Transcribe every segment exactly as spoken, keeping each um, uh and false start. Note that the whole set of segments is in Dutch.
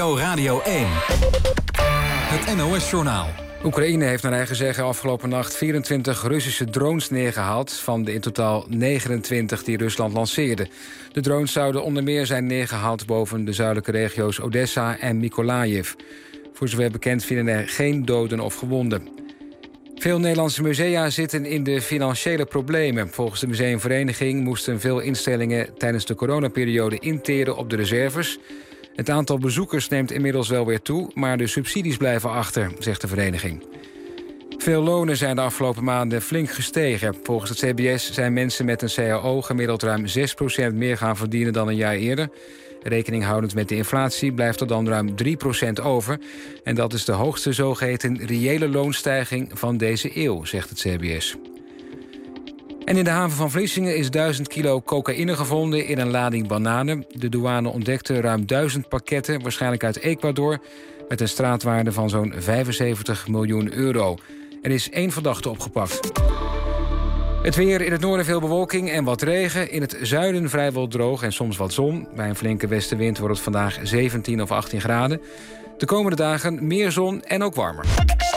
O Radio één. Het N O S-journaal. Oekraïne heeft naar eigen zeggen afgelopen nacht vierentwintig Russische drones neergehaald, van de in totaal negenentwintig die Rusland lanceerde. De drones zouden onder meer zijn neergehaald boven de zuidelijke regio's Odessa en Mykolaiv. Voor zover bekend vielen er geen doden of gewonden. Veel Nederlandse musea zitten in de financiële problemen. Volgens de museumvereniging moesten veel instellingen tijdens de coronaperiode interen op de reserves. Het aantal bezoekers neemt inmiddels wel weer toe, maar de subsidies blijven achter, zegt de vereniging. Veel lonen zijn de afgelopen maanden flink gestegen. Volgens het C B S zijn mensen met een C A O gemiddeld ruim zes procent meer gaan verdienen dan een jaar eerder. Rekening houdend met de inflatie blijft er dan ruim drie procent over. En dat is de hoogste zogeheten reële loonstijging van deze eeuw, zegt het C B S. En in de haven van Vlissingen is duizend kilo cocaïne gevonden in een lading bananen. De douane ontdekte ruim duizend pakketten, waarschijnlijk uit Ecuador, met een straatwaarde van zo'n vijfenzeventig miljoen euro. Er is één verdachte opgepakt. Het weer: in het noorden veel bewolking en wat regen. In het zuiden vrijwel droog en soms wat zon. Bij een flinke westenwind wordt het vandaag zeventien of achttien graden. De komende dagen meer zon en ook warmer.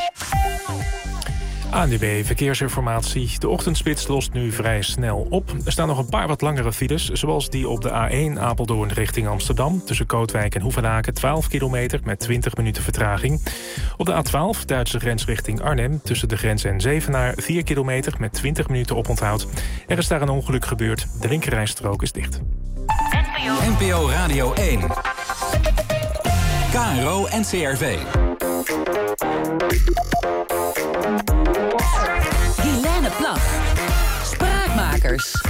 A N W B Verkeersinformatie. De ochtendspits lost nu vrij snel op. Er staan nog een paar wat langere files, zoals die op de A één Apeldoorn richting Amsterdam. Tussen Kootwijk en Hoevelaken twaalf kilometer met twintig minuten vertraging. Op de A twaalf Duitse grens richting Arnhem. Tussen de grens en Zevenaar vier kilometer met twintig minuten oponthoud. Er is daar een ongeluk gebeurd. De linkerrijstrook is dicht. N P O Radio één. K R O N C R V. Helene Plag. Spraakmakers.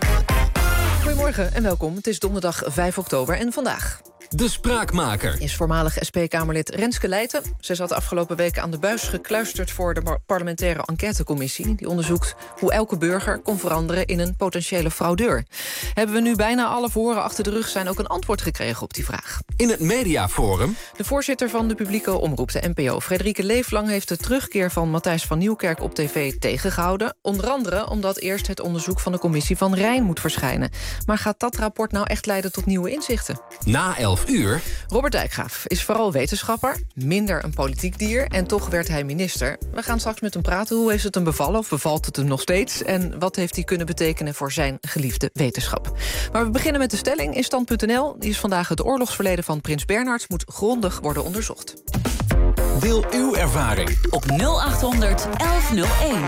Goedemorgen en welkom. Het is donderdag vijf oktober en vandaag De Spraakmaker is voormalig S P-Kamerlid Renske Leijten. Ze zat afgelopen week aan de buis gekluisterd voor de parlementaire enquêtecommissie. Die onderzoekt hoe elke burger kon veranderen in een potentiële fraudeur. Hebben we nu bijna alle verhoren achter de rug zijn ook een antwoord gekregen op die vraag. In het Mediaforum. De voorzitter van de publieke omroep, de N P O, Frederike Leeflang, heeft de terugkeer van Matthijs van Nieuwkerk op tv tegengehouden. Onder andere omdat eerst het onderzoek van de commissie Van Rijn moet verschijnen. Maar gaat dat rapport nou echt leiden tot nieuwe inzichten? Na elf uur. Robert Dijkgraaf is vooral wetenschapper, minder een politiek dier, en toch werd hij minister. We gaan straks met hem praten. Hoe heeft het hem bevallen, of bevalt het hem nog steeds? En wat heeft hij kunnen betekenen voor zijn geliefde wetenschap? Maar we beginnen met de stelling in stand punt n l. Die is vandaag: het oorlogsverleden van prins Bernhard moet grondig worden onderzocht. Deel uw ervaring op nul achthonderd elf nul één.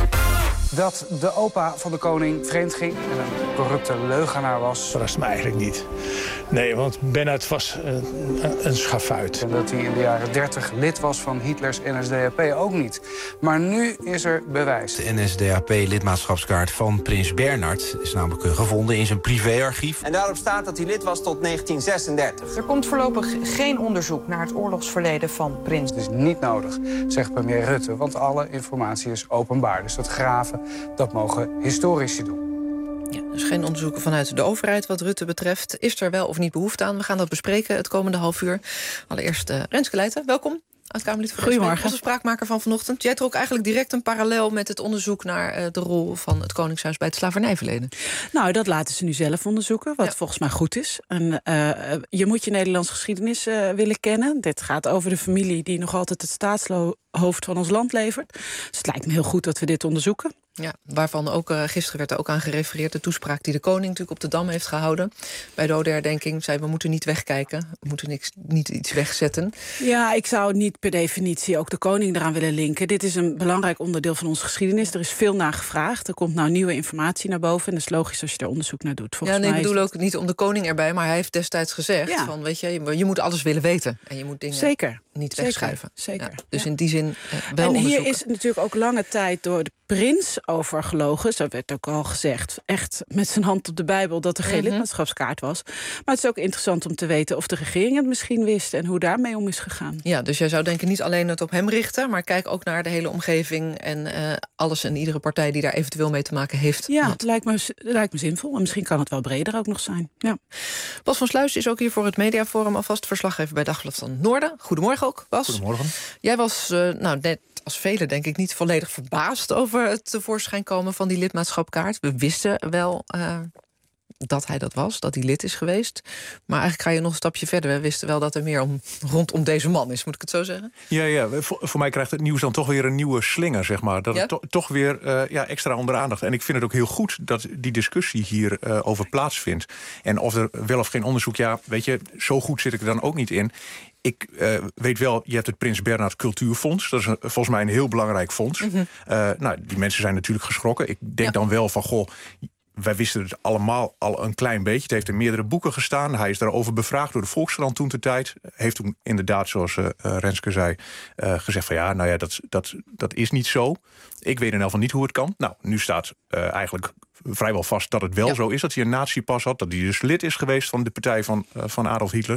Dat de opa van de koning vreemd ging en een corrupte leugenaar was. Verrast me eigenlijk niet. Nee, want Bernhard was een, een schafuit. En dat hij in de jaren dertig lid was van Hitlers N S D A P ook niet. Maar nu is er bewijs. De N S D A P-lidmaatschapskaart van prins Bernhard is namelijk gevonden in zijn privéarchief. En daarop staat dat hij lid was tot negentien zesendertig. Er komt voorlopig geen onderzoek naar het oorlogsverleden van prins. Het is niet nodig, zegt premier Rutte, want alle informatie is openbaar. Dus dat graven, dat mogen historici doen. Ja, dus geen onderzoeken vanuit de overheid wat Rutte betreft. Is er wel of niet behoefte aan? We gaan dat bespreken het komende half uur. Allereerst uh, Renske Leijten, welkom. Oud-Kamerlid voor Goedemorgen. Onze spraakmaker van vanochtend. Jij trok eigenlijk direct een parallel met het onderzoek naar uh, de rol van het Koningshuis bij het slavernijverleden. Nou, dat laten ze nu zelf onderzoeken, wat ja. volgens mij goed is. En, uh, je moet je Nederlandse geschiedenis uh, willen kennen. Dit gaat over de familie die nog altijd het staatshoofd van ons land levert. Dus het lijkt me heel goed dat we dit onderzoeken. Ja, waarvan ook uh, gisteren werd er ook aan gerefereerd de toespraak die de koning natuurlijk op de Dam heeft gehouden. Bij de dodenherdenking zei: we moeten niet wegkijken, we moeten niks, niet iets wegzetten. Ja, ik zou niet per definitie ook de koning eraan willen linken. Dit is een belangrijk onderdeel van onze geschiedenis. Er is veel naar gevraagd. Er komt nou nieuwe informatie naar boven. En dat is logisch als je er onderzoek naar doet. Ja, nee, ik bedoel ook niet om de koning erbij, maar hij heeft destijds gezegd: ja. van, weet je, je, je moet alles willen weten. En je moet dingen Zeker. niet wegschuiven. Zeker. Zeker. Ja, dus ja. in die zin uh, wel En onderzoeken. hier is natuurlijk ook lange tijd door de prins over gelogen. Zo werd ook al gezegd, echt met zijn hand op de Bijbel, dat er geen mm-hmm. lidmaatschapskaart was. Maar het is ook interessant om te weten of de regering het misschien wist en hoe daarmee om is gegaan. Ja, dus jij zou denken niet alleen het op hem richten, maar kijk ook naar de hele omgeving en uh, alles en iedere partij die daar eventueel mee te maken heeft. Ja, het lijkt me, lijkt me zinvol. En misschien kan het wel breder ook nog zijn. Ja. Bas van Sluis is ook hier voor het Mediaforum alvast verslaggever bij Dagblad van het Noorden. Goedemorgen ook, Bas. Goedemorgen. Jij was, uh, nou net als velen denk ik, niet volledig verbaasd over het tevoorschijn komen van die lidmaatschapkaart. We wisten wel uh, dat hij dat was, dat hij lid is geweest. Maar eigenlijk ga je nog een stapje verder. We wisten wel dat er meer om, rondom deze man is, moet ik het zo zeggen? Ja, ja. Voor, voor mij krijgt het nieuws dan toch weer een nieuwe slinger, zeg maar. Dat ja? het to, toch weer uh, ja, extra onder aandacht. En ik vind het ook heel goed dat die discussie hier uh, over plaatsvindt. En of er wel of geen onderzoek, ja, weet je, zo goed zit ik er dan ook niet in. Ik uh, weet wel, je hebt het Prins Bernhard Cultuurfonds. Dat is een, volgens mij een heel belangrijk fonds. Mm-hmm. Uh, nou, die mensen zijn natuurlijk geschrokken. Ik denk ja. dan wel van, goh, wij wisten het allemaal al een klein beetje. Het heeft in meerdere boeken gestaan. Hij is daarover bevraagd door de Volkskrant toen de tijd. Heeft toen inderdaad, zoals uh, Renske zei, uh, gezegd van ja, nou ja, dat, dat, dat is niet zo. Ik weet in ieder geval niet hoe het kan. Nou, nu staat uh, eigenlijk vrijwel vast dat het wel ja. zo is. Dat hij een nazi-pas had. Dat hij dus lid is geweest van de partij van, uh, van Adolf Hitler.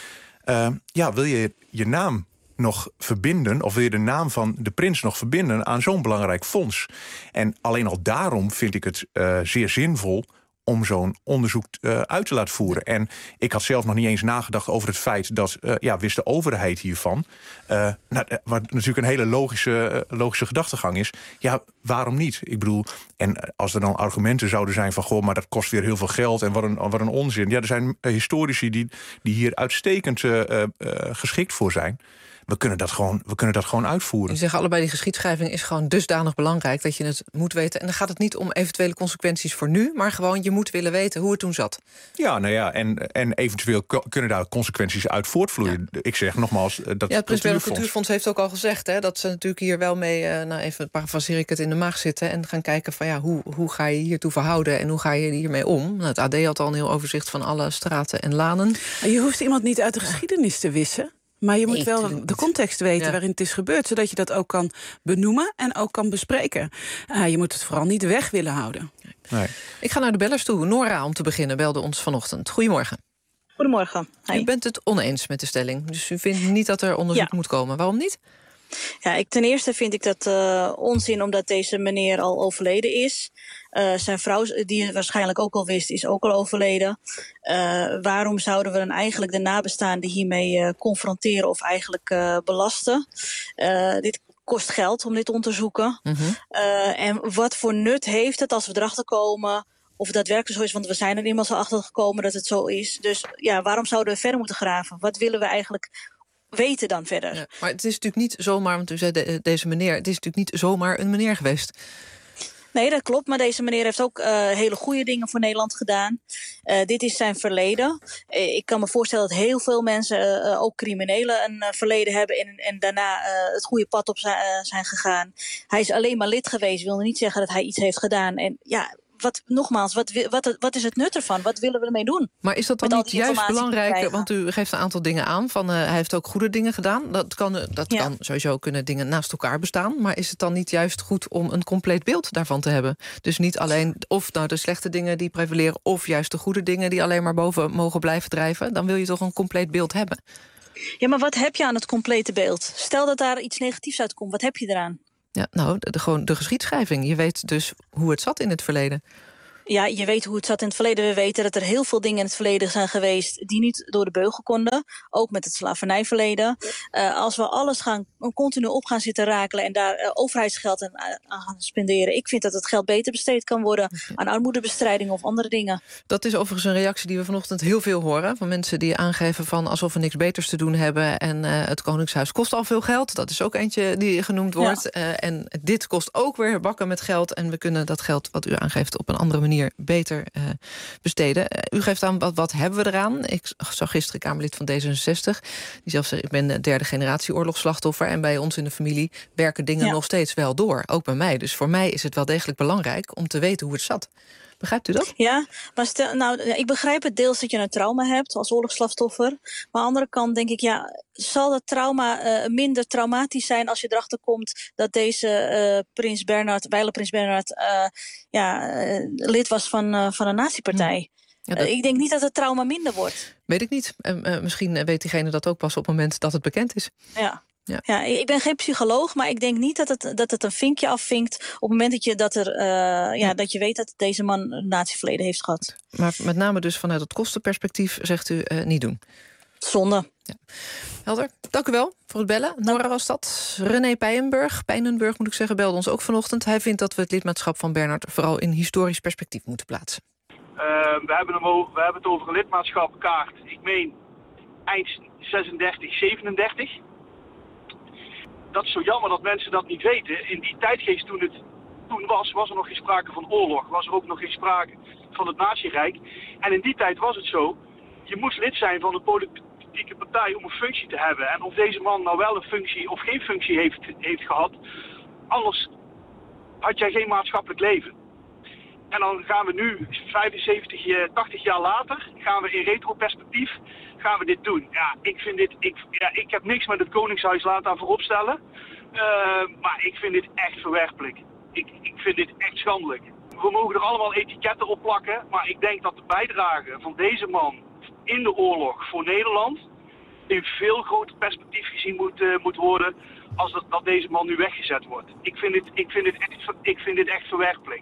Uh, ja, wil je je naam nog verbinden, of wil je de naam van de prins nog verbinden aan zo'n belangrijk fonds? En alleen al daarom vind ik het uh, zeer zinvol om zo'n onderzoek uh, uit te laten voeren. En ik had zelf nog niet eens nagedacht over het feit dat, uh, ja, wist de overheid hiervan? Uh, nou, wat natuurlijk een hele logische, uh, logische gedachtegang is. Ja, waarom niet? Ik bedoel, en als er dan argumenten zouden zijn van, goh, maar dat kost weer heel veel geld en wat een, wat een onzin. Ja, er zijn uh, historici die, die hier uitstekend uh, uh, geschikt voor zijn. We kunnen dat gewoon, we kunnen dat gewoon uitvoeren. Je zegt allebei, die geschiedschrijving is gewoon dusdanig belangrijk dat je het moet weten. En dan gaat het niet om eventuele consequenties voor nu, maar gewoon je moet willen weten hoe het toen zat. Ja, nou ja, en, en eventueel kunnen daar consequenties uit voortvloeien. Ja. Ik zeg nogmaals, dat ja, het Prins Bernhard Cultuurfonds heeft ook al gezegd, hè, dat ze natuurlijk hier wel mee, uh, nou even parafraseer ik het, in de maag zitten en gaan kijken van ja, hoe, hoe ga je hiertoe verhouden en hoe ga je hiermee om? Nou, het A D had al een heel overzicht van alle straten en lanen. Je hoeft iemand niet uit de geschiedenis te wissen. Maar je moet nee, wel de context weten ja. waarin het is gebeurd, zodat je dat ook kan benoemen en ook kan bespreken. Uh, je moet het vooral niet weg willen houden. Nee. Ik ga naar de bellers toe. Nora, om te beginnen, belde ons vanochtend. Goedemorgen. Goedemorgen. Hi. U bent het oneens met de stelling, dus u vindt niet dat er onderzoek ja. moet komen. Waarom niet? Ja, ik, ten eerste vind ik dat uh, onzin omdat deze meneer al overleden is. Uh, zijn vrouw, die het waarschijnlijk ook al wist, is ook al overleden. Uh, waarom zouden we dan eigenlijk de nabestaanden hiermee uh, confronteren of eigenlijk uh, belasten? Uh, dit kost geld om dit te onderzoeken. Mm-hmm. Uh, en wat voor nut heeft het als we erachter komen of het daadwerkelijk zo is? Want we zijn er immers al achter gekomen dat het zo is. Dus ja, waarom zouden we verder moeten graven? Wat willen we eigenlijk weten dan verder? Ja, maar het is natuurlijk niet zomaar, want u zei de, deze meneer, het is natuurlijk niet zomaar een meneer geweest. Nee, dat klopt. Maar deze meneer heeft ook uh, hele goede dingen voor Nederland gedaan. Uh, dit is zijn verleden. Uh, ik kan me voorstellen dat heel veel mensen, uh, ook criminelen, een uh, verleden hebben en, en daarna uh, het goede pad op zijn, uh, zijn gegaan. Hij is alleen maar lid geweest. Wil niet zeggen dat hij iets heeft gedaan. En ja, wat, nogmaals, wat, wat, wat is het nut ervan? Wat willen we ermee doen? Maar is dat dan niet juist belangrijk? Want u geeft een aantal dingen aan. Van, uh, hij heeft ook goede dingen gedaan. Dat kan, dat ja. kan sowieso kunnen dingen naast elkaar bestaan. Maar is het dan niet juist goed om een compleet beeld daarvan te hebben? Dus niet alleen of nou de slechte dingen die prevaleren, of juist de goede dingen die alleen maar boven mogen blijven drijven. Dan wil je toch een compleet beeld hebben? Ja, maar wat heb je aan het complete beeld? Stel dat daar iets negatiefs uitkomt. Wat heb je eraan? Ja, nou, de, de, gewoon de geschiedschrijving. Je weet dus hoe het zat in het verleden. Ja, je weet hoe het zat in het verleden. We weten dat er heel veel dingen in het verleden zijn geweest die niet door de beugel konden. Ook met het slavernijverleden. Uh, als we alles gaan continu op gaan zitten rakelen en daar uh, overheidsgeld aan, aan gaan spenderen. Ik vind dat het geld beter besteed kan worden aan armoedebestrijding of andere dingen. Dat is overigens een reactie die we vanochtend heel veel horen. Van mensen die aangeven van alsof we niks beters te doen hebben. En uh, het Koningshuis kost al veel geld. Dat is ook eentje die genoemd wordt. Ja. Uh, en dit kost ook weer bakken met geld. En we kunnen dat geld wat u aangeeft op een andere manier beter uh, besteden. Uh, u geeft aan, wat, wat hebben we eraan? Ik zag gisteren Kamerlid van D zesenzestig. Die zelf zegt, ik ben derde generatie oorlogsslachtoffer. En bij ons in de familie werken dingen ja. nog steeds wel door. Ook bij mij. Dus voor mij is het wel degelijk belangrijk om te weten hoe het zat. Begrijpt u dat? Ja, maar stel, nou, ik begrijp het deels dat je een trauma hebt als oorlogsslachtoffer. Maar aan de andere kant denk ik, ja, zal dat trauma uh, minder traumatisch zijn als je erachter komt dat deze uh, prins Bernhard, wijle prins Bernhard, uh, ja, uh, lid was van, uh, van een nazi-partij? Ja, dat... uh, ik denk niet dat het trauma minder wordt. Weet ik niet. Uh, uh, misschien weet diegene dat ook pas op het moment dat het bekend is. Ja. Ja. ja, ik ben geen psycholoog, maar ik denk niet dat het, dat het een vinkje afvinkt op het moment dat je, dat er, uh, ja, ja. dat je weet dat deze man een natieverleden heeft gehad. Maar met name dus vanuit het kostenperspectief zegt u uh, niet doen. Zonde. Ja. Helder. Dank u wel voor het bellen. Nora was dat. René Pijnenburg, Pijnenburg moet ik zeggen, belde ons ook vanochtend. Hij vindt dat we het lidmaatschap van Bernhard vooral in historisch perspectief moeten plaatsen. we, hebben hem over, we hebben het over een lidmaatschapkaart, ik meen eind zesendertig, zevenendertig. Dat is zo jammer dat mensen dat niet weten. In die tijdgeest toen het toen was, was er nog geen sprake van oorlog. Was er ook nog geen sprake van het Nazi-rijk. En in die tijd was het zo, je moest lid zijn van een politieke partij om een functie te hebben. En of deze man nou wel een functie of geen functie heeft, heeft gehad, anders had jij geen maatschappelijk leven. En dan gaan we nu, vijfenzeventig, tachtig jaar later, gaan we in retroperspectief, gaan we dit doen. Ja, ik vind dit, ik, ja, ik heb niks met het Koningshuis, laat daarvoor opstellen. Uh, maar ik vind dit echt verwerpelijk. Ik, ik vind dit echt schandelijk. We mogen er allemaal etiketten op plakken, maar ik denk dat de bijdrage van deze man in de oorlog voor Nederland in veel groter perspectief gezien moet, uh, moet worden als dat, dat deze man nu weggezet wordt. Ik vind dit, ik vind dit, echt, ik vind dit echt verwerpelijk.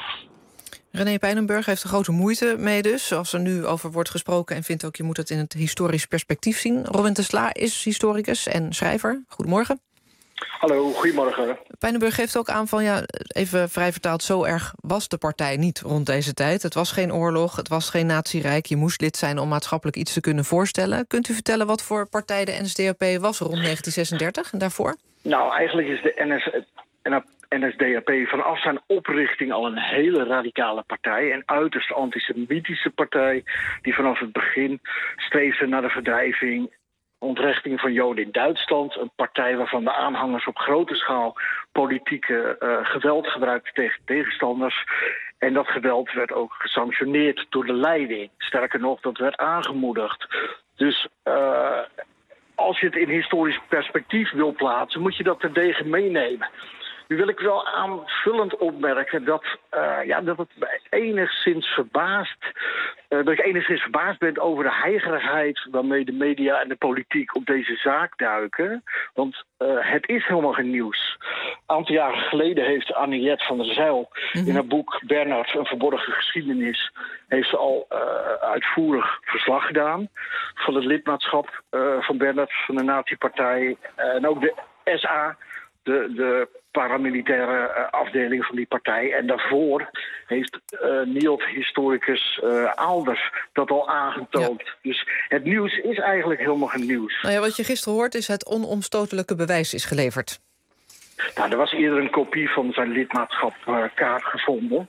René Pijnenburg heeft er grote moeite mee dus, als er nu over wordt gesproken, en vindt ook je moet het in het historisch perspectief zien. Robin de Sla is historicus en schrijver. Goedemorgen. Hallo, goedemorgen. Pijnenburg geeft ook aan van, ja, even vrij vertaald, zo erg was de partij niet rond deze tijd. Het was geen oorlog, het was geen nazi-rijk. Je moest lid zijn om maatschappelijk iets te kunnen voorstellen. Kunt u vertellen wat voor partij de N S D A P was rond negentien zesendertig en daarvoor? Nou, eigenlijk is de N S, N S D A P vanaf zijn oprichting al een hele radicale partij. Een uiterst antisemitische partij die vanaf het begin streefde naar de verdrijving, ontrechting van Joden in Duitsland. Een partij waarvan de aanhangers op grote schaal politieke uh, geweld gebruikten tegen tegenstanders. En dat geweld werd ook gesanctioneerd door de leiding. Sterker nog, dat werd aangemoedigd. Dus uh, als je het in historisch perspectief wil plaatsen, moet je dat terdege meenemen. Nu wil ik wel aanvullend opmerken dat, uh, ja, dat het mij enigszins verbaast, uh, dat ik enigszins verbaasd ben over de heigerigheid waarmee de media en de politiek op deze zaak duiken. Want uh, het is helemaal geen nieuws. Een aantal jaren geleden heeft Anniette van der Zijl mm-hmm. in haar boek Bernhard, een verborgen geschiedenis, heeft ze al uh, uitvoerig verslag gedaan van het lidmaatschap uh, van Bernhard van de Nazi-partij uh, en ook de S A. De, de paramilitaire uh, afdeling van die partij. En daarvoor heeft uh, Nielt-historicus uh, Aalders dat al aangetoond. Ja. Dus het nieuws is eigenlijk helemaal geen nieuws. Nou ja, wat je gisteren hoort is het onomstotelijke bewijs is geleverd. Nou, er was eerder een kopie van zijn lidmaatschapkaart uh, gevonden.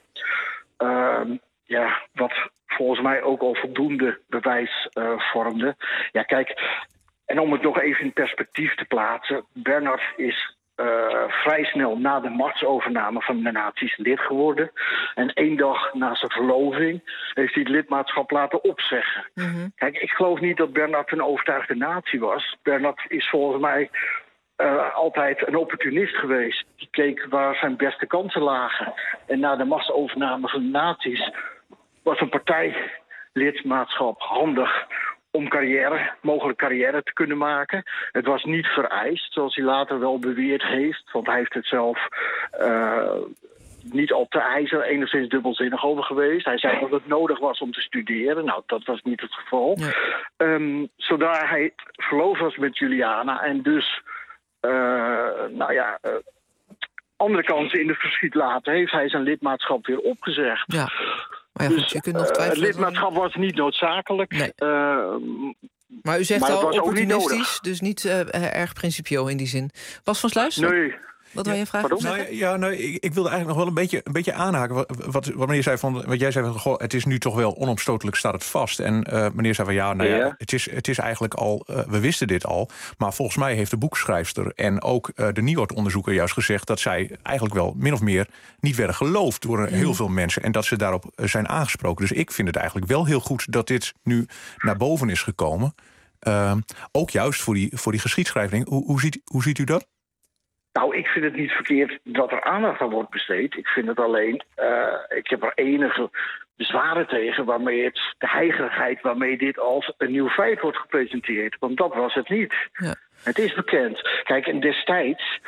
Uh, ja, wat volgens mij ook al voldoende bewijs uh, vormde. Ja, kijk, en om het nog even in perspectief te plaatsen, Bernhard is Uh, vrij snel na de machtsovername van de nazi's lid geworden. En één dag na zijn verloving heeft hij het lidmaatschap laten opzeggen. Mm-hmm. Kijk, ik geloof niet dat Bernhard een overtuigde nazi was. Bernhard is volgens mij uh, altijd een opportunist geweest. Die keek waar zijn beste kansen lagen. En na de machtsovername van de nazi's was een partijlidmaatschap handig om carrière, mogelijk carrière te kunnen maken. Het was niet vereist, zoals hij later wel beweerd heeft. Want hij heeft het zelf uh, niet al te ijzer, enigszins dubbelzinnig over geweest. Hij zei dat het nodig was om te studeren. Nou, dat was niet het geval. Ja. Um, zodra hij verloofd was met Juliana en dus uh, nou ja, uh, andere kansen in het verschiet laten, heeft hij zijn lidmaatschap weer opgezegd. Ja. Maar ja, goed, je kunt nog twijfelen. Uh, het lidmaatschap was niet noodzakelijk. Nee. Uh, maar u zegt maar al opportunistisch, dus niet uh, erg principieel in die zin. Bas van Sluis? Nee. Wat wil je vragen? Nou, ja, nou, ik, ik wilde eigenlijk nog wel een beetje, een beetje aanhaken. Wat, wat, wat meneer zei van, wat jij zei van, goh, het is nu toch wel onomstotelijk, staat het vast. En uh, meneer zei van, ja, nou ja, ja. Het, is, het is eigenlijk al, uh, we wisten dit al. Maar volgens mij heeft de boekschrijfster en ook uh, de Niort-onderzoeker juist gezegd dat zij eigenlijk wel min of meer niet werden geloofd door mm. heel veel mensen. En dat ze daarop zijn aangesproken. Dus ik vind het eigenlijk wel heel goed dat dit nu naar boven is gekomen. Uh, ook juist voor die, voor die geschiedschrijving. Hoe, hoe, ziet, hoe ziet u dat? Nou, ik vind het niet verkeerd dat er aandacht aan wordt besteed. Ik vind het alleen, uh, ik heb er enige bezwaren tegen waarmee het, de heigerigheid waarmee dit als een nieuw feit wordt gepresenteerd. Want dat was het niet. Ja. Het is bekend. Kijk, en destijds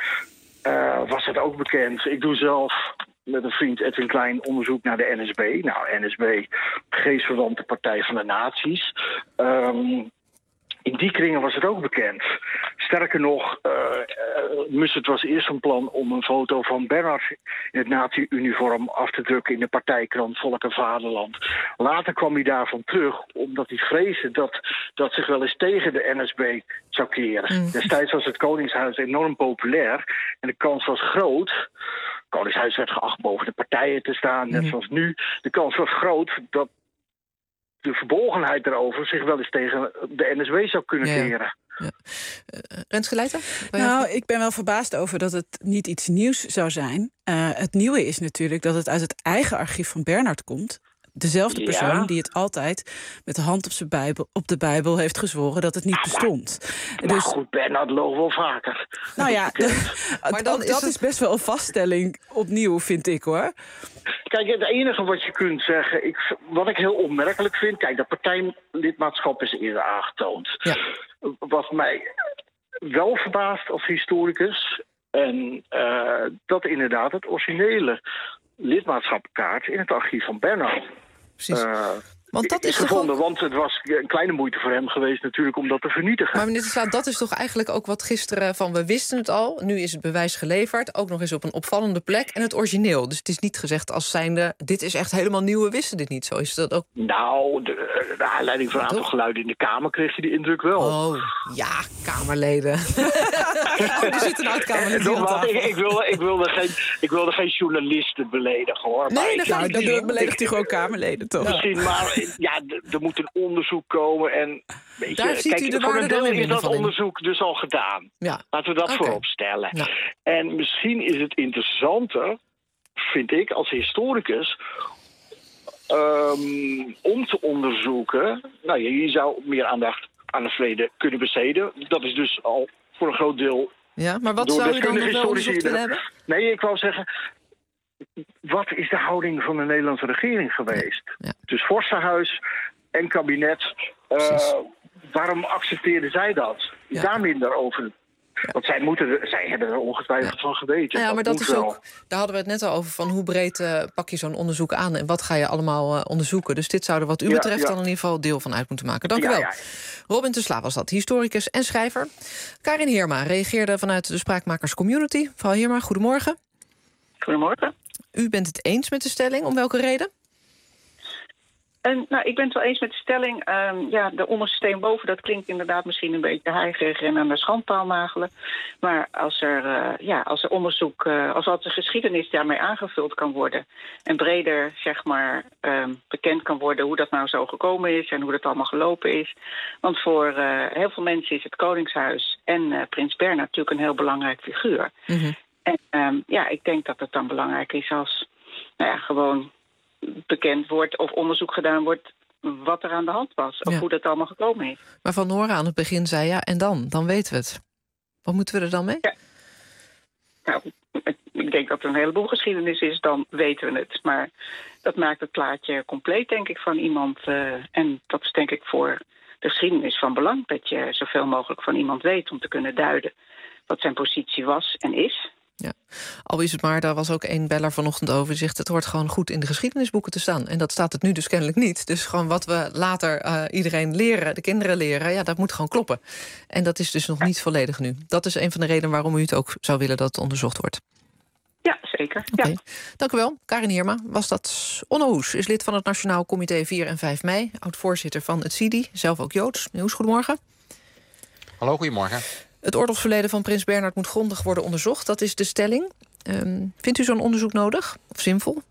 uh, was het ook bekend. Ik doe zelf met een vriend Edwin Klein onderzoek naar de N S B. Nou, N S B, geestverwante partij van de nazi's. Um, In die kringen was het ook bekend. Sterker nog, uh, uh, Mussert was eerst een plan om een foto van Bernhard in het nazi-uniform af te drukken in de partijkrant Volk en Vaderland. Later kwam hij daarvan terug, omdat hij vreesde dat dat zich wel eens tegen de N S B zou keren. Mm. Destijds was het Koningshuis enorm populair en de kans was groot. Het Koningshuis werd geacht boven de partijen te staan, net mm. zoals nu. De kans was groot dat de verbolgenheid erover zich wel eens tegen de N S B zou kunnen keren. Ja. Ja. Uh, Renske Leijten? Nou, ik ben wel verbaasd over dat het niet iets nieuws zou zijn. Uh, het nieuwe is natuurlijk dat het uit het eigen archief van Bernhard komt. Dezelfde persoon ja. die het altijd met de hand op, zijn Bijbel, op de Bijbel heeft gezworen dat het niet bestond. Maar, dus, maar goed, Bernhard loog wel vaker. Nou ja, maar dan is dat het... is best wel een vaststelling opnieuw, vind ik, hoor. Kijk, het enige wat je kunt zeggen, ik, wat ik heel opmerkelijk vind... Kijk, dat partijlidmaatschap is eerder aangetoond. Ja. Wat mij wel verbaast als historicus... en uh, dat inderdaad het originele lidmaatschapkaart in het archief van Bernhard... Precies. Uh, Want dat is, is gevonden, ook... want het was een kleine moeite voor hem geweest natuurlijk om dat te vernietigen. Maar meneer de Slaat, dat is toch eigenlijk ook wat gisteren van we wisten het al. Nu is het bewijs geleverd, ook nog eens op een opvallende plek en het origineel. Dus het is niet gezegd als zijnde, dit is echt helemaal nieuw, we wisten dit niet. Zo is dat ook. Nou, de, de aanleiding van een aantal geluiden in de Kamer kreeg je die indruk wel. Oh, ja, Kamerleden. oh, er zit een oud-Kamerlid hier aan tafel. Ik, ik, wilde, ik, wilde geen, ik wilde geen journalisten beledigen, hoor. Nee, maar nou, dan ik, beledigt u gewoon Kamerleden, toch? Misschien, maar ja, er moet een onderzoek komen en weet Daar je, ziet kijk, u de voor een deel is dat onderzoek in. dus al gedaan. Ja. Laten we dat okay. voorop stellen. Ja. En misschien is het interessanter, vind ik, als historicus, um, om te onderzoeken. Nou, je, je zou meer aandacht aan het verleden kunnen besteden. Dat is dus al voor een groot deel. Ja, maar wat zou u dan nog wel onderzocht willen hebben? Nee, ik wou zeggen, wat is de houding van de Nederlandse regering geweest? Ja. Dus Vorstenhuis en kabinet, uh, waarom accepteerden zij dat? Ja. Daar minder over. Ja. Want zij, moeten, zij hebben er ongetwijfeld ja. van geweten. Ja, dat maar dat is wel. ook, daar hadden we het net al over, van hoe breed uh, pak je zo'n onderzoek aan en wat ga je allemaal uh, onderzoeken. Dus dit zou er wat u betreft ja, ja. dan in ieder geval deel van uit moeten maken. Dank u ja, wel. Ja. Robin de Sla was dat, historicus en schrijver. Karin Heerma reageerde vanuit de Spraakmakers Community. Mevrouw Heerma, goedemorgen. Goedemorgen. U bent het eens met de stelling, om welke reden? En, nou, ik ben het wel eens met de stelling. Um, ja, de onderste steen boven, dat klinkt inderdaad misschien een beetje heigerig en aan de schandpaal nagelen. Maar als er, uh, ja, als er onderzoek, uh, als de geschiedenis daarmee aangevuld kan worden en breder, zeg maar, um, bekend kan worden hoe dat nou zo gekomen is en hoe dat allemaal gelopen is. Want voor uh, heel veel mensen is het Koningshuis en uh, Prins Bernhard natuurlijk een heel belangrijk figuur. Mm-hmm. En um, ja, ik denk dat het dan belangrijk is als, nou ja, gewoon bekend wordt of onderzoek gedaan wordt wat er aan de hand was. Of ja. hoe dat allemaal gekomen is. Maar Van Noora aan het begin zei ja, en dan? Dan weten we het. Wat moeten we er dan mee? Ja. Nou, ik denk dat er een heleboel geschiedenis is, dan weten we het. Maar dat maakt het plaatje compleet, denk ik, van iemand. Uh, en dat is denk ik voor de geschiedenis van belang. Dat je zoveel mogelijk van iemand weet om te kunnen duiden wat zijn positie was en is. Ja, al is het maar, daar was ook één beller vanochtend over, die zegt het hoort gewoon goed in de geschiedenisboeken te staan. En dat staat het nu dus kennelijk niet. Dus gewoon wat we later uh, iedereen leren, de kinderen leren, ja, dat moet gewoon kloppen. En dat is dus nog niet volledig nu. Dat is een van de redenen waarom u het ook zou willen dat het onderzocht wordt. Ja, zeker. Okay. Ja. Dank u wel. Karin Heerma was dat. Onno Hoes is lid van het Nationaal Comité vier en vijf mei, oud-voorzitter van het C I D I, zelf ook Joods. Meneer Hoes, goedemorgen. Hallo, goedemorgen. Het oorlogsverleden van prins Bernhard moet grondig worden onderzocht. Dat is de stelling. Um, vindt u zo'n onderzoek nodig of zinvol?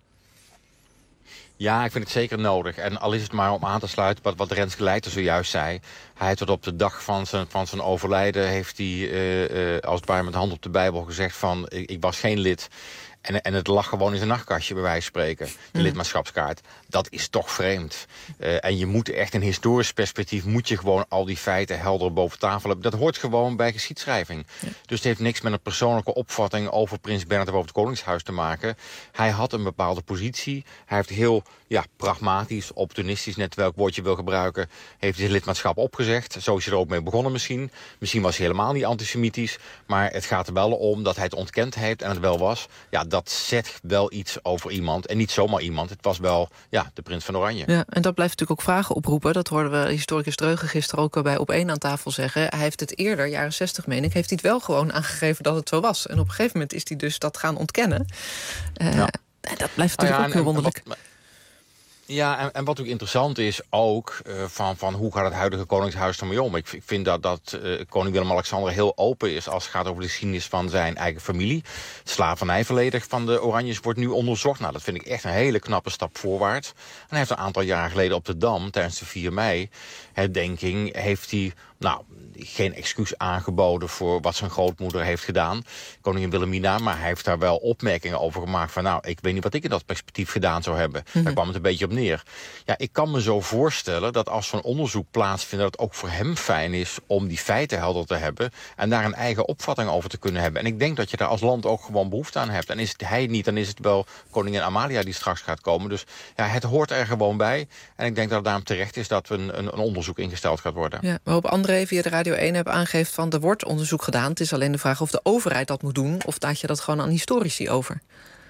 Ja, ik vind het zeker nodig. En al is het maar om aan te sluiten wat, wat Renske Leijten zojuist zei. Hij tot op de dag van zijn, van zijn overlijden heeft hij uh, uh, als het ware met de hand op de Bijbel gezegd van ik, ik was geen lid. En, en het lag gewoon in zijn nachtkastje, bij wijze van spreken. De mm. lidmaatschapskaart. Dat is toch vreemd. Uh, en je moet echt in historisch perspectief moet je gewoon al die feiten helder boven tafel hebben. Dat hoort gewoon bij geschiedschrijving. Ja. Dus het heeft niks met een persoonlijke opvatting over prins Bernhard of over het Koningshuis te maken. Hij had een bepaalde positie. Hij heeft heel ja, pragmatisch, opportunistisch, net welk woord je wil gebruiken, heeft hij zijn lidmaatschap opgezegd. Zo is hij er ook mee begonnen misschien. Misschien was hij helemaal niet antisemitisch. Maar het gaat er wel om dat hij het ontkend heeft en het wel was. Ja, dat zegt wel iets over iemand. En niet zomaar iemand. Het was wel ja, de prins van Oranje. Ja, en dat blijft natuurlijk ook vragen oproepen. Dat hoorden we historicus Dreugen gisteren ook bij Op één aan tafel zeggen. Hij heeft het eerder, jaren zestig meen ik, heeft hij het wel gewoon aangegeven dat het zo was. En op een gegeven moment is hij dus dat gaan ontkennen. Uh, ja. En dat blijft natuurlijk nou ja, ook heel wonderlijk. Wat, Ja, en, en wat ook interessant is ook uh, van, van hoe gaat het huidige Koningshuis ermee om. Ik, ik vind dat, dat uh, koning Willem-Alexander heel open is als het gaat over de geschiedenis van zijn eigen familie. Het slavernijverleden van de Oranjes wordt nu onderzocht. Nou, dat vind ik echt een hele knappe stap voorwaarts. En hij heeft een aantal jaar geleden op de Dam, tijdens de vier mei herdenking, heeft hij nou geen excuus aangeboden voor wat zijn grootmoeder heeft gedaan, koningin Wilhelmina, maar hij heeft daar wel opmerkingen over gemaakt van nou, ik weet niet wat ik in dat perspectief gedaan zou hebben. Mm-hmm. Daar kwam het een beetje op neer. Ja, ik kan me zo voorstellen dat als zo'n onderzoek plaatsvindt, dat het ook voor hem fijn is om die feiten helder te hebben en daar een eigen opvatting over te kunnen hebben. En ik denk dat je daar als land ook gewoon behoefte aan hebt. En is het hij niet, dan is het wel koningin Amalia die straks gaat komen. Dus ja, het hoort er gewoon bij. En ik denk dat het daarom terecht is dat een, een, een onderzoek ingesteld gaat worden. Ja, waarop André via de Radio één heb aangeeft van er wordt onderzoek gedaan. Het is alleen de vraag of de overheid dat moet doen of laat je dat gewoon aan historici over.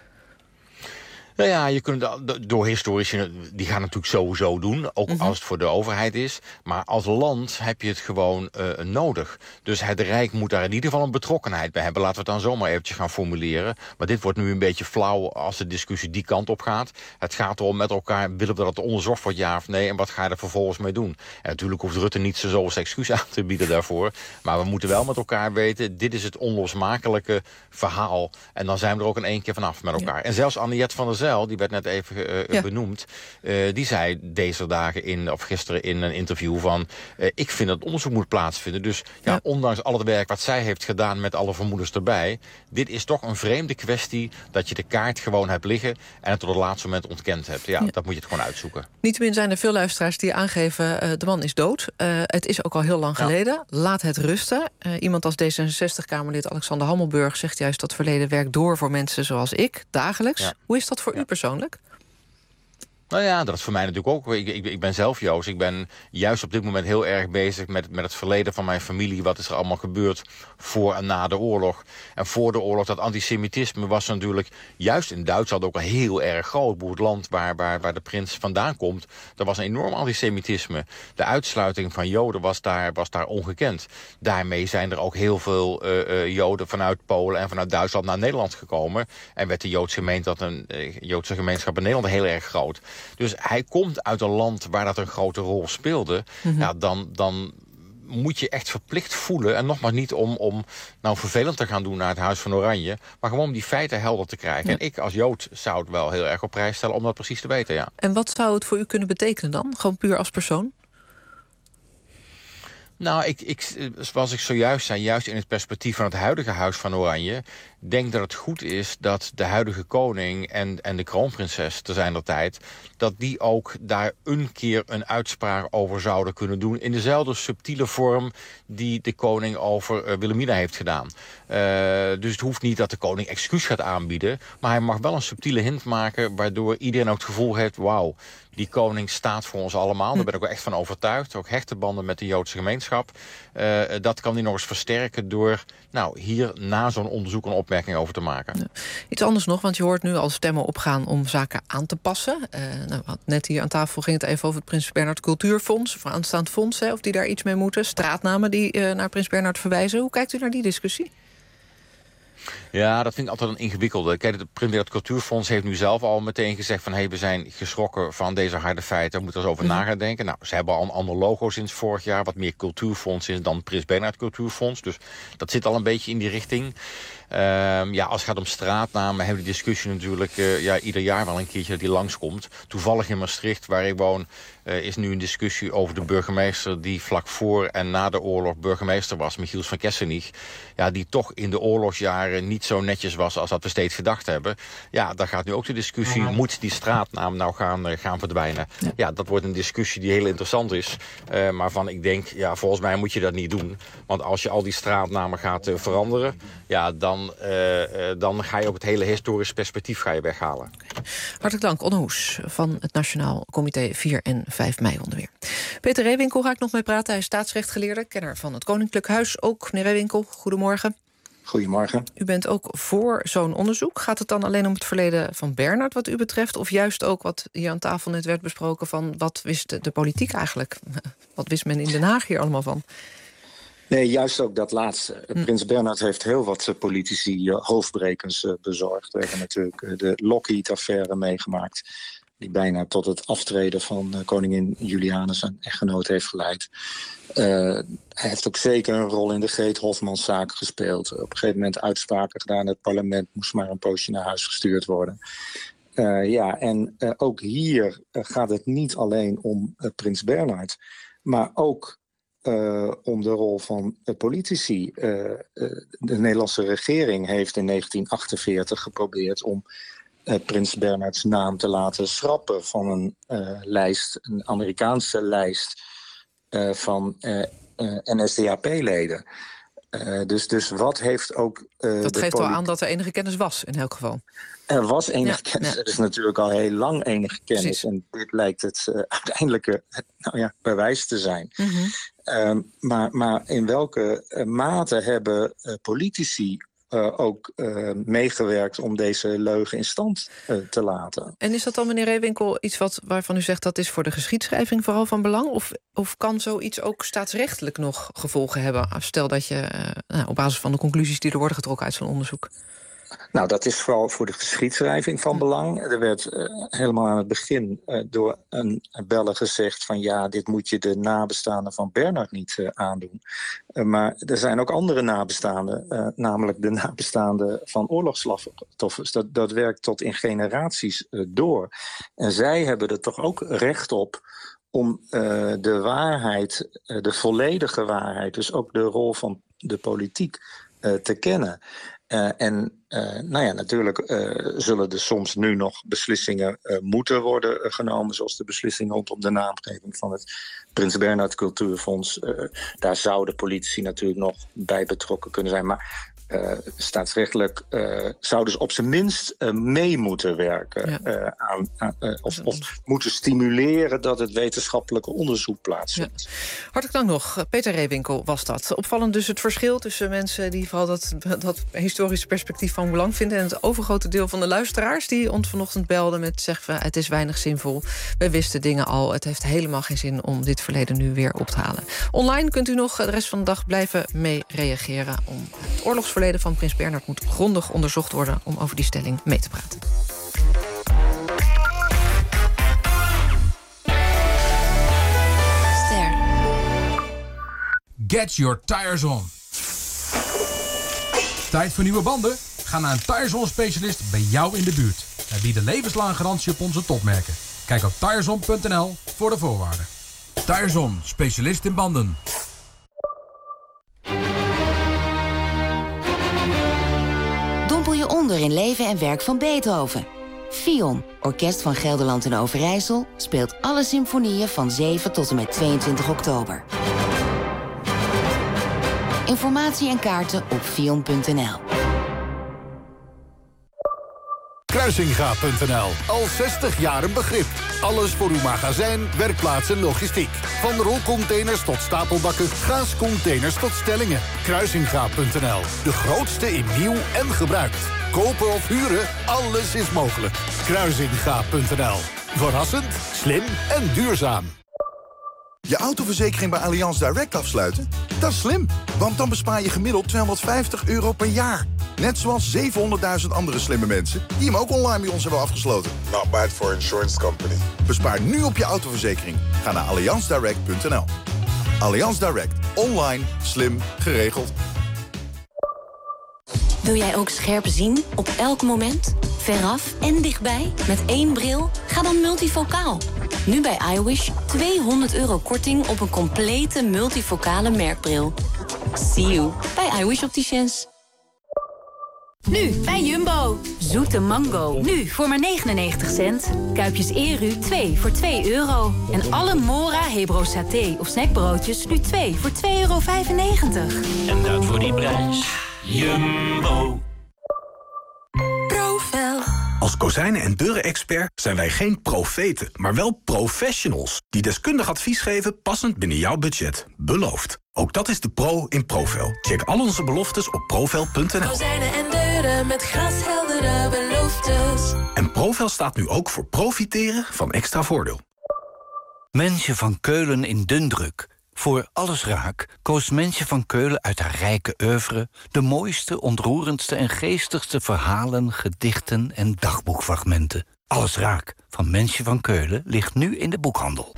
Nou ja, je kunt door historici, die gaan natuurlijk sowieso doen, ook mm-hmm. als het voor de overheid is. Maar als land heb je het gewoon uh, nodig. Dus het Rijk moet daar in ieder geval een betrokkenheid bij hebben. Laten we het dan zomaar eventjes gaan formuleren. Maar dit wordt nu een beetje flauw als de discussie die kant op gaat. Het gaat erom met elkaar, willen we dat het onderzocht wordt, ja of nee? En wat ga je er vervolgens mee doen? En natuurlijk hoeft Rutte niet zo als excuus aan te bieden daarvoor. Maar we moeten wel met elkaar weten, dit is het onlosmakelijke verhaal. En dan zijn we er ook in één keer vanaf met elkaar. Ja. En zelfs Anniette van der Zijl, die werd net even uh, ja. benoemd, uh, die zei deze dagen in, of gisteren in een interview van uh, ik vind dat het onderzoek moet plaatsvinden. Dus ja, ja. ondanks al het werk wat zij heeft gedaan met alle vermoedens erbij, dit is toch een vreemde kwestie dat je de kaart gewoon hebt liggen en het tot het laatste moment ontkend hebt. Ja, ja. dat moet je het gewoon uitzoeken. Niettemin zijn er veel luisteraars die aangeven uh, de man is dood. Uh, het is ook al heel lang geleden. Ja. Laat het rusten. Uh, iemand als D zesenzestig-Kamerlid Alexander Hammelburg zegt juist dat verleden werkt door voor mensen zoals ik, dagelijks. Ja. Hoe is dat voor ja. u persoonlijk? Nou ja, dat is voor mij natuurlijk ook. Ik, ik, ik ben zelf Joost. Ik ben juist op dit moment heel erg bezig met, met het verleden van mijn familie. Wat is er allemaal gebeurd voor en na de oorlog. En voor de oorlog, dat antisemitisme was natuurlijk juist in Duitsland ook al heel erg groot. Het land waar, waar, waar de prins vandaan komt, er was een enorm antisemitisme. De uitsluiting van Joden was daar, was daar ongekend. Daarmee zijn er ook heel veel uh, uh, Joden vanuit Polen en vanuit Duitsland naar Nederland gekomen. En werd de Joodse gemeenschap, een, uh, Joodse gemeenschap in Nederland heel erg groot. Dus hij komt uit een land waar dat een grote rol speelde. Mm-hmm. Ja, dan, dan moet je echt verplicht voelen. En nogmaals niet om, om nou vervelend te gaan doen naar het Huis van Oranje, maar gewoon om die feiten helder te krijgen. Ja. En ik als Jood zou het wel heel erg op prijs stellen om dat precies te weten, ja. En wat zou het voor u kunnen betekenen dan? Gewoon puur als persoon? Nou, ik, ik, zoals ik zojuist zei, juist in het perspectief van het huidige Huis van Oranje, denk dat het goed is dat de huidige koning en, en de kroonprinses te zijner tijd, dat die ook daar een keer een uitspraak over zouden kunnen doen in dezelfde subtiele vorm die de koning over uh, Wilhelmina heeft gedaan. Uh, dus het hoeft niet dat de koning excuus gaat aanbieden, maar hij mag wel een subtiele hint maken waardoor iedereen ook het gevoel heeft, wauw, die koning staat voor ons allemaal. Daar ben ik ook echt van overtuigd. Ook hechte banden met de Joodse gemeenschap. Uh, dat kan hij nog eens versterken door nou, hier na zo'n onderzoek een opmerking over te maken. Ja. Iets anders nog, want je hoort nu al stemmen opgaan om zaken aan te passen. Uh, nou, net hier aan tafel ging het even over het Prins Bernhard Cultuurfonds. Of aanstaand fonds, hè, of die daar iets mee moeten. Straatnamen die uh, naar Prins Bernhard verwijzen. Hoe kijkt u naar die discussie? Ja, dat vind ik altijd een ingewikkelde. Kijk, het Prins Bernhard Cultuurfonds heeft nu zelf al meteen gezegd van, hé, hey, we zijn geschrokken van deze harde feiten, we moeten er eens over mm-hmm. na gaan denken. Nou, ze hebben al een ander logo sinds vorig jaar, wat meer cultuurfonds is dan Prins Bernhard Cultuurfonds. Dus dat zit al een beetje in die richting. Um, ja, als het gaat om straatnamen, hebben we die discussie natuurlijk uh, ja, ieder jaar wel een keertje die langskomt. Toevallig in Maastricht, waar ik woon, uh, is nu een discussie over de burgemeester die vlak voor en na de oorlog burgemeester was, Michiels van Kessenich. Ja, die toch in de oorlogsjaren niet zo netjes was als dat we steeds gedacht hebben. Ja, daar gaat nu ook de discussie, ja. moet die straatnaam nou gaan, uh, gaan verdwijnen? Ja. ja, dat wordt een discussie die heel interessant is. Uh, maar van ik denk, ja, volgens mij moet je dat niet doen. Want als je al die straatnamen gaat uh, veranderen, ja, dan Dan, uh, uh, dan ga je ook het hele historisch perspectief ga je weghalen. Okay. Hartelijk dank, Onno Hoes van het Nationaal Comité vier en vijf mei onderweer. Peter Reewinkel ga ik nog mee praten. Hij is staatsrechtgeleerde, kenner van het Koninklijk Huis ook. Meneer Reewinkel, goedemorgen. Goedemorgen. U bent ook voor zo'n onderzoek. Gaat het dan alleen om het verleden van Bernhard wat u betreft? Of juist ook wat hier aan tafel net werd besproken van wat wist de, de politiek eigenlijk? Wat wist men in Den Haag hier allemaal van? Nee, juist ook dat laatste. Hm. Prins Bernhard heeft heel wat politici uh, hoofdbrekens uh, bezorgd. We hebben natuurlijk uh, de Lockheed-affaire meegemaakt, die bijna tot het aftreden van uh, koningin Juliana, zijn echtgenoot, heeft geleid. Uh, hij heeft ook zeker een rol in de Greet Hofmanszaak gespeeld. Op een gegeven moment uitspraken gedaan. Het parlement moest maar een poosje naar huis gestuurd worden. Uh, ja, en uh, ook hier uh, gaat het niet alleen om uh, prins Bernhard, maar ook Uh, om de rol van uh, politici. Uh, uh, de Nederlandse regering heeft in negentien achtenveertig geprobeerd om uh, prins Bernhards naam te laten schrappen van een uh, lijst, een Amerikaanse lijst uh, van uh, uh, N S D A P-leden. Uh, dus, dus wat heeft ook... Uh, dat de geeft wel aan dat er enige kennis was, in elk geval. Er was enige ja, kennis. Ja. Er is natuurlijk al heel lang enige kennis. Precies. En dit lijkt het uh, uiteindelijke nou ja, bewijs te zijn. Mm-hmm. Uh, maar, maar in welke uh, mate hebben uh, politici uh, ook uh, meegewerkt om deze leugen in stand uh, te laten? En is dat dan, meneer Reewinkel, iets wat, waarvan u zegt dat is voor de geschiedschrijving vooral van belang? Of, of kan zoiets ook staatsrechtelijk nog gevolgen hebben? Stel dat je uh, nou, op basis van de conclusies die er worden getrokken uit zo'n onderzoek. Nou, dat is vooral voor de geschiedschrijving van belang. Er werd uh, helemaal aan het begin uh, door een beller gezegd van ja, dit moet je de nabestaanden van Bernhard niet uh, aandoen. Uh, maar er zijn ook andere nabestaanden, uh, namelijk de nabestaanden van oorlogsslachtoffers. Dat, dat werkt tot in generaties uh, door. En zij hebben er toch ook recht op om uh, de waarheid, uh, de volledige waarheid, dus ook de rol van de politiek uh, te kennen. Uh, en uh, nou ja, natuurlijk uh, zullen er soms nu nog beslissingen uh, moeten worden uh, genomen, zoals de beslissing rondom de naamgeving van het Prins Bernhard Cultuurfonds. Uh, daar zouden politici natuurlijk nog bij betrokken kunnen zijn. Maar uh, staatsrechtelijk uh, zouden ze op zijn minst uh, mee moeten werken. Ja. Uh, aan, aan, uh, of, of moeten stimuleren dat het wetenschappelijke onderzoek plaatsvindt. Ja. Hartelijk dank nog. Peter Reewinkel was dat. Opvallend dus het verschil tussen mensen die vooral dat, dat historische perspectief van belang vinden en het overgrote deel van de luisteraars die ons vanochtend belden met zeggen het is weinig zinvol. We wisten dingen al. Het heeft helemaal geen zin om dit verleden nu weer op te halen. Online kunt u nog de rest van de dag blijven mee reageren. Om het oorlogsverleden van prins Bernhard moet grondig onderzocht worden om over die stelling mee te praten. Ster. Get your tires on. Tijd voor nieuwe banden? Ga naar een Tireson-specialist bij jou in de buurt. Wij bieden levenslange garantie op onze topmerken. Kijk op tireson punt n l voor de voorwaarden. Tireson, specialist in banden. Dompel je onder in leven en werk van Beethoven. Fion, Orkest van Gelderland en Overijssel, speelt alle symfonieën van zeven tot en met tweeëntwintig oktober. Informatie en kaarten op fion punt n l. Kruisinga punt n l. Al zestig jaar een begrip. Alles voor uw magazijn, werkplaats en logistiek. Van rolcontainers tot stapelbakken, gaascontainers tot stellingen. Kruisinga punt n l. De grootste in nieuw en gebruikt. Kopen of huren, alles is mogelijk. Kruisinga punt n l. Verrassend, slim en duurzaam. Je autoverzekering bij Allianz Direct afsluiten? Dat is slim, want dan bespaar je gemiddeld tweehonderdvijftig euro per jaar. Net zoals zevenhonderdduizend andere slimme mensen die hem ook online bij ons hebben afgesloten. Not bad for insurance company. Bespaar nu op je autoverzekering. Ga naar allianz direct punt n l. Allianz Direct. Online, slim, geregeld. Wil jij ook scherp zien op elk moment? Veraf en dichtbij? Met één bril? Ga dan multifocaal. Nu bij iWish tweehonderd euro korting op een complete multifocale merkbril. See you bij iWish Opticians. Nu bij Jumbo. Zoete mango. Nu voor maar negenennegentig cent. Kuipjes Eru twee voor twee euro. En alle Mora, Hebro Saté of snackbroodjes nu twee voor twee euro vijfennegentig. En dat voor die prijs. Jumbo. Profel. Als kozijnen- en deuren-expert zijn wij geen profeten, maar wel professionals die deskundig advies geven passend binnen jouw budget. Beloofd. Ook dat is de pro in Profel. Check al onze beloftes op profel punt n l. Kozijnen en deuren met glasheldere beloftes. En Profel staat nu ook voor profiteren van extra voordeel. Mensje van Keulen in Dundruk. Voor Alles Raak koos Mensje van Keulen uit haar rijke oeuvre de mooiste, ontroerendste en geestigste verhalen, gedichten en dagboekfragmenten. Alles Raak van Mensje van Keulen ligt nu in de boekhandel.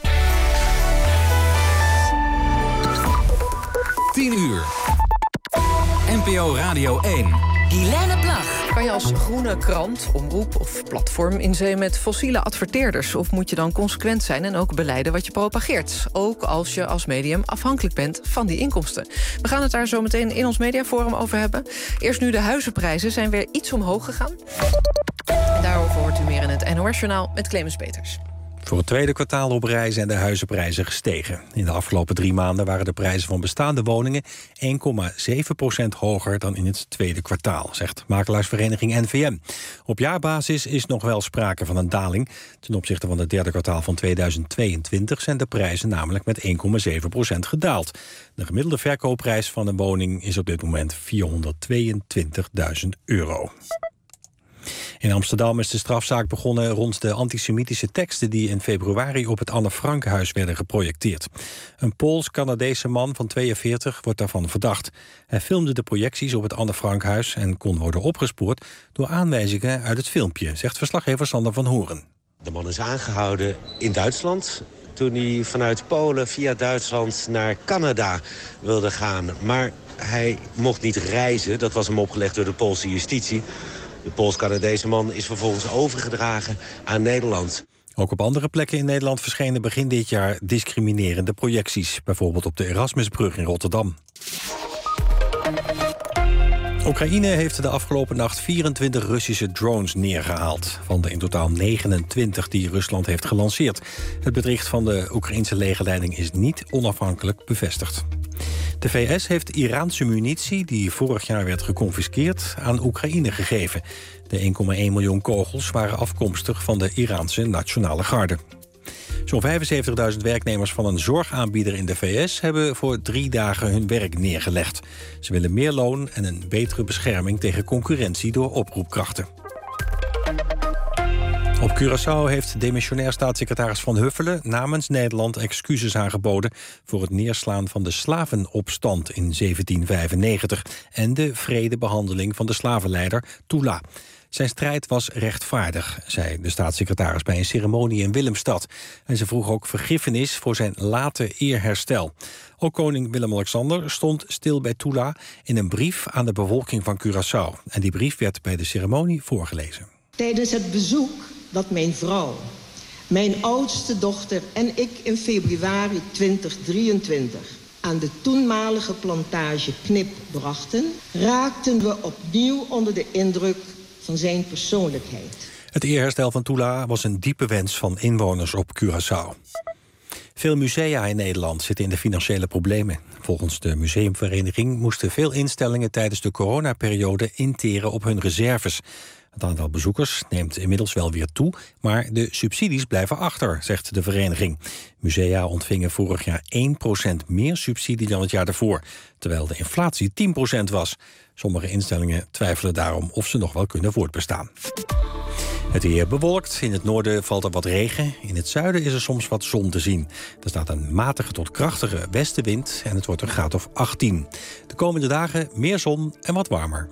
tien uur. N P O Radio één. Guilaine Plag. Kan je als groene krant, omroep of platform in zee met fossiele adverteerders? Of moet je dan consequent zijn en ook beleiden wat je propageert? Ook als je als medium afhankelijk bent van die inkomsten. We gaan het daar zo meteen in ons mediaforum over hebben. Eerst nu de huizenprijzen zijn weer iets omhoog gegaan. En daarover hoort u meer in het N O S-journaal met Clemens Peters. Voor het tweede kwartaal op rij zijn de huizenprijzen gestegen. In de afgelopen drie maanden waren de prijzen van bestaande woningen één komma zeven procent hoger dan in het tweede kwartaal, zegt makelaarsvereniging N V M. Op jaarbasis is nog wel sprake van een daling. Ten opzichte van het derde kwartaal van tweeduizend tweeëntwintig zijn de prijzen namelijk met één komma zeven procent gedaald. De gemiddelde verkoopprijs van een woning is op dit moment vierhonderdtweeëntwintigduizend euro. In Amsterdam is de strafzaak begonnen rond de antisemitische teksten die in februari op het Anne Frankhuis werden geprojecteerd. Een Pools-Canadese man van tweeënveertig wordt daarvan verdacht. Hij filmde de projecties op het Anne Frankhuis en kon worden opgespoord door aanwijzingen uit het filmpje, zegt verslaggever Sander van Horen. De man is aangehouden in Duitsland toen hij vanuit Polen via Duitsland naar Canada wilde gaan. Maar hij mocht niet reizen, dat was hem opgelegd door de Poolse justitie. De Pools-Canadese man is vervolgens overgedragen aan Nederland. Ook op andere plekken in Nederland verschenen begin dit jaar discriminerende projecties. Bijvoorbeeld op de Erasmusbrug in Rotterdam. Oekraïne heeft de afgelopen nacht vierentwintig Russische drones neergehaald. Van de in totaal negenentwintig die Rusland heeft gelanceerd. Het bericht van de Oekraïense legerleiding is niet onafhankelijk bevestigd. De V S heeft Iraanse munitie, die vorig jaar werd geconfiskeerd, aan Oekraïne gegeven. De één komma één miljoen kogels waren afkomstig van de Iraanse Nationale Garde. Zo'n vijfenzeventigduizend werknemers van een zorgaanbieder in de V S hebben voor drie dagen hun werk neergelegd. Ze willen meer loon en een betere bescherming tegen concurrentie door oproepkrachten. Op Curaçao heeft demissionair staatssecretaris Van Huffelen namens Nederland excuses aangeboden voor het neerslaan van de slavenopstand in zeventien vijfennegentig en de vredebehandeling van de slavenleider Tula. Zijn strijd was rechtvaardig, zei de staatssecretaris bij een ceremonie in Willemstad. En ze vroeg ook vergiffenis voor zijn late eerherstel. Ook koning Willem-Alexander stond stil bij Tula in een brief aan de bevolking van Curaçao. En die brief werd bij de ceremonie voorgelezen. Tijdens het bezoek dat mijn vrouw, mijn oudste dochter en ik in februari tweeduizend drieëntwintig aan de toenmalige plantage Knip brachten, raakten we opnieuw onder de indruk van zijn persoonlijkheid. Het eerherstel van Tula was een diepe wens van inwoners op Curaçao. Veel musea in Nederland zitten in de financiële problemen. Volgens de museumvereniging moesten veel instellingen tijdens de coronaperiode interen op hun reserves. Het aantal bezoekers neemt inmiddels wel weer toe, maar de subsidies blijven achter, zegt de vereniging. Musea ontvingen vorig jaar één procent meer subsidie dan het jaar daarvoor, terwijl de inflatie tien procent was. Sommige instellingen twijfelen daarom of ze nog wel kunnen voortbestaan. Het weer bewolkt. In het noorden valt er wat regen. In het zuiden is er soms wat zon te zien. Er staat een matige tot krachtige westenwind en het wordt een graad of achttien. De komende dagen meer zon en wat warmer.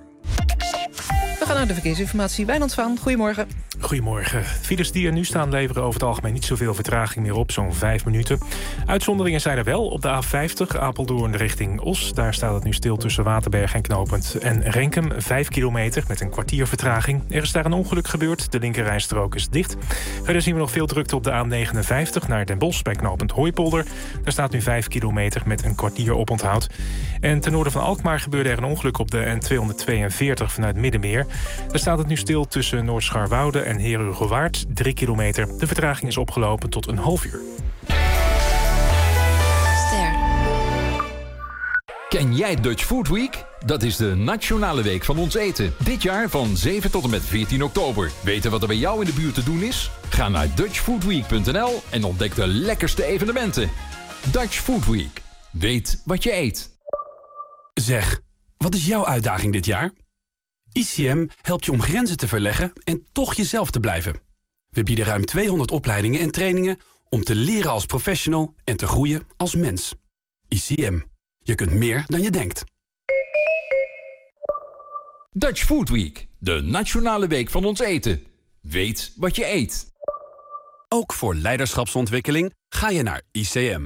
We gaan naar de verkeersinformatie. Wijnand Zwaan, goedemorgen. Goedemorgen. Files die er nu staan leveren over het algemeen niet zoveel vertraging meer op, zo'n vijf minuten. Uitzonderingen zijn er wel op de A vijftig, Apeldoorn richting Os. Daar staat het nu stil tussen Waterberg en knooppunt en Renkum. Vijf kilometer met een kwartier vertraging. Er is daar een ongeluk gebeurd, de linkerrijstrook is dicht. Verder zien we nog veel drukte op de A negenenvijftig naar Den Bosch bij knooppunt Hooipolder. Daar staat nu vijf kilometer met een kwartier oponthoud. En ten noorden van Alkmaar gebeurde er een ongeluk op de N tweehonderdtweeënveertig vanuit Middenmeer. Daar staat het nu stil tussen Noord-Scharwoude en Herugewaard, drie kilometer. De vertraging is opgelopen tot een half uur. Ster. Ken jij Dutch Food Week? Dat is de nationale week van ons eten. Dit jaar van zeven tot en met veertien oktober. Weten wat er bij jou in de buurt te doen is? Ga naar dutch food week punt n l en ontdek de lekkerste evenementen. Dutch Food Week. Weet wat je eet. Zeg, wat is jouw uitdaging dit jaar? I C M helpt je om grenzen te verleggen en toch jezelf te blijven. We bieden ruim tweehonderd opleidingen en trainingen om te leren als professional en te groeien als mens. I C M. Je kunt meer dan je denkt. Dutch Food Week. De nationale week van ons eten. Weet wat je eet. Ook voor leiderschapsontwikkeling ga je naar I C M.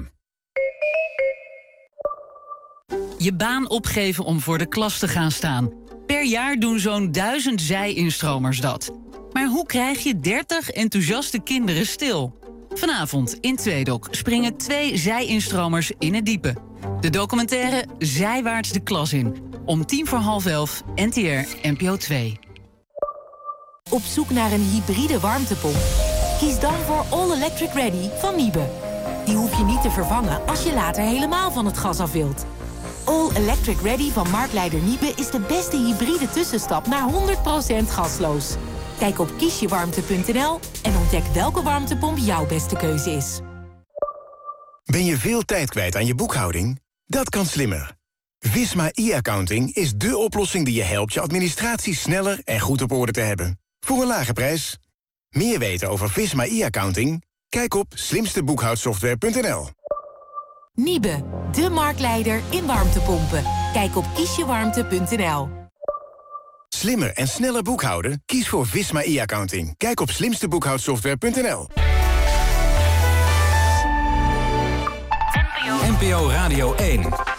Je baan opgeven om voor de klas te gaan staan. Per jaar doen zo'n duizend zij-instromers dat. Maar hoe krijg je dertig enthousiaste kinderen stil? Vanavond in Tweedok springen twee zij-instromers in het diepe. De documentaire Zijwaarts de klas in. Om tien voor half elf, N T R, N P O twee. Op zoek naar een hybride warmtepomp? Kies dan voor All Electric Ready van Niebe. Die hoef je niet te vervangen als je later helemaal van het gas af wilt. All Electric Ready van marktleider Niebe is de beste hybride tussenstap naar honderd procent gasloos. Kijk op kiesjewarmte punt n l en ontdek welke warmtepomp jouw beste keuze is. Ben je veel tijd kwijt aan je boekhouding? Dat kan slimmer. Visma e-accounting is dé oplossing die je helpt je administratie sneller en goed op orde te hebben. Voor een lage prijs. Meer weten over Visma e-accounting? Kijk op slimste boekhoudsoftware punt n l. Niebe, de marktleider in warmtepompen. Kijk op kiesjewarmte punt n l. Slimmer en sneller boekhouden? Kies voor Visma e-accounting. Kijk op slimste boekhoudsoftware punt n l. N P O Radio één.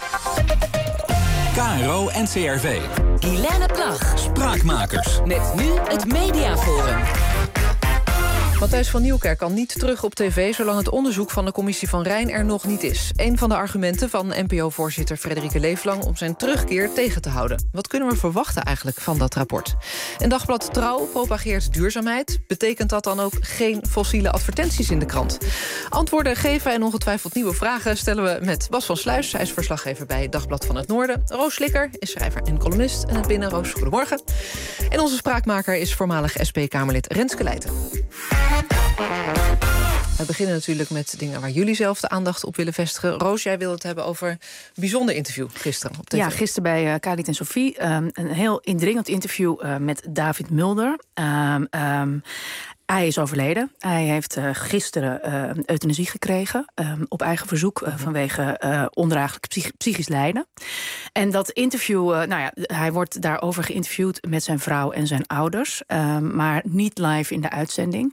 K R O en C R V. Guilaine Plag. Spraakmakers. Met nu het Mediaforum. Matthijs van Nieuwkerk kan niet terug op tv... zolang het onderzoek van de commissie Van Rijn er nog niet is. Een van de argumenten van N P O-voorzitter Frederike Leeflang... om zijn terugkeer tegen te houden. Wat kunnen we verwachten eigenlijk van dat rapport? En Dagblad Trouw propageert duurzaamheid. Betekent dat dan ook geen fossiele advertenties in de krant? Antwoorden geven en ongetwijfeld nieuwe vragen... stellen we met Bas van Sluis. Hij is verslaggever bij Dagblad van het Noorden. Roos Slikker is schrijver en columnist. En het binnen, Roos, goedemorgen. En onze spraakmaker is voormalig S P-Kamerlid Renske Leijten. We beginnen natuurlijk met dingen waar jullie zelf de aandacht op willen vestigen. Roos, jij wilde het hebben over een bijzonder interview gisteren op tv. Ja, gisteren bij uh, Khalid en Sophie. Um, een heel indringend interview uh, met David Mulder. Um, um, Hij is overleden. Hij heeft uh, gisteren uh, euthanasie gekregen. Um, op eigen verzoek uh, vanwege uh, ondraaglijk psych- psychisch lijden. En dat interview, uh, nou ja, hij wordt daarover geïnterviewd met zijn vrouw en zijn ouders. Um, maar niet live in de uitzending.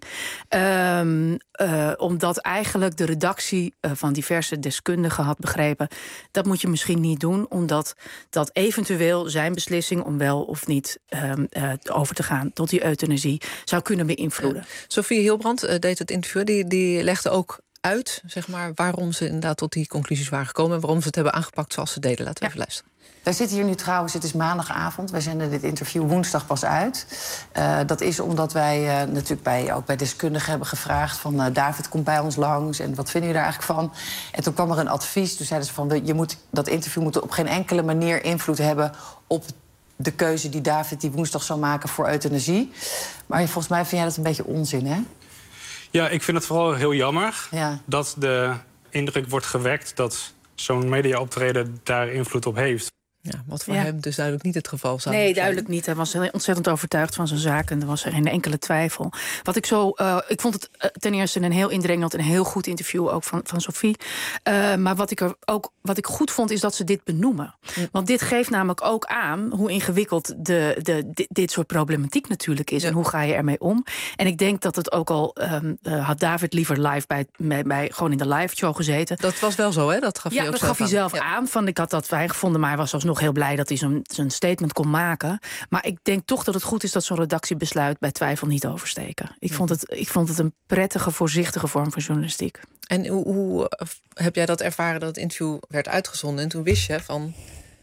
Um, uh, omdat eigenlijk de redactie uh, van diverse deskundigen had begrepen... dat moet je misschien niet doen, omdat dat eventueel zijn beslissing... om wel of niet um, uh, over te gaan tot die euthanasie zou kunnen beïnvloeden. Sophie Hilbrand uh, deed het interview. Die, die legde ook uit, zeg maar, waarom ze inderdaad tot die conclusies waren gekomen... en waarom ze het hebben aangepakt zoals ze deden. Laten we ja. even luisteren. Wij zitten hier nu trouwens, het is maandagavond. Wij zenden dit interview woensdag pas uit. Uh, dat is omdat wij uh, natuurlijk bij, ook bij deskundigen hebben gevraagd... van uh, David komt bij ons langs en wat vinden jullie daar eigenlijk van? En toen kwam er een advies. Toen zeiden ze van, je moet, dat interview moet op geen enkele manier invloed hebben... op de keuze die David die woensdag zou maken voor euthanasie. Maar volgens mij vind jij dat een beetje onzin, hè? Ja, ik vind het vooral heel jammer ja. dat de indruk wordt gewekt... dat zo'n mediaoptreden daar invloed op heeft. Ja, wat voor ja. hem dus duidelijk niet het geval zou Nee, zijn. duidelijk niet. Hij was ontzettend overtuigd van zijn zaak en er was er geen enkele twijfel. Wat ik zo, uh, ik vond het uh, ten eerste een heel indringend en een heel goed interview ook van, van Sophie. Uh, maar wat ik er ook wat ik goed vond is dat ze dit benoemen. Ja. Want dit geeft namelijk ook aan hoe ingewikkeld de, de, de, dit soort problematiek natuurlijk is. Ja. En hoe ga je ermee om? En ik denk dat het ook al um, uh, had David liever live bij, bij, bij gewoon in de live show gezeten. Dat was wel zo, hè? Dat gaf ja, hij ook dat zelf gaf hij zelf aan. aan. Van, ik had dat fijn gevonden, maar hij was alsnog heel blij dat hij zo'n, zo'n statement kon maken. Maar ik denk toch dat het goed is dat zo'n redactie besluit bij twijfel niet oversteken. Ik, ja. vond het, ik vond het een prettige, voorzichtige vorm van journalistiek. En hoe, hoe heb jij dat ervaren dat het interview werd uitgezonden? En toen wist je van,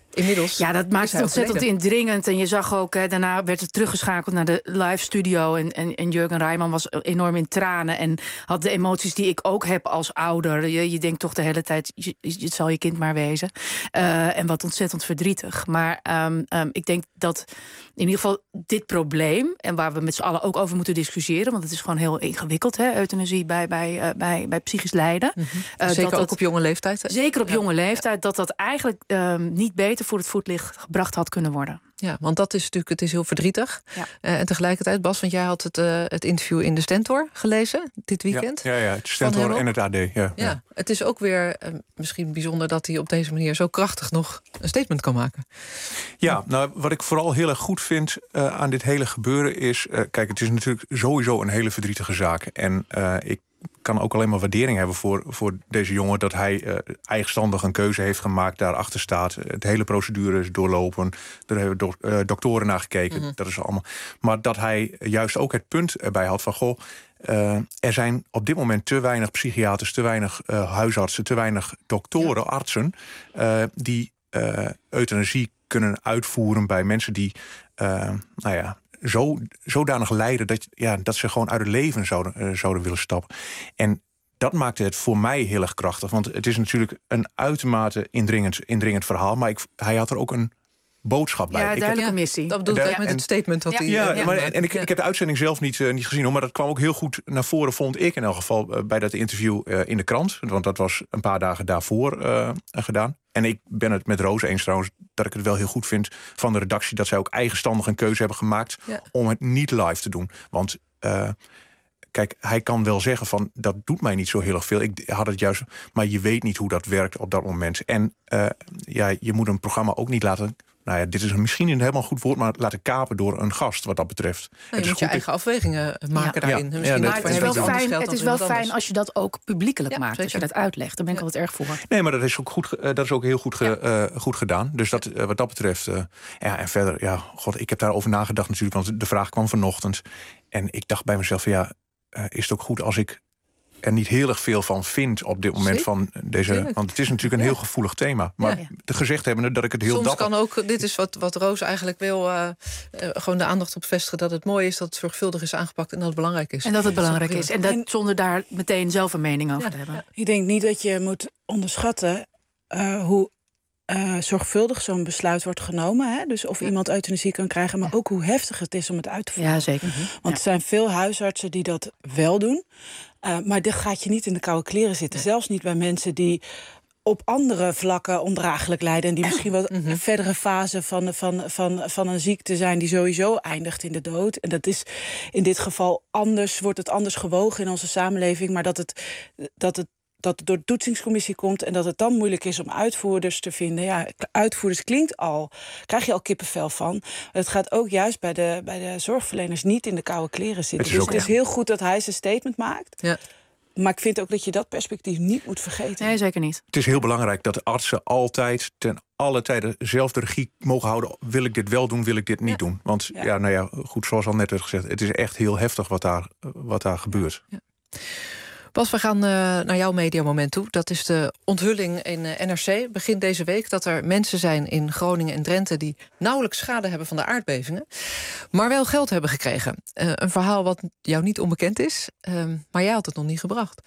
inmiddels... Ja, dat maakt het ontzettend overleden. indringend. En je zag ook, hè, daarna werd het teruggeschakeld naar de live studio. En, en, en Jurgen Rijman was enorm in tranen. En had de emoties die ik ook heb als ouder. Je, je denkt toch de hele tijd, je, het zal je kind maar wezen. Uh, en wat ontzettend verdrietig. Maar um, um, ik denk dat in ieder geval dit probleem... en waar we met z'n allen ook over moeten discussiëren... want het is gewoon heel ingewikkeld, hè, euthanasie bij, bij, uh, bij, bij psychisch lijden. Mm-hmm. Uh, Zeker dat ook dat, op jonge leeftijd. Hè? Zeker op ja. jonge leeftijd, dat dat eigenlijk um, niet beter voor het voetlicht gebracht had kunnen worden. Ja, want dat is natuurlijk, het is heel verdrietig. Ja. Uh, en tegelijkertijd, Bas, want jij had het, uh, het interview in de Stentor gelezen dit weekend. Ja, ja, ja het Stentor en het A D. Ja, ja, ja. Het is ook weer uh, misschien bijzonder dat hij op deze manier zo krachtig nog een statement kan maken. Ja, nou, wat ik vooral heel erg goed vind uh, aan dit hele gebeuren is... Uh, kijk, het is natuurlijk sowieso een hele verdrietige zaak. En uh, ik kan ook alleen maar waardering hebben voor, voor deze jongen... dat hij uh, eigenstandig een keuze heeft gemaakt, daarachter staat. Het hele procedure is doorlopen. Er hebben do- uh, doktoren naar gekeken. Mm-hmm. Dat is allemaal. Maar dat hij juist ook het punt erbij had van... goh, uh, er zijn op dit moment te weinig psychiaters... te weinig uh, huisartsen, te weinig doktoren, ja. artsen... Uh, die uh, euthanasie kunnen uitvoeren bij mensen die... Uh, nou ja... Zo, zodanig lijden dat, ja, dat ze gewoon uit het leven zouden, uh, zouden willen stappen. En dat maakte het voor mij heel erg krachtig. Want het is natuurlijk een uitermate indringend, indringend verhaal. Maar ik, hij had er ook een boodschap bij. Ja, duidelijke ja, missie. Dat bedoel ik met het statement wat ja. hij... Ja, ja, maar, en, en ik, ik heb de uitzending zelf niet, uh, niet gezien, hoor, maar dat kwam ook heel goed naar voren, vond ik in elk geval, uh, bij dat interview uh, in de krant. Want dat was een paar dagen daarvoor uh, gedaan. En ik ben het met Roos eens trouwens, dat ik het wel heel goed vind van de redactie... dat zij ook eigenstandig een keuze hebben gemaakt ja. om het niet live te doen. Want uh, kijk, hij kan wel zeggen van, dat doet mij niet zo heel erg veel. Ik had het juist, maar je weet niet hoe dat werkt op dat moment. En uh, ja, je moet een programma ook niet laten... Nou ja, dit is misschien een helemaal goed woord, maar laten kapen door een gast wat dat betreft. Nou, je het moet is je goed eigen afwegingen maken ja. daarin. Ja. Misschien Ja, maar het is wel fijn, het is wel fijn anders. als je dat ook publiekelijk ja, maakt. zeker. Als je dat uitlegt. Daar ben ik ja. altijd erg voor. Nee, maar dat is ook, goed, uh, dat is ook heel goed, ge, ja. uh, goed gedaan. Dus dat, uh, wat dat betreft... Uh, ja, en verder, ja, god, ik heb daarover nagedacht natuurlijk... want de vraag kwam vanochtend. En ik dacht bij mezelf, van, ja, uh, is het ook goed als ik... er niet heel erg veel van vind op dit moment. Van deze, want het is natuurlijk een heel ja. gevoelig thema. Maar ja. te gezegd hebben dat ik het heel Soms dapper... kan ook, dit is wat, wat Roos eigenlijk wil... Uh, uh, gewoon de aandacht op vestigen dat het mooi is... dat het zorgvuldig is aangepakt en dat het belangrijk is. En dat het belangrijk is. En dat zonder daar meteen zelf een mening over ja. te hebben. Ja. Ik denk niet dat je moet onderschatten... Uh, hoe uh, zorgvuldig zo'n besluit wordt genomen. Hè? Dus of ja. iemand euthanasie kan krijgen... maar ook hoe heftig het is om het uit te voeren. Ja, zeker. Want ja. er zijn veel huisartsen die dat wel doen... Uh, maar dit gaat je niet in de koude kleren zitten. Ja. Zelfs niet bij mensen die op andere vlakken ondraaglijk lijden... en die misschien wat mm-hmm. verdere fase van, van, van, van een ziekte zijn... die sowieso eindigt in de dood. En dat is in dit geval anders, wordt het anders gewogen in onze samenleving... maar dat het, dat het dat het door de toetsingscommissie komt... en dat het dan moeilijk is om uitvoerders te vinden. Ja, uitvoerders klinkt al, krijg je al kippenvel van. Het gaat ook juist bij de, bij de zorgverleners niet in de koude kleren zitten. Het dus het is heel goed dat hij zijn statement maakt. Ja. Maar ik vind ook dat je dat perspectief niet moet vergeten. Nee, zeker niet. Het is heel belangrijk dat de artsen altijd ten alle tijden zelf de regie mogen houden. Wil ik dit wel doen, wil ik dit niet ja. doen? Want ja. ja, nou ja, goed, zoals al net werd gezegd... het is echt heel heftig wat daar, wat daar gebeurt. Ja. Bas, we gaan uh, naar jouw mediamoment toe. Dat is de onthulling in uh, N R C begin deze week... dat er mensen zijn in Groningen en Drenthe... die nauwelijks schade hebben van de aardbevingen... maar wel geld hebben gekregen. Uh, een verhaal wat jou niet onbekend is... Uh, maar jij had het nog niet gebracht.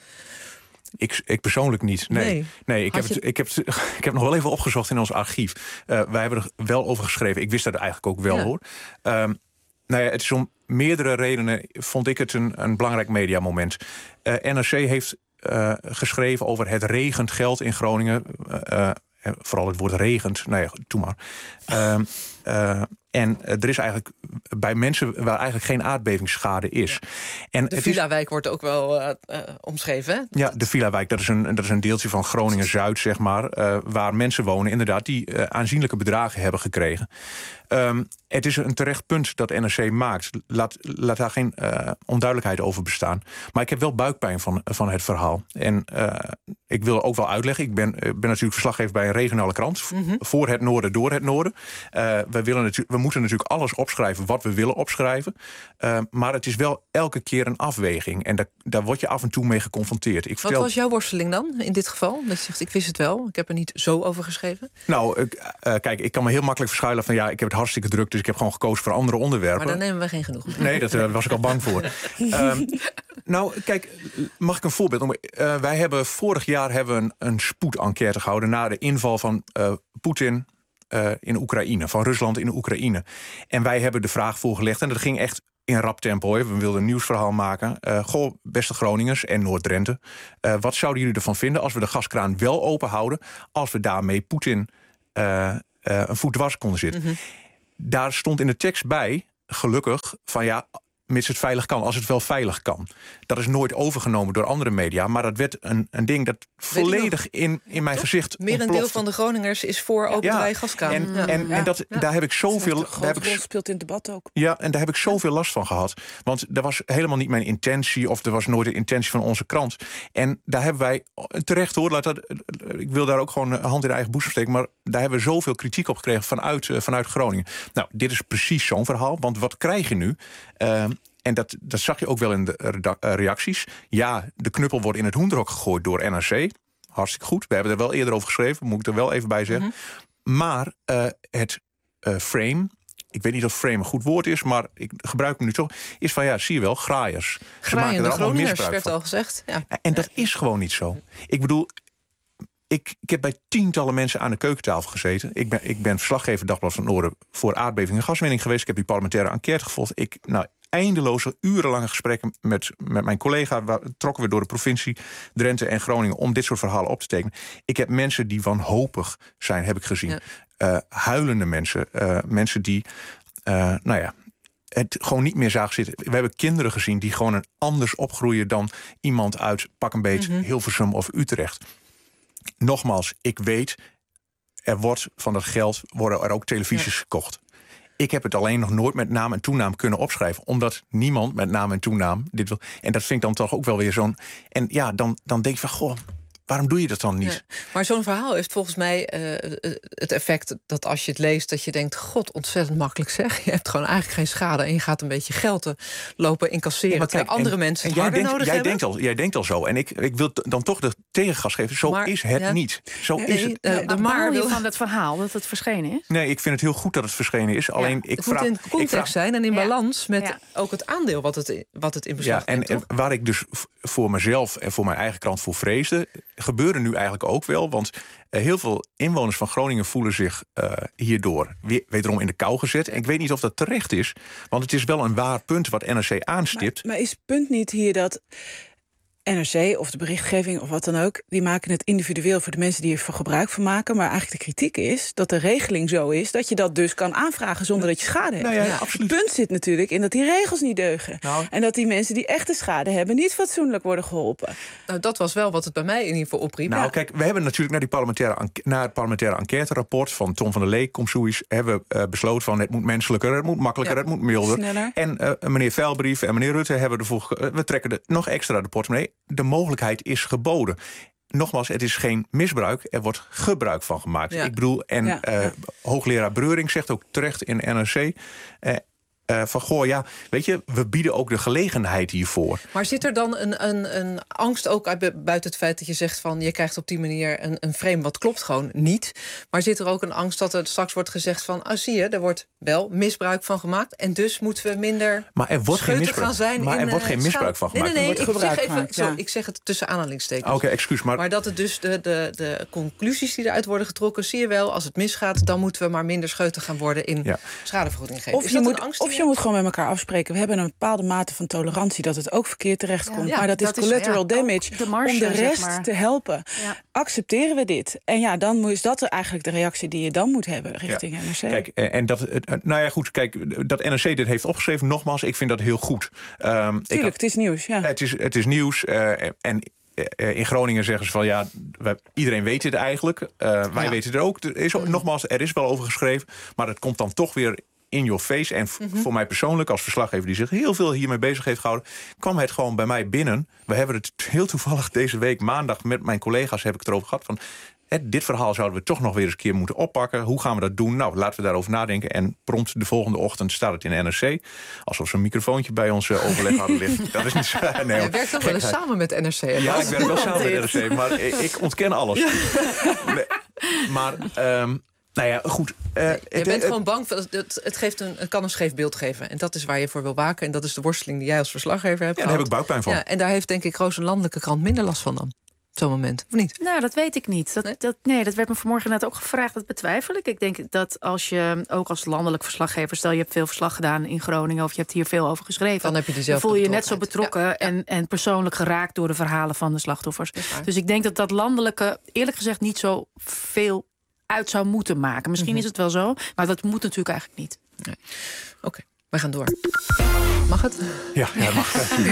Ik, ik persoonlijk niet, nee. nee. nee ik, heb je... het, ik, heb het, ik heb nog wel even opgezocht in ons archief. Uh, wij hebben er wel over geschreven. Ik wist dat eigenlijk ook wel, ja. hoor. Um, nou ja, het is om meerdere redenen vond ik het een, een belangrijk mediamoment. Uh, N R C heeft uh, geschreven over het regent geld in Groningen. Uh, uh, vooral het woord regent. Nou ja, doe maar. Uh, uh, en uh, er is eigenlijk bij mensen waar eigenlijk geen aardbevingsschade is. Ja. En de Villa-wijk wordt ook wel uh, uh, omschreven, hè? Ja, de Villa-wijk, dat is een, dat is een deeltje van Groningen-Zuid, zeg maar... Uh, waar mensen wonen, inderdaad, die uh, aanzienlijke bedragen hebben gekregen. Um, het is een terecht punt dat N R C maakt. Laat, laat daar geen uh, onduidelijkheid over bestaan. Maar ik heb wel buikpijn van, van het verhaal. En uh, ik wil ook wel uitleggen. Ik ben, uh, ben natuurlijk verslaggever bij een regionale krant. Mm-hmm. Voor het noorden, door het noorden. Uh, we, willen natu- we moeten natuurlijk alles opschrijven wat we willen opschrijven. Uh, maar het is wel elke keer een afweging. En daar, daar word je af en toe mee geconfronteerd. Ik vertel... Wat was jouw worsteling dan in dit geval? Dat je zegt, ik wist het wel. Ik heb er niet zo over geschreven. Nou, uh, uh, kijk, ik kan me heel makkelijk verschuilen van... ja, ik heb het hartstikke druk, dus ik heb gewoon gekozen voor andere onderwerpen. Maar daar nemen we geen genoeg. Nee, daar uh, was ik al bang voor. um, nou, kijk, mag ik een voorbeeld noemen? Uh, wij hebben vorig jaar hebben we een, een spoedenquête gehouden... na de inval van uh, Poetin uh, in Oekraïne, van Rusland in Oekraïne. En wij hebben de vraag voorgelegd en dat ging echt... in rap tempo, he. We wilden een nieuwsverhaal maken. Uh, goh, beste Groningers en Noord-Drenthe. Uh, wat zouden jullie ervan vinden als we de gaskraan wel open houden... als we daarmee Poetin uh, uh, een voet dwars konden zitten? Mm-hmm. Daar stond in de tekst bij, gelukkig, van ja... mits het veilig kan, als het wel veilig kan. Dat is nooit overgenomen door andere media... maar dat werd een, een ding dat volledig in, in mijn Toch? gezicht Meer een deel van de Groningers is voor openbare ja. gaskraan. En, ja. en, ja. en dat, ja. daar heb ik zoveel... Dat daar heb ik, speelt in het debat ook. Ja, en daar heb ik zoveel last van gehad. Want dat was helemaal niet mijn intentie... of er was nooit de intentie van onze krant. En daar hebben wij, terecht hoor... Laat dat, ik wil daar ook gewoon hand in eigen boezem steken... maar daar hebben we zoveel kritiek op gekregen vanuit, uh, vanuit Groningen. Nou, dit is precies zo'n verhaal. Want wat krijg je nu... Uh, En dat, dat zag je ook wel in de reacties. Ja, de knuppel wordt in het hoenderhok gegooid door N R C. Hartstikke goed. We hebben er wel eerder over geschreven. Moet ik er wel even bij zeggen. Mm-hmm. Maar uh, het uh, frame... ik weet niet of frame een goed woord is... maar ik gebruik hem nu toch... is van ja, zie je wel, graaiers. Ze maken er allemaal misbruik werd van. Al gezegd. Ja. En dat is gewoon niet zo. Ik bedoel... Ik, ik heb bij tientallen mensen aan de keukentafel gezeten. Ik ben, ik ben verslaggever Dagblad van het Noorden... voor aardbeving en gaswinning geweest. Ik heb die parlementaire enquête gevolgd. Ik, nou, eindeloze, urenlange gesprekken met, met mijn collega... Waar, trokken we door de provincie Drenthe en Groningen... om dit soort verhalen op te tekenen. Ik heb mensen die wanhopig zijn, heb ik gezien. Ja. Uh, huilende mensen. Uh, mensen die, uh, nou ja... het gewoon niet meer zagen zitten. We hebben kinderen gezien die gewoon een anders opgroeien... dan iemand uit pak een beet mm-hmm. Hilversum of Utrecht. Nogmaals, ik weet, er wordt van dat geld worden er ook televisies ja. gekocht. Ik heb het alleen nog nooit met naam en toenaam kunnen opschrijven. Omdat niemand met naam en toenaam dit wil. En dat vind ik dan toch ook wel weer zo'n... En ja, dan, dan denk je van, goh... waarom doe je dat dan niet? Ja, maar zo'n verhaal heeft volgens mij uh, het effect dat als je het leest... dat je denkt, god, ontzettend makkelijk zeg. Je hebt gewoon eigenlijk geen schade... en je gaat een beetje geld uh, lopen incasseren... Ja, terwijl andere en, mensen het en harder denkt, nodig jij hebben. Denkt al, jij denkt al zo. En ik, ik wil t- dan toch de tegengas geven. Zo maar, is het ja. niet. Zo nee, is het. Uh, de maar wil van het verhaal dat het verschenen is? Nee, ik vind het heel goed dat het verschenen is. Alleen, ja, ik het vraag, moet in context vraag, zijn en in ja. balans... met ja. ook het aandeel wat het, wat het in beslag ja, en, neemt, en waar ik dus voor mezelf en voor mijn eigen krant voor vreesde... gebeurde nu eigenlijk ook wel, want uh, heel veel inwoners van Groningen voelen zich uh, hierdoor weer, wederom in de kou gezet. En ik weet niet of dat terecht is, want het is wel een waar punt wat N R C aanstipt. Maar, maar is het punt niet hier dat N R C of de berichtgeving of wat dan ook... die maken het individueel voor de mensen die er gebruik van maken... maar eigenlijk de kritiek is dat de regeling zo is... dat je dat dus kan aanvragen zonder dat je schade hebt. Nou ja, ja, absoluut. Het punt zit natuurlijk in dat die regels niet deugen. Nou. En dat die mensen die echte schade hebben... niet fatsoenlijk worden geholpen. Nou, dat was wel wat het bij mij in ieder geval opriep. Nou, ja. kijk, we hebben natuurlijk naar, die parlementaire, naar het parlementaire enquêterapport... van Tom van der Leek, Comsoes, hebben we uh, besloten van... het moet menselijker, het moet makkelijker, ja. het moet milder. Sneller. En uh, meneer Veilbrief en meneer Rutte hebben ervoor... Uh, we trekken er nog extra de portemonnee. De mogelijkheid is geboden. Nogmaals, het is geen misbruik. Er wordt gebruik van gemaakt. Ja. Ik bedoel, en ja, uh, ja. hoogleraar Breuring zegt ook terecht in N R C... Uh, Uh, van goh, ja, weet je, we bieden ook de gelegenheid hiervoor. Maar zit er dan een, een, een angst ook uit, buiten het feit dat je zegt van... je krijgt op die manier een, een frame wat klopt gewoon niet. Maar zit er ook een angst dat er straks wordt gezegd van... ah, zie je, er wordt wel misbruik van gemaakt... en dus moeten we minder maar er wordt geen misbruik, gaan zijn. Maar in, er wordt geen misbruik van gemaakt. Nee, nee, nee, ik, ik, zeg even, gemaakt, zo, ja. ik zeg het tussen aanhalingstekens. Oké, okay, excuus. Maar... maar dat het dus de, de, de conclusies die eruit worden getrokken... zie je wel, als het misgaat, dan moeten we maar minder scheuten gaan worden... in ja. schadevergoeding geven. Of, je moet, of je moet gewoon met elkaar afspreken. We hebben een bepaalde mate van tolerantie... dat het ook verkeerd terechtkomt. Ja, maar dat, dat is collateral is, ja, damage de marge, om de rest zeg maar. te helpen. Ja. Accepteren we dit? En ja, dan is dat eigenlijk de reactie die je dan moet hebben richting ja. N R C. Kijk, en dat, nou ja, goed, kijk, dat N R C dit heeft opgeschreven, nogmaals, ik vind dat heel goed. Um, Tuurlijk, ik, het is nieuws, ja. Het is, het is nieuws uh, en... In Groningen zeggen ze van ja, wij, iedereen weet dit eigenlijk. Uh, wij ja. weten het ook. Er is, nogmaals, er is wel over geschreven. Maar het komt dan toch weer in your face. En v- Mhm. voor mij persoonlijk, als verslaggever die zich heel veel hiermee bezig heeft gehouden, kwam het gewoon bij mij binnen. We hebben het heel toevallig deze week maandag met mijn collega's heb ik het erover gehad van, hè, dit verhaal zouden we toch nog weer eens een keer moeten oppakken. Hoe gaan we dat doen? Nou, laten we daarover nadenken. En prompt de volgende ochtend staat het in de N R C. Alsof ze een microfoontje bij ons uh, overleg hadden liggen. Dat is niet zo. Nee, Je werkt ook wel eens samen met N R C. hè, Ja, Bas? ik werk wel samen met N R C, maar ik, ik ontken alles. Nee, maar, um, nou ja, goed. Uh, Je het, bent het, gewoon bang, voor, het, het, geeft een, het kan een scheef beeld geven. En dat is waar je voor wil waken. En dat is de worsteling die jij als verslaggever hebt Ja, daar heb gehad. ik buikpijn van. Ja, en daar heeft denk ik Roos een landelijke krant minder last van dan. Op zo'n moment, of niet? Nou, dat weet ik niet. Dat, nee? Dat, nee, dat werd me vanmorgen net ook gevraagd. Dat betwijfel ik. Ik denk dat als je, ook als landelijk verslaggever, stel je hebt veel verslag gedaan in Groningen of je hebt hier veel over geschreven, Dan heb je diezelfde voel je je net zo betrokkenheid. betrokken Ja, ja. En, en persoonlijk geraakt door de verhalen van de slachtoffers. Dus ik denk dat dat landelijke, eerlijk gezegd, niet zo veel uit zou moeten maken. Misschien Mhm. is het wel zo, maar dat moet natuurlijk eigenlijk niet. Nee. Oké, okay, we gaan door. Mag het? Ja, ja mag.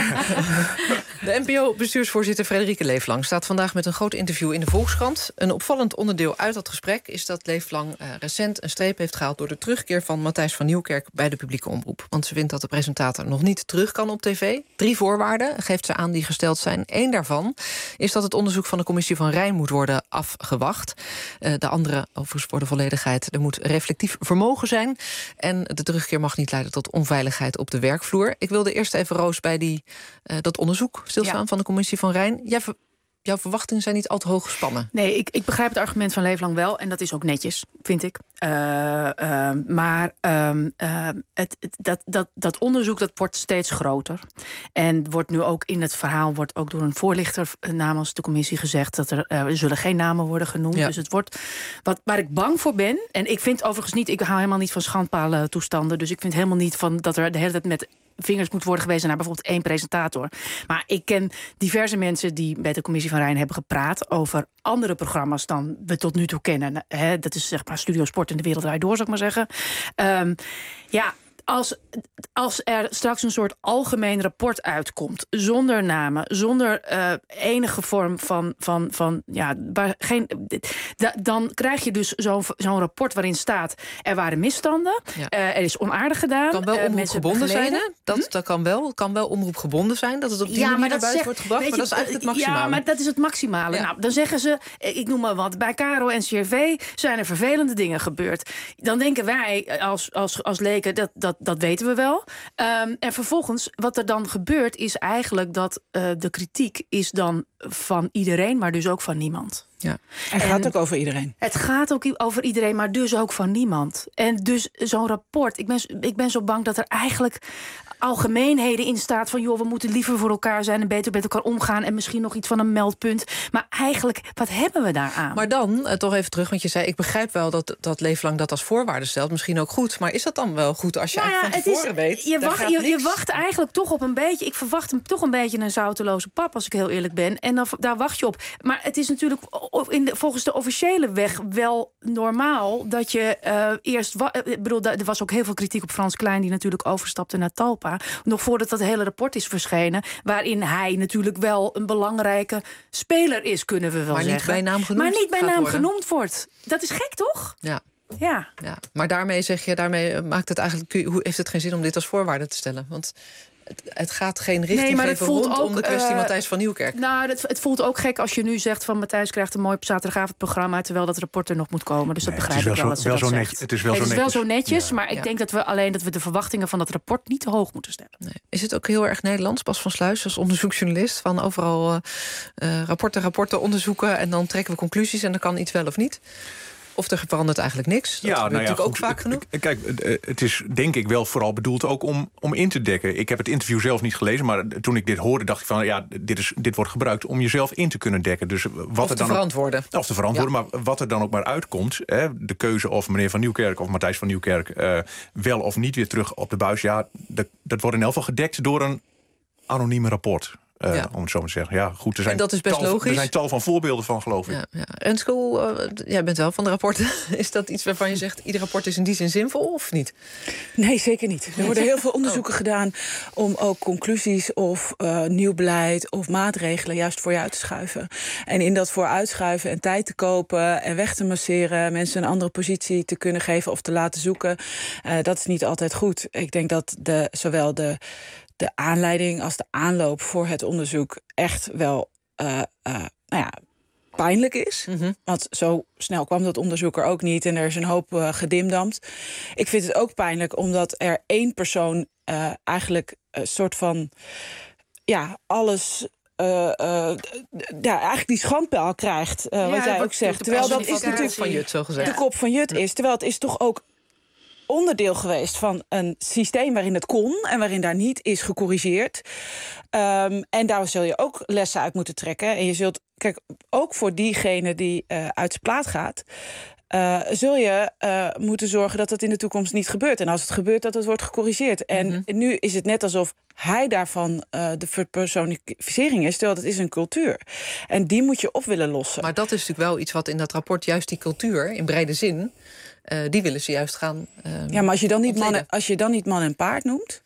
De N P O-bestuursvoorzitter Frederike Leeflang staat vandaag met een groot interview in de Volkskrant. Een opvallend onderdeel uit dat gesprek is dat Leeflang uh, recent een streep heeft gehaald door de terugkeer van Matthijs van Nieuwkerk bij de publieke omroep. Want ze vindt dat de presentator nog niet terug kan op tv. Drie voorwaarden geeft ze aan die gesteld zijn. Eén daarvan is dat het onderzoek van de commissie van Rijn moet worden afgewacht. Uh, de andere, overigens voor de volledigheid, er moet reflectief vermogen zijn. En de terugkeer mag niet leiden tot onveiligheid op de werkvloer. Ik wilde eerst even, Roos, bij die, uh, dat onderzoek stilstaan ja. van de commissie van Rijn. Jij ver, jouw verwachtingen zijn niet al te hoog gespannen. Nee, ik, ik begrijp het argument van Leeflang wel. En dat is ook netjes, vind ik. Uh, uh, maar uh, uh, het, het, dat, dat, dat onderzoek dat wordt steeds groter. En wordt nu ook in het verhaal wordt ook door een voorlichter namens de commissie gezegd dat er, uh, er zullen geen namen worden genoemd. Ja. Dus het wordt wat waar ik bang voor ben. En ik vind overigens niet, ik hou helemaal niet van schandpalen toestanden. Dus ik vind helemaal niet van dat er de hele tijd met vingers moet worden gewezen naar bijvoorbeeld één presentator. Maar ik ken diverse mensen die bij de commissie van Rijn hebben gepraat over andere programma's dan we tot nu toe kennen. He, dat is zeg maar Studio Sport en De Wereld Draait Door, zou ik maar zeggen. Um, ja, als, als er straks een soort algemeen rapport uitkomt, zonder namen, zonder uh, enige vorm van, van, van ja, waar geen, da, dan krijg je dus zo'n zo'n rapport waarin staat, er waren misstanden, ja. uh, er is onaardig gedaan. Kan wel uh, omroepgebonden zijn, hè? Dat, hm? dat kan wel, kan wel omroepgebonden zijn, dat het op die ja, manier naar buiten zeg, wordt gebracht, maar je, dat is eigenlijk het maximale. Ja, maar dat is het maximale. Ja. Nou, dan zeggen ze, ik noem maar wat, bij K R O en C R V zijn er vervelende dingen gebeurd. Dan denken wij als, als, als leken, dat, dat, dat weten we wel. Um, en vervolgens, wat er dan gebeurt, is eigenlijk dat uh, de kritiek is dan van iedereen, maar dus ook van niemand. Ja. Het gaat ook over iedereen. Het gaat ook over iedereen, maar dus ook van niemand. En dus zo'n rapport, ik ben, ik ben zo bang dat er eigenlijk algemeenheden in staat van, joh, we moeten liever voor elkaar zijn en beter met elkaar omgaan en misschien nog iets van een meldpunt. Maar eigenlijk, wat hebben we daaraan? Maar dan, uh, toch even terug, want je zei, ik begrijp wel dat, dat Leeflang dat als voorwaarde stelt. Misschien ook goed, maar is dat dan wel goed als je nou ja, eigenlijk van tevoren weet? Je wacht, je, je wacht eigenlijk toch op een beetje, ik verwacht hem toch een beetje een zouteloze pap, als ik heel eerlijk ben. En dan, daar wacht je op. Maar het is natuurlijk in de, volgens de officiële weg wel normaal dat je uh, eerst... Wa- ik bedoel, er was ook heel veel kritiek op Frans Klein, die natuurlijk overstapte naar Talpa. Nog voordat dat hele rapport is verschenen, waarin hij natuurlijk wel een belangrijke speler is, kunnen we wel maar zeggen. Maar niet bij naam genoemd Maar niet bij naam worden. genoemd wordt. Dat is gek, toch? Ja. Ja. ja. Maar daarmee zeg je, daarmee maakt het eigenlijk, heeft het geen zin om dit als voorwaarde te stellen? Want Het, het gaat geen richting nee, maar geven het voelt rondom ook, de kwestie uh, Matthijs van Nieuwkerk. Nou, het, het voelt ook gek als je nu zegt van Matthijs krijgt een mooi zaterdagavondprogramma, terwijl dat rapport er nog moet komen. Dus dat nee, begrijp ik wel, wel dat ze wel dat zo zegt. Netjes, het is wel, nee, zo, het is wel netjes. zo netjes, ja. maar ik ja. denk dat we alleen dat we de verwachtingen van dat rapport niet te hoog moeten stellen. Nee. Is het ook heel erg Nederlands, Bas van Sluis, als onderzoeksjournalist, van overal uh, uh, rapporten, rapporten onderzoeken en dan trekken we conclusies en dan kan iets wel of niet? Of er verandert eigenlijk niks. Dat ja, gebeurt nou ja, natuurlijk goed. ook vaak genoeg. Kijk, het is denk ik wel vooral bedoeld ook om, om in te dekken. Ik heb het interview zelf niet gelezen, maar toen ik dit hoorde dacht ik van, ja, dit, is, dit wordt gebruikt om jezelf in te kunnen dekken. Dus wat of er te dan verantwoorden. Ook, of te verantwoorden, ja. maar wat er dan ook maar uitkomt, hè, de keuze of meneer Van Nieuwkerk of Matthijs van Nieuwkerk uh, wel of niet weer terug op de buis, ja, dat, dat wordt in elk geval gedekt door een anonieme rapport. Uh, Ja. Om het zo maar te zeggen. Ja, goed, er zijn, En dat is best tal, logisch. er zijn tal van voorbeelden van, geloof ik. Ja, ja. Renske, uh, jij bent wel van de rapporten. Is dat iets waarvan je zegt, ieder rapport is in die zin zinvol of niet? Nee, zeker niet. Er worden heel veel onderzoeken oh. gedaan om ook conclusies of uh, nieuw beleid of maatregelen juist voor je uit te schuiven. En in dat vooruitschuiven en tijd te kopen en weg te masseren, mensen een andere positie te kunnen geven of te laten zoeken, uh, dat is niet altijd goed. Ik denk dat de, zowel de, de aanleiding als de aanloop voor het onderzoek echt wel uh, uh, nou ja, pijnlijk is. Mm-hmm. Want zo snel kwam dat onderzoek er ook niet en er is een hoop uh, gedimdamd. Ik vind het ook pijnlijk omdat er één persoon uh, eigenlijk een soort van ja, alles Uh, uh, ja, eigenlijk die schandpaal krijgt, uh, ja, wat jij ook zegt. Terwijl dat is natuurlijk van Jut, zo gezegd. De kop van Jut is. Terwijl het is toch ook onderdeel geweest van een systeem waarin het kon en waarin daar niet is gecorrigeerd. Um, en daar zul je ook lessen uit moeten trekken. En je zult, kijk, ook voor diegene die uh, uit zijn plaat gaat, Uh, zul je uh, moeten zorgen dat het in de toekomst niet gebeurt. En als het gebeurt, dat het wordt gecorrigeerd. En mm-hmm. nu is het net alsof hij daarvan uh, de verpersonificering is, terwijl het is een cultuur. En die moet je op willen lossen. Maar dat is natuurlijk wel iets wat in dat rapport, juist die cultuur, in brede zin, uh, die willen ze juist gaan uh, Ja, maar als je dan niet man, als je dan niet man en paard noemt,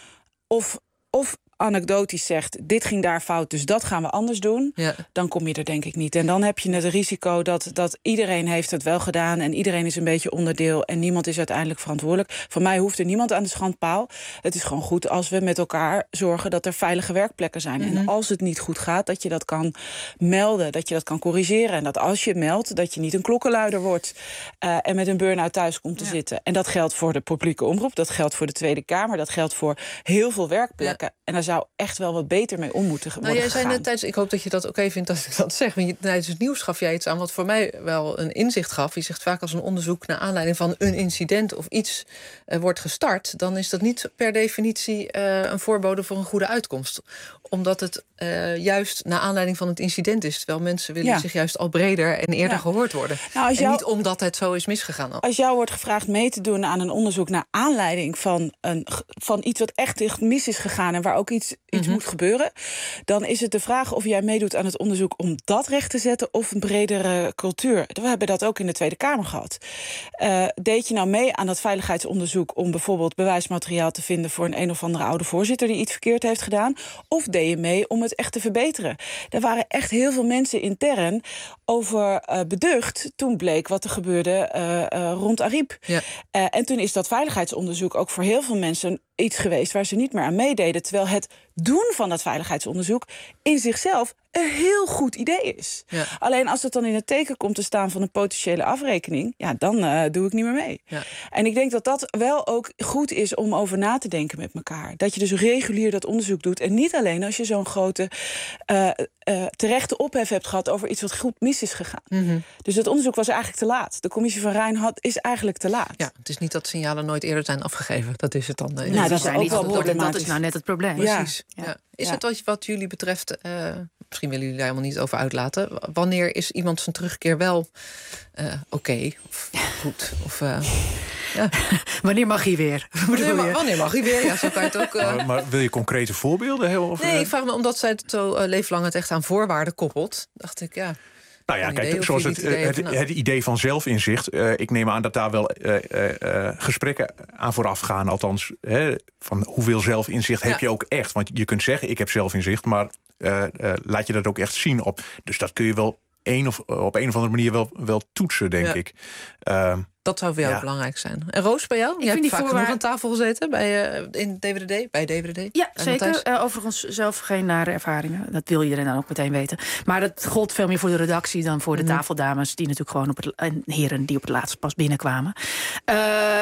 of, of anekdotisch zegt, dit ging daar fout, dus dat gaan we anders doen, ja. dan kom je er denk ik niet. En dan heb je het risico dat, dat iedereen heeft het wel gedaan en iedereen is een beetje onderdeel en niemand is uiteindelijk verantwoordelijk. Van mij hoeft er niemand aan de schandpaal. Het is gewoon goed als we met elkaar zorgen dat er veilige werkplekken zijn. Mm-hmm. En als het niet goed gaat, dat je dat kan melden, dat je dat kan corrigeren. En dat als je meldt, dat je niet een klokkenluider wordt uh, en met een burn-out thuis komt te ja. zitten. En dat geldt voor de publieke omroep, dat geldt voor de Tweede Kamer, dat geldt voor heel veel werkplekken. Ja. En daar zou echt wel wat beter mee om moeten worden nou, jij gegaan. zei net tijdens, ik hoop dat je dat oké okay vindt dat ik dat zeg. Want je, tijdens het nieuws gaf jij iets aan wat voor mij wel een inzicht gaf. Je zegt vaak als een onderzoek naar aanleiding van een incident of iets uh, wordt gestart, dan is dat niet per definitie uh, een voorbode voor een goede uitkomst. Omdat het uh, juist naar aanleiding van het incident is. Terwijl mensen willen ja. zich juist al breder en eerder ja. gehoord worden. Nou, als en jou, niet omdat het zo is misgegaan. Al. Als jou wordt gevraagd mee te doen aan een onderzoek naar aanleiding van, een, van iets wat echt mis is gegaan en waar ook iets, iets mm-hmm. moet gebeuren, dan is het de vraag of jij meedoet aan het onderzoek om dat recht te zetten of een bredere cultuur. We hebben dat ook in de Tweede Kamer gehad. Uh, deed je nou mee aan dat veiligheidsonderzoek om bijvoorbeeld bewijsmateriaal te vinden voor een een of andere oude voorzitter die iets verkeerd heeft gedaan? Of deed je mee om het echt te verbeteren? Er waren echt heel veel mensen intern over uh, beducht toen bleek wat er gebeurde uh, uh, rond Ariep. Ja. Uh, en toen is dat veiligheidsonderzoek ook voor heel veel mensen iets geweest waar ze niet meer aan meededen. Terwijl het doen van dat veiligheidsonderzoek in zichzelf een heel goed idee is. Ja. Alleen als het dan in het teken komt te staan van een potentiële afrekening, ja, dan uh, doe ik niet meer mee. Ja. En ik denk dat dat wel ook goed is om over na te denken met elkaar. Dat je dus regulier dat onderzoek doet en niet alleen als je zo'n grote uh, uh, terechte ophef hebt gehad over iets wat goed mis is gegaan. Mm-hmm. Dus het onderzoek was eigenlijk te laat. De commissie van Rijn had, is eigenlijk te laat. Ja, het is niet dat signalen nooit eerder zijn afgegeven. Dat is het dan. Uh, nou, dat is ook wel problematisch. Dat is nou net het probleem. Ja. Precies. Ja. Ja. Is ja. het wat, wat jullie betreft, uh, misschien willen jullie daar helemaal niet over uitlaten, wanneer is iemand zijn terugkeer wel uh, oké okay, of goed? Of, uh, ja. Wanneer mag hij weer? Wanneer, ma- wanneer mag hij weer? Ja, zo kan je het ook. Uh... Maar, maar wil je concrete voorbeelden hebben? Of, nee, ik vraag me omdat zij het zo uh, leven lang het echt aan voorwaarden koppelt. Dacht ik, ja. Nou ja, kijk, idee, zoals het, het, idee, het, het, het idee van zelfinzicht. Uh, ik neem aan dat daar wel uh, uh, gesprekken aan vooraf gaan. Althans, hè, van hoeveel zelfinzicht ja. heb je ook echt? Want je kunt zeggen, ik heb zelfinzicht, maar uh, uh, laat je dat ook echt zien op. Dus dat kun je wel een of, op een of andere manier wel, wel toetsen, denk ja. ik. Uh, Dat zou voor jou ja. belangrijk zijn. En Roos, bij jou? Je hebt vaak voorwaarden... genoeg aan tafel gezeten bij, uh, in D W D D, bij D W D D? Ja, zeker. Uh, overigens zelf geen nare ervaringen. Dat wil iedereen dan ook meteen weten. Maar dat gold veel meer voor de redactie dan voor de mm-hmm. tafeldames, die natuurlijk gewoon op het, en heren die op het laatst pas binnenkwamen. Uh,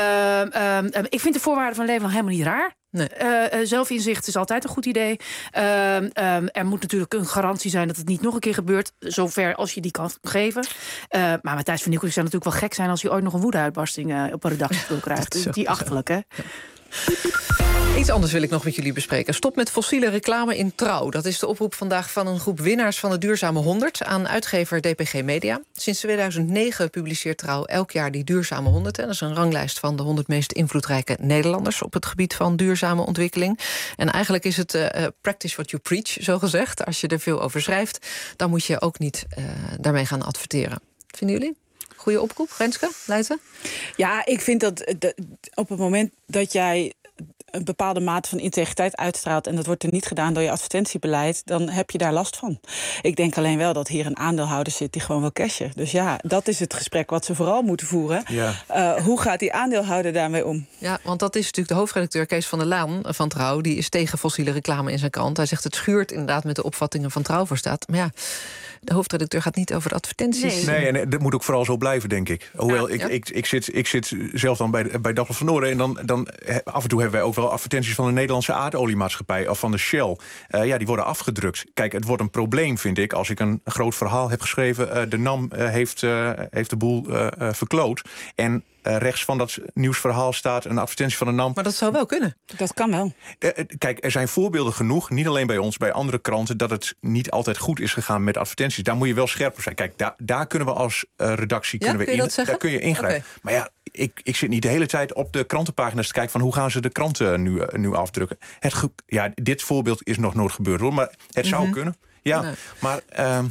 uh, uh, ik vind de voorwaarden van leven nog helemaal niet raar. Nee. Uh, uh, zelfinzicht is altijd een goed idee. Uh, um, er moet natuurlijk een garantie zijn dat het niet nog een keer gebeurt, zover als je die kan geven. Uh, maar Matthijs van Nieuwkerk zou natuurlijk wel gek zijn als hij ooit nog een woedeuitbarsting uh, op een redactievloer krijgt. Die achterlijk, hè? Iets anders wil ik nog met jullie bespreken. Stop met fossiele reclame in Trouw. Dat is de oproep vandaag van een groep winnaars van de Duurzame honderd... aan uitgever D P G Media. Sinds tweeduizend negen publiceert Trouw elk jaar die Duurzame honderd. Dat is een ranglijst van de honderd meest invloedrijke Nederlanders... op het gebied van duurzame ontwikkeling. En eigenlijk is het uh, practice what you preach, zo gezegd. Als je er veel over schrijft, dan moet je ook niet uh, daarmee gaan adverteren. Vinden jullie? Goeie oproep, Renske, Leijten? Ja, ik vind dat de, op het moment dat jij een bepaalde mate van integriteit uitstraalt... en dat wordt er niet gedaan door je advertentiebeleid... dan heb je daar last van. Ik denk alleen wel dat hier een aandeelhouder zit die gewoon wil cashen. Dus ja, dat is het gesprek wat ze vooral moeten voeren. Ja. Uh, hoe gaat die aandeelhouder daarmee om? Ja, want dat is natuurlijk de hoofdredacteur Kees van der Laan van Trouw... die is tegen fossiele reclame in zijn krant. Hij zegt het schuurt inderdaad met de opvattingen van Trouw voor staat. Maar ja, de hoofdredacteur gaat niet over de advertenties. Nee, nee en dat moet ook vooral zo blijven, denk ik. Hoewel, ja, ik, ja. ik, ik, zit, ik zit zelf dan bij, bij Dagblad van Noorden... en dan, dan af en toe hebben wij ook wel advertenties van de Nederlandse aardoliemaatschappij of van de Shell. Uh, ja, die worden afgedrukt. Kijk, het wordt een probleem, vind ik, als ik een groot verhaal heb geschreven. Uh, de NAM uh, heeft, uh, heeft de boel uh, uh, verkloot. En Uh, rechts van dat nieuwsverhaal staat een advertentie van de NAM. Maar dat zou wel kunnen. Dat kan wel. Uh, kijk, er zijn voorbeelden genoeg, niet alleen bij ons, bij andere kranten... dat het niet altijd goed is gegaan met advertenties. Daar moet je wel scherp op zijn. Kijk, daar, daar kunnen we als uh, redactie... Ja, kunnen kun we je in, daar kun je ingrijpen. Okay. Maar ja, ik, ik zit niet de hele tijd op de krantenpagina's te kijken... van hoe gaan ze de kranten nu, uh, nu afdrukken. Het ge- ja, dit voorbeeld is nog nooit gebeurd, hoor. Maar het zou mm-hmm. kunnen. Ja, nee. maar... Uh,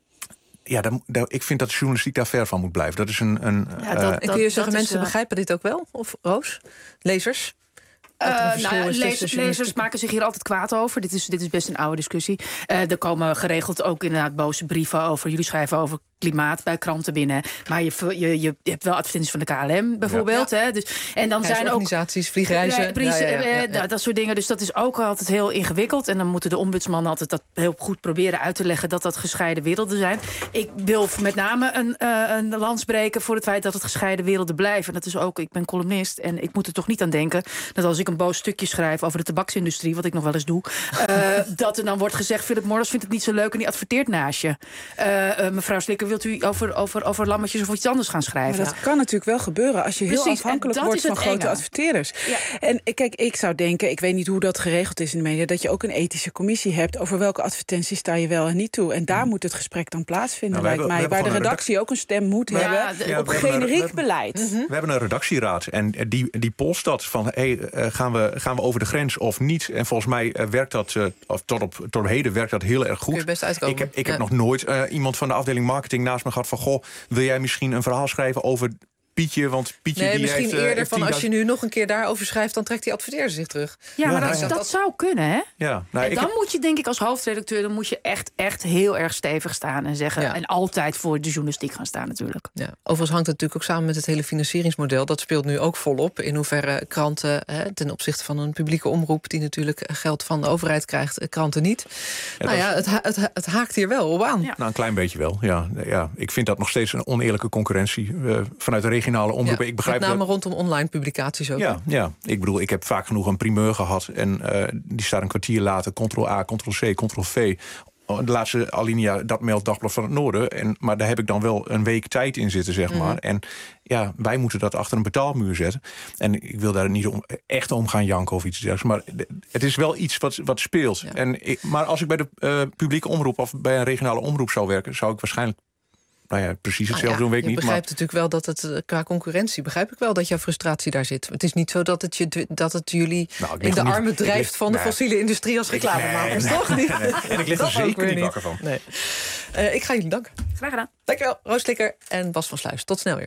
Ja, daar, daar, ik vind dat de journalistiek daar ver van moet blijven. Dat is een. een ja, dat, uh, en kun je zeggen, mensen uh, begrijpen dit ook wel? Of Roos? Lezers? Uh, nou, lezers, lezers maken zich hier altijd kwaad over. Dit is, dit is best een oude discussie. Uh, er komen geregeld ook inderdaad boze brieven over. Jullie schrijven over klimaat bij kranten binnen. Maar je, je, je hebt wel advertenties van de K L M bijvoorbeeld. Ja. Hè? Dus, en dan zijn ook organisaties, vliegreizen. Ja, prijzen, ja, ja, ja, ja. Dat soort dingen. Dus dat is ook altijd heel ingewikkeld. En dan moeten de ombudsman altijd dat heel goed proberen uit te leggen... dat dat gescheiden werelden zijn. Ik wil met name een, uh, een lans breken voor het feit dat het gescheiden werelden blijven. En dat is ook, ik ben columnist en ik moet er toch niet aan denken... dat als ik een boos stukje schrijf over de tabaksindustrie... wat ik nog wel eens doe... Uh, dat er dan wordt gezegd... Philip Morris vindt het niet zo leuk en die adverteert naast je. Uh, uh, mevrouw Slikker, wilt u over, over, over lammetjes of iets anders gaan schrijven? Maar dat kan natuurlijk wel gebeuren... als je heel Precies, afhankelijk wordt van grote enge. adverteerders. Ja. En kijk, ik zou denken... ik weet niet hoe dat geregeld is in de media... dat je ook een ethische commissie hebt... over welke advertenties sta je wel en niet toe. En daar mm. moet het gesprek dan plaatsvinden, nou, lijkt mij. Waar de redactie redac- ook een stem moet maar, hebben... Ja, de, op generiek een, beleid. We, mm-hmm. we hebben een redactieraad en die, die polst dat van... Hey, uh, gaan, we, gaan we over de grens of niet? En volgens mij uh, werkt dat... Uh, of tot, op, tot op heden werkt dat heel erg goed. Kun je best uitkomen. Ik heb, ik ja. heb nog nooit uh, iemand van de afdeling marketing naast me gehad... van, goh, wil jij misschien een verhaal schrijven over... Pietje, want Pietje nee, die misschien heeft, uh, eerder heeft van als je nu nog een keer daarover schrijft... dan trekt die adverteerder zich terug. Ja, ja maar dat, dat, dat zou kunnen, hè? Ja, nou, en dan heb... moet je, denk ik, als hoofdredacteur... dan moet je echt, echt heel erg stevig staan en zeggen... Ja. en altijd voor de journalistiek gaan staan, natuurlijk. Ja. Overigens hangt het natuurlijk ook samen met het hele financieringsmodel. Dat speelt nu ook volop. In hoeverre kranten, hè, ten opzichte van een publieke omroep... die natuurlijk geld van de overheid krijgt, kranten niet. Ja, nou ja, het, het, het haakt hier wel op aan. Ja. Nou, een klein beetje wel, ja. ja. Ik vind dat nog steeds een oneerlijke concurrentie... Uh, vanuit de regionale omroepen. Ja. Met name dat... rondom online publicaties ook. Ja, ja, ik bedoel, ik heb vaak genoeg een primeur gehad... en uh, die staat een kwartier later, Ctrl-A, Ctrl-C, Ctrl-V... De laatste alinea, dat meldt Dagblad van het Noorden. En, maar daar heb ik dan wel een week tijd in zitten, zeg maar. Mm-hmm. En ja, wij moeten dat achter een betaalmuur zetten. En ik wil daar niet om, echt om gaan janken of iets dergelijks. Maar het is wel iets wat, wat speelt. Ja. En ik, maar als ik bij de uh, publieke omroep... of bij een regionale omroep zou werken... zou ik waarschijnlijk... Nou ja, precies hetzelfde ah ja, doen, weet ik niet. Je begrijpt maar... natuurlijk wel dat het qua concurrentie... begrijp ik wel dat jouw frustratie daar zit. Het is niet zo dat het, je, dat het jullie nou, in de armen drijft... lig, van de nee. fossiele industrie als reclamemakers, nee, toch? Nee, nee, nee. En ik lig er zeker niet wakker van. Nee. Uh, ik ga jullie danken. Graag gedaan. Dankjewel, Roos Slikker en Bas van Sluis. Tot snel weer.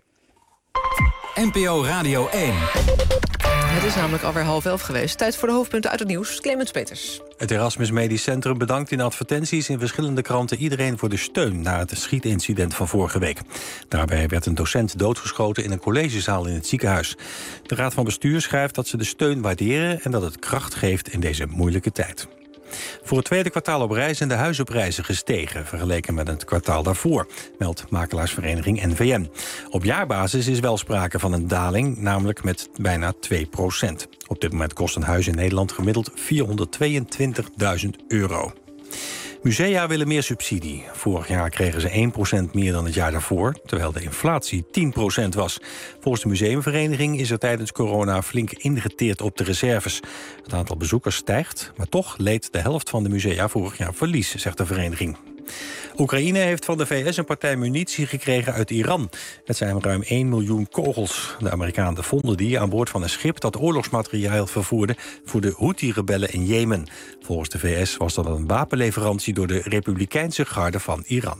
N P O Radio één. Het is namelijk alweer half elf geweest. Tijd voor de hoofdpunten uit het nieuws. Clemens Peters. Het Erasmus Medisch Centrum bedankt in advertenties in verschillende kranten iedereen voor de steun na het schietincident van vorige week. Daarbij werd een docent doodgeschoten in een collegezaal in het ziekenhuis. De Raad van Bestuur schrijft dat ze de steun waarderen en dat het kracht geeft in deze moeilijke tijd. Voor het tweede kwartaal op rij zijn de huizenprijzen gestegen... vergeleken met het kwartaal daarvoor, meldt makelaarsvereniging N V M. Op jaarbasis is wel sprake van een daling, namelijk met bijna twee procent. Op dit moment kost een huis in Nederland gemiddeld vierhonderdtweeëntwintigduizend euro. Musea willen meer subsidie. Vorig jaar kregen ze één procent meer dan het jaar daarvoor, terwijl de inflatie tien procent was. Volgens de museumvereniging is er tijdens corona flink ingeteerd op de reserves. Het aantal bezoekers stijgt, maar toch leed de helft van de musea vorig jaar verlies, zegt de vereniging. Oekraïne heeft van de V S een partij munitie gekregen uit Iran. Het zijn ruim één miljoen kogels. De Amerikanen vonden die aan boord van een schip dat oorlogsmateriaal vervoerde voor de Houthi-rebellen in Jemen. Volgens de V S was dat een wapenleverantie door de Republikeinse garde van Iran.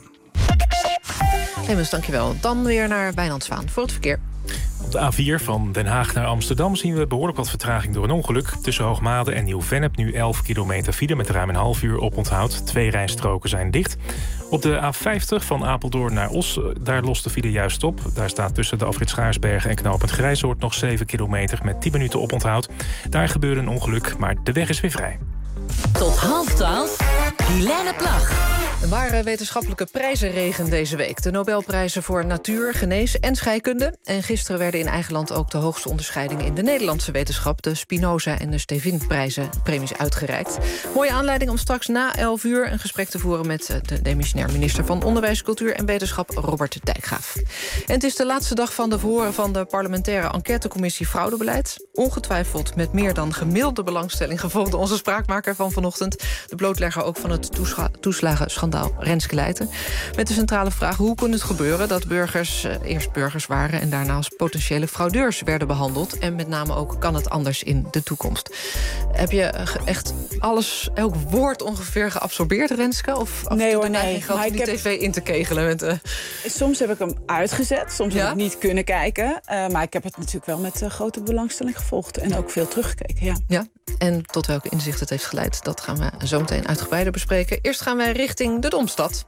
Emmers, dankjewel. Dan weer naar Wijnand Zwaan voor het verkeer. Op de A vier van Den Haag naar Amsterdam zien we behoorlijk wat vertraging door een ongeluk. Tussen Hoogmade en Nieuw-Vennep nu elf kilometer file met ruim een half uur oponthoud. Twee rijstroken zijn dicht. Op de A vijftig van Apeldoorn naar Os, daar lost de file juist op. Daar staat tussen de afrit Schaarsbergen en knooppunt Grijzoord nog zeven kilometer met tien minuten oponthoud. Daar gebeurde een ongeluk, maar de weg is weer vrij. Tot half twaalf, Helene Plag. Er waren wetenschappelijke prijzenregen deze week. De Nobelprijzen voor natuur, genees en scheikunde. En gisteren werden in eigen land ook de hoogste onderscheidingen in de Nederlandse wetenschap, de Spinoza en de Stevin-prijzen, premies uitgereikt. Mooie aanleiding om straks na elf uur een gesprek te voeren met de demissionair minister van Onderwijs, Cultuur en Wetenschap, Robert Dijkgraaf. En het is de laatste dag van de verhoren van de parlementaire enquêtecommissie Fraudebeleid. Ongetwijfeld met meer dan gemiddelde belangstelling gevolgde onze spraakmaker van vanochtend, de blootlegger ook van het toesla- toeslagenschandaal Renske Leijten. Met de centrale vraag: hoe kon het gebeuren dat burgers eh, eerst burgers waren en daarna als potentiële fraudeurs werden behandeld? En met name ook, kan het anders in de toekomst? Heb je echt alles, elk woord ongeveer geabsorbeerd, Renske? Of af nee hoor, de nee. gehad om die heb... tv in te kegelen? Met, uh... Soms heb ik hem uitgezet, soms ja? heb ik niet kunnen kijken. Uh, maar ik heb het natuurlijk wel met uh, grote belangstelling gevolgd. En ook veel teruggekeken, ja. Ja, en tot welke inzicht het heeft geleid, dat gaan we zo meteen uitgebreider bespreken. Eerst gaan wij richting de Domstad.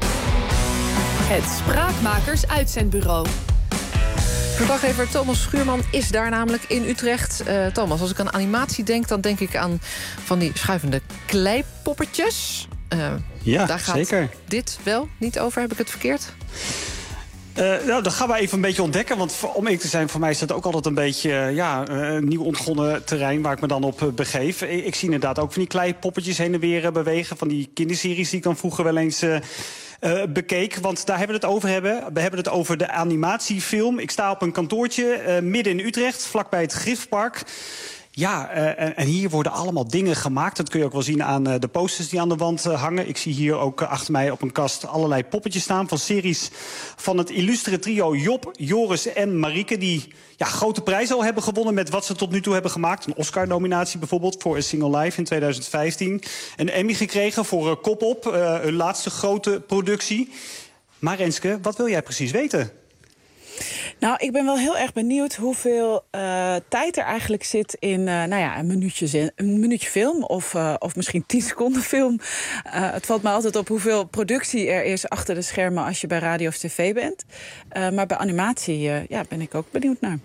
Het Spraakmakers Uitzendbureau. Verslaggever Thomas Schuurman is daar namelijk in Utrecht. Uh, Thomas, als ik aan animatie denk, dan denk ik aan van die schuivende kleipoppetjes. Uh, ja, daar gaat zeker. Dit wel niet over, heb ik het verkeerd? Uh, nou, dat gaan we even een beetje ontdekken. Want voor, om eerlijk te zijn, voor mij is dat ook altijd een beetje uh, ja, uh, nieuw ontgonnen terrein waar ik me dan op uh, begeef. Ik, ik zie inderdaad ook van die kleipoppetjes heen en weer uh, bewegen. Van die kinderseries die ik dan vroeger wel eens uh, uh, bekeek. Want daar hebben we het over hebben. We hebben het over de animatiefilm. Ik sta op een kantoortje uh, midden in Utrecht, vlakbij het Griffpark. Ja, uh, en hier worden allemaal dingen gemaakt. Dat kun je ook wel zien aan uh, de posters die aan de wand uh, hangen. Ik zie hier ook uh, achter mij op een kast allerlei poppetjes staan van series van het illustere trio Job, Joris en Marieke, die ja, grote prijzen al hebben gewonnen met wat ze tot nu toe hebben gemaakt. Een Oscar-nominatie bijvoorbeeld voor A Single Life in tweeduizend vijftien. Een Emmy gekregen voor uh, Kop Op, uh, hun laatste grote productie. Maar Renske, wat wil jij precies weten? Nou, ik ben wel heel erg benieuwd hoeveel uh, tijd er eigenlijk zit in uh, nou ja, een, minuutje zin, een minuutje film of, uh, of misschien tien seconden film. Uh, het valt me altijd op hoeveel productie er is achter de schermen als je bij radio of tv bent. Uh, maar bij animatie uh, ja, ben ik ook benieuwd naar.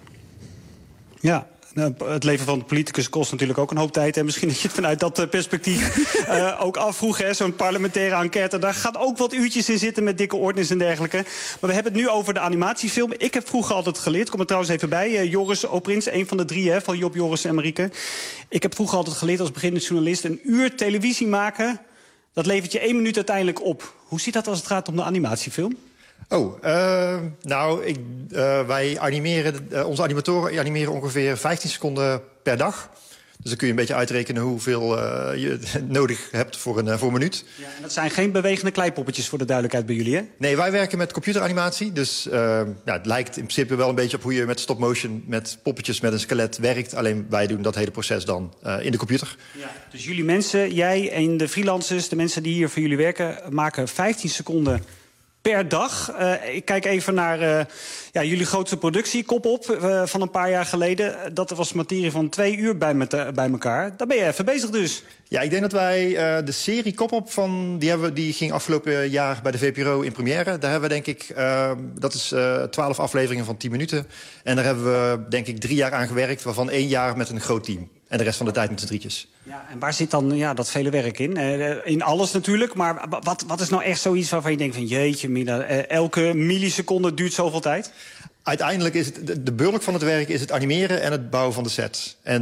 Ja. Het leven van de politicus kost natuurlijk ook een hoop tijd. En misschien dat je het vanuit dat perspectief uh, ook afvroeg. Zo'n parlementaire enquête. Daar gaat ook wat uurtjes in zitten met dikke ordners en dergelijke. Maar we hebben het nu over de animatiefilm. Ik heb vroeger altijd geleerd. Ik kom er trouwens even bij. Uh, Joris Oprins, een van de drie hè, van Job, Joris en Marieke. Ik heb vroeger altijd geleerd als beginnend journalist. Een uur televisie maken, dat levert je één minuut uiteindelijk op. Hoe zit dat als het gaat om de animatiefilm? Oh, uh, nou, ik, uh, wij animeren, uh, onze animatoren animeren ongeveer vijftien seconden per dag. Dus dan kun je een beetje uitrekenen hoeveel uh, je nodig hebt voor een, uh, voor een minuut. Ja, en dat zijn geen bewegende kleipoppetjes voor de duidelijkheid bij jullie, hè? Nee, wij werken met computeranimatie. Dus uh, ja, het lijkt in principe wel een beetje op hoe je met stop-motion, met poppetjes met een skelet werkt. Alleen wij doen dat hele proces dan uh, in de computer. Ja, dus jullie mensen, jij en de freelancers, de mensen die hier voor jullie werken, maken vijftien seconden per dag. Uh, ik kijk even naar uh, ja, jullie grootste productie, Kop Op, uh, van een paar jaar geleden. Dat was materie van twee uur bij, met, uh, bij elkaar. Daar ben je even bezig dus. Ja, ik denk dat wij uh, de serie Kop Op, van, die, hebben, die ging afgelopen jaar bij de V P R O in première. Daar hebben we denk ik, uh, dat is twaalf uh, afleveringen van tien minuten. En daar hebben we denk ik drie jaar aan gewerkt, waarvan één jaar met een groot team. En de rest van de tijd met z'n drietjes. Ja, en waar zit dan ja, dat vele werk in? Uh, in alles natuurlijk, maar wat, wat is nou echt zoiets waarvan je denkt van jeetje mina, uh, elke milliseconde duurt zoveel tijd? Uiteindelijk is het de, de bulk van het werk is het animeren en het bouwen van de sets. En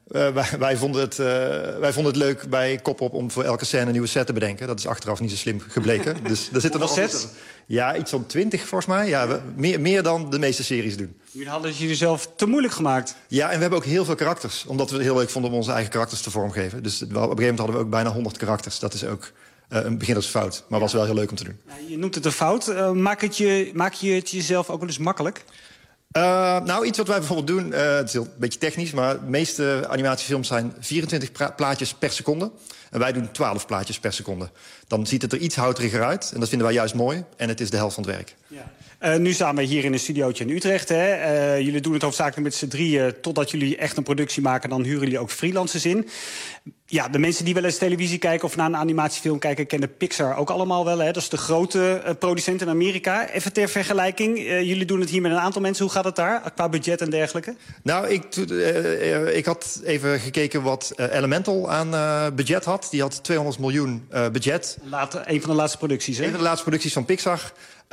Uh, wij, wij, vonden het, uh, wij vonden het leuk bij Kop-Op om voor elke scène een nieuwe set te bedenken. Dat is achteraf niet zo slim gebleken. Dus daar zitten nog sets? Ja, iets van twintig volgens mij. Ja, we, meer, meer dan de meeste series doen. Jullie hadden het jullie zelf te moeilijk gemaakt. Ja, en we hebben ook heel veel karakters. Omdat we het heel leuk vonden om onze eigen karakters te vormgeven. Dus op een gegeven moment hadden we ook bijna honderd karakters. Dat is ook uh, een beginnersfout. Maar was wel heel leuk om te doen. Ja, je noemt het een fout. Uh, maak, het je, maak je het jezelf ook wel eens makkelijk? Uh, nou, iets wat wij bijvoorbeeld doen, uh, het is heel, een beetje technisch... maar de meeste animatiefilms zijn vierentwintig pra- plaatjes per seconde. En wij doen twaalf plaatjes per seconde. Dan ziet het er iets houteriger uit. En dat vinden wij juist mooi. En het is de helft van het werk. Ja. Uh, nu staan we hier in een studiootje in Utrecht. Hè. Uh, jullie doen het hoofdzakelijk met z'n drieën. Totdat jullie echt een productie maken, dan huren jullie ook freelancers in. Ja, de mensen die wel eens televisie kijken of naar een animatiefilm kijken... kennen Pixar ook allemaal wel. Hè. Dat is de grote uh, producent in Amerika. Even ter vergelijking, uh, jullie doen het hier met een aantal mensen. Hoe gaat het daar, qua budget en dergelijke? Nou, ik, uh, uh, ik had even gekeken wat uh, Elemental aan uh, budget had. Die had tweehonderd miljoen uh, budget. Laat, een van de laatste producties, hè? Een van de laatste producties van Pixar.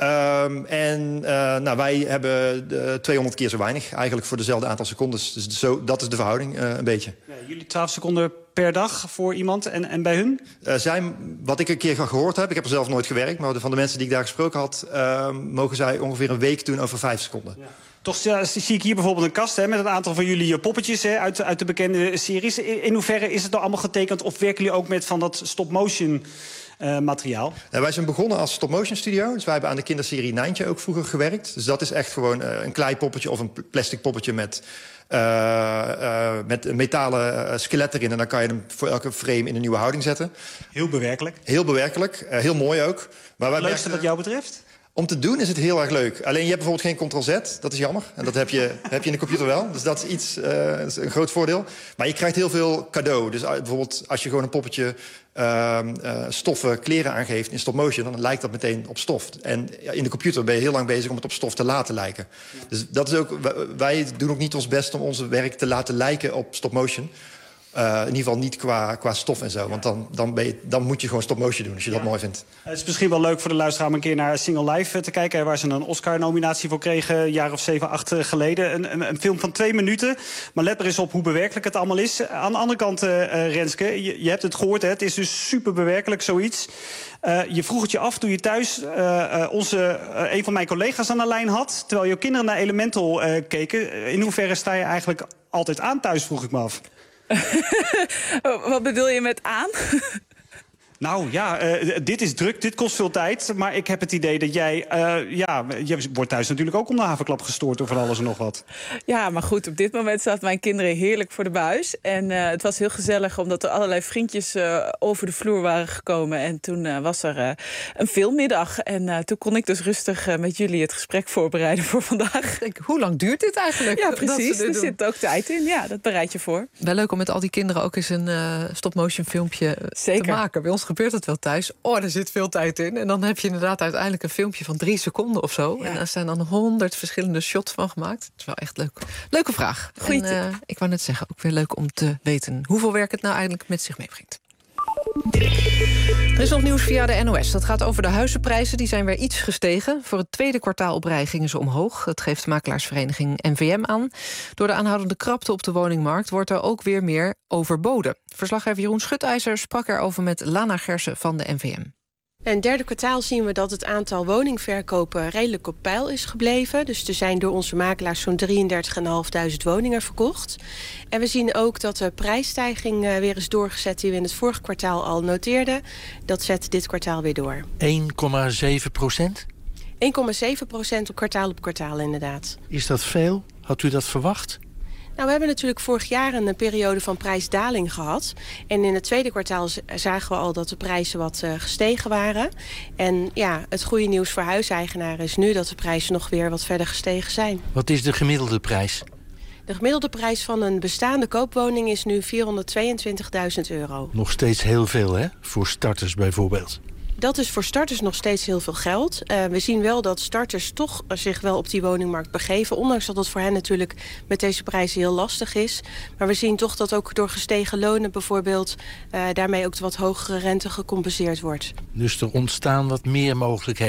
Um, en uh, nou, wij hebben de tweehonderd keer zo weinig. Eigenlijk voor dezelfde aantal secondes. Dus zo, dat is de verhouding, uh, een beetje. Ja, jullie twaalf seconden per dag voor iemand en, en bij hun? Uh, zijn, wat ik een keer gehoord heb, ik heb er zelf nooit gewerkt... maar van de mensen die ik daar gesproken had... Uh, mogen zij ongeveer een week doen over vijf seconden. Ja. Toch ja, zie ik hier bijvoorbeeld een kast hè, met een aantal van jullie poppetjes hè, uit, uit de bekende series. In, in hoeverre is het nou allemaal getekend of werken jullie ook met van dat stop-motion... Uh, materiaal. Nou, wij zijn begonnen als stop-motion studio. Dus wij hebben aan de kinderserie Nijntje ook vroeger gewerkt. Dus dat is echt gewoon uh, een kleipoppetje of een plastic poppetje met, uh, uh, met een metalen uh, skelet erin. En dan kan je hem voor elke frame in een nieuwe houding zetten. Heel bewerkelijk. Heel bewerkelijk. Uh, heel mooi ook. Maar het leukste wat jou betreft? Om te doen is het heel erg leuk. Alleen je hebt bijvoorbeeld geen control Z. Dat is jammer. En dat heb je, heb je in de computer wel. Dus dat is iets, uh, dat is een groot voordeel. Maar je krijgt heel veel cadeau. Dus uh, bijvoorbeeld als je gewoon een poppetje uh, uh, stoffen kleren aangeeft in stop-motion... dan lijkt dat meteen op stof. En ja, in de computer ben je heel lang bezig om het op stof te laten lijken. Ja. Dus dat is ook, wij doen ook niet ons best om onze werk te laten lijken op stop-motion... Uh, in ieder geval niet qua, qua stof en zo. Want dan, dan, ben je, dan moet je gewoon stop-motion doen als je ja. dat mooi vindt. Het is misschien wel leuk voor de luisteraar om een keer naar Single Life te kijken... waar ze een Oscar-nominatie voor kregen, een jaar of zeven, acht geleden. Een, een, een film van twee minuten. Maar let er eens op hoe bewerkelijk het allemaal is. Aan de andere kant, uh, Renske, je, je hebt het gehoord, hè? Het is dus super bewerkelijk, zoiets. Uh, je vroeg het je af toen je thuis uh, uh, onze, uh, een van mijn collega's aan de lijn had... terwijl je kinderen naar Elemental uh, keken. In hoeverre sta je eigenlijk altijd aan thuis, vroeg ik me af. Wat bedoel je met aan? Nou ja, uh, dit is druk, dit kost veel tijd. Maar ik heb het idee dat jij... Uh, ja, je wordt thuis natuurlijk ook om de haverklap gestoord door van alles en nog wat. Ja, maar goed, op dit moment zaten mijn kinderen heerlijk voor de buis. En uh, het was heel gezellig omdat er allerlei vriendjes uh, over de vloer waren gekomen. En toen uh, was er uh, een filmmiddag. En uh, toen kon ik dus rustig uh, met jullie het gesprek voorbereiden voor vandaag. Denk, hoe lang duurt dit eigenlijk? Ja, precies. Er doen? zit ook tijd in. Ja, dat bereid je voor. Wel leuk om met al die kinderen ook eens een uh, stop-motion filmpje Zeker. te maken. Bij ons gebeurt het wel thuis. Oh, er zit veel tijd in. En dan heb je inderdaad uiteindelijk een filmpje van drie seconden of zo. Ja. En daar zijn dan honderd verschillende shots van gemaakt. Het is wel echt leuk. Leuke vraag. Goeie en, uh, ik wou net zeggen, ook weer leuk om te weten hoeveel werk het nou eigenlijk met zich meebrengt. Er is nog nieuws via de N O S. Dat gaat over de huizenprijzen. Die zijn weer iets gestegen. Voor het tweede kwartaal op rij gingen ze omhoog. Dat geeft makelaarsvereniging N V M aan. Door de aanhoudende krapte op de woningmarkt wordt er ook weer meer overboden. Verslaggever Jeroen Schutijzer sprak erover met Lana Gersen van de N V M. In het derde kwartaal zien we dat het aantal woningverkopen redelijk op peil is gebleven. Dus er zijn door onze makelaars zo'n drieëndertig duizend woningen verkocht. En we zien ook dat de prijsstijging weer is doorgezet die we in het vorige kwartaal al noteerden. Dat zet dit kwartaal weer door. één komma zeven procent? één komma zeven procent op kwartaal op kwartaal inderdaad. Is dat veel? Had u dat verwacht? Nou, we hebben natuurlijk vorig jaar een periode van prijsdaling gehad. En in het tweede kwartaal zagen we al dat de prijzen wat uh, gestegen waren. En ja, het goede nieuws voor huiseigenaren is nu dat de prijzen nog weer wat verder gestegen zijn. Wat is de gemiddelde prijs? De gemiddelde prijs van een bestaande koopwoning is nu vierhonderdtweeëntwintigduizend euro. Nog steeds heel veel, hè? Voor starters bijvoorbeeld. Dat is voor starters nog steeds heel veel geld. Uh, we zien wel dat starters toch zich wel op die woningmarkt begeven. Ondanks dat het voor hen natuurlijk met deze prijzen heel lastig is. Maar we zien toch dat ook door gestegen lonen bijvoorbeeld Uh, daarmee ook de wat hogere rente gecompenseerd wordt. Dus er ontstaan wat meer mogelijkheden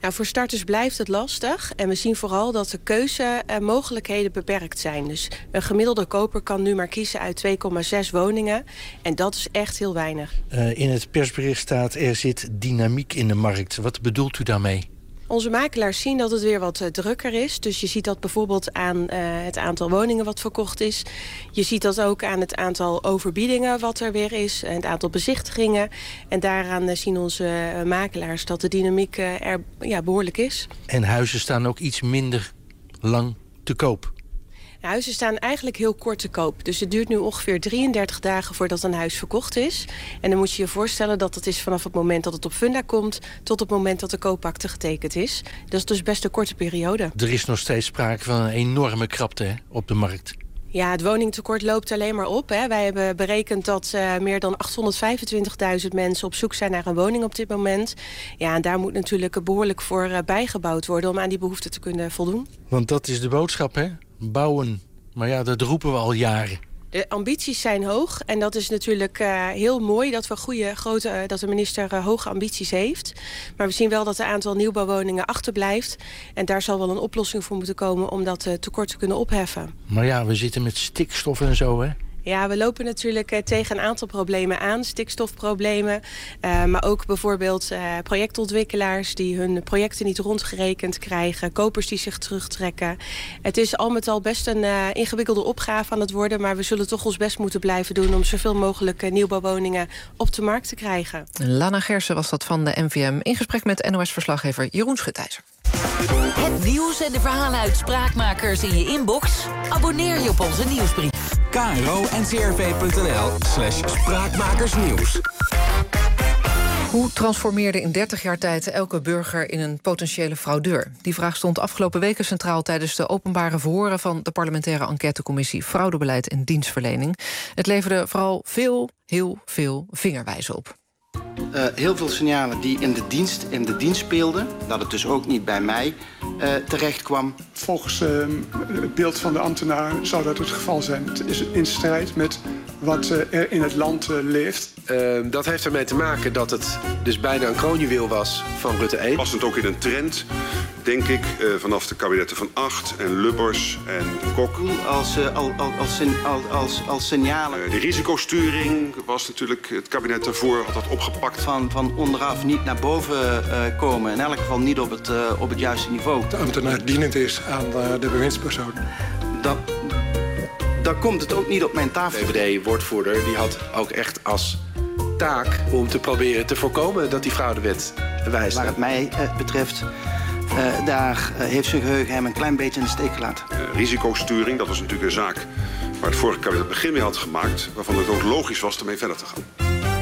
Nou, voor starters blijft het lastig. En we zien vooral dat de keuzemogelijkheden beperkt zijn. Dus een gemiddelde koper kan nu maar kiezen uit twee komma zes woningen. En dat is echt heel weinig. Uh, in het persbericht staat er zit dynamiek in de markt. Wat bedoelt u daarmee? Onze makelaars zien dat het weer wat uh, drukker is. Dus je ziet dat bijvoorbeeld aan uh, het aantal woningen wat verkocht is. Je ziet dat ook aan het aantal overbiedingen wat er weer is. En het aantal bezichtigingen. En daaraan uh, zien onze uh, makelaars dat de dynamiek uh, er ja, behoorlijk is. En huizen staan ook iets minder lang te koop. De huizen staan eigenlijk heel kort te koop. Dus het duurt nu ongeveer drieëndertig dagen voordat een huis verkocht is. En dan moet je je voorstellen dat het is vanaf het moment dat het op funda komt tot het moment dat de koopakte getekend is. Dat is dus best een korte periode. Er is nog steeds sprake van een enorme krapte hè, op de markt. Ja, het woningtekort loopt alleen maar op. Hè. Wij hebben berekend dat uh, meer dan achthonderdvijfentwintigduizend mensen op zoek zijn naar een woning op dit moment. Ja, en daar moet natuurlijk behoorlijk voor uh, bijgebouwd worden om aan die behoeften te kunnen voldoen. Want dat is de boodschap, hè? Bouwen. Maar ja, dat roepen we al jaren. De ambities zijn hoog en dat is natuurlijk uh, heel mooi dat we goede, grote, uh, dat de minister uh, hoge ambities heeft. Maar we zien wel dat het aantal nieuwbouwwoningen achterblijft. En daar zal wel een oplossing voor moeten komen om dat uh, tekort te kunnen opheffen. Maar ja, we zitten met stikstof en zo, hè? Ja, we lopen natuurlijk uh, tegen een aantal problemen aan. Stikstofproblemen, uh, maar ook bijvoorbeeld uh, projectontwikkelaars die hun projecten niet rondgerekend krijgen. Kopers die zich terugtrekken. Het is al met al best een uh, ingewikkelde opgave aan het worden. Maar we zullen toch ons best moeten blijven doen om zoveel mogelijk uh, nieuwbouwwoningen op de markt te krijgen. Lana Gersen was dat van de N V M in gesprek met N O S-verslaggever Jeroen Schutijzer. Het nieuws en de verhalen uit Spraakmakers in je inbox? Abonneer je op onze nieuwsbrief. K R O N C R V punt N L slash spraakmakersnieuws. Hoe transformeerde in dertig jaar tijd elke burger in een potentiële fraudeur? Die vraag stond afgelopen weken centraal tijdens de openbare verhoren van de parlementaire enquêtecommissie Fraudebeleid en Dienstverlening. Het leverde vooral veel, heel veel vingerwijzen op. Uh, heel veel signalen die in de dienst, in de dienst speelden. Dat het dus ook niet bij mij uh, terecht kwam. Volgens uh, het beeld van de ambtenaar zou dat het geval zijn. Het is in strijd met wat uh, er in het land uh, leeft. Uh, dat heeft ermee te maken dat het dus bijna een kroonjuweel was van Rutte één. Was het ook in een trend, denk ik, uh, vanaf de kabinetten van Acht en Lubbers en Kok. Als, uh, al, al, als, als, als, als signalen. Uh, de risicosturing was natuurlijk het kabinet daarvoor had dat opgepakt. Van, van onderaf niet naar boven uh, komen. In elk geval niet op het, uh, op het juiste niveau. De ambtenaar dienend is aan uh, de bewindspersoon. Dat, dan komt het ook niet op mijn tafel. De V V D-woordvoerder die had ook echt als taak om te proberen te voorkomen dat die fraudewet wijst. Waar het mij uh, betreft, uh, daar uh, heeft zijn geheugen hem een klein beetje in de steek gelaten. Uh, risicosturing, dat was natuurlijk een zaak waar het vorige kabinet het begin mee had gemaakt, waarvan het ook logisch was ermee verder te gaan.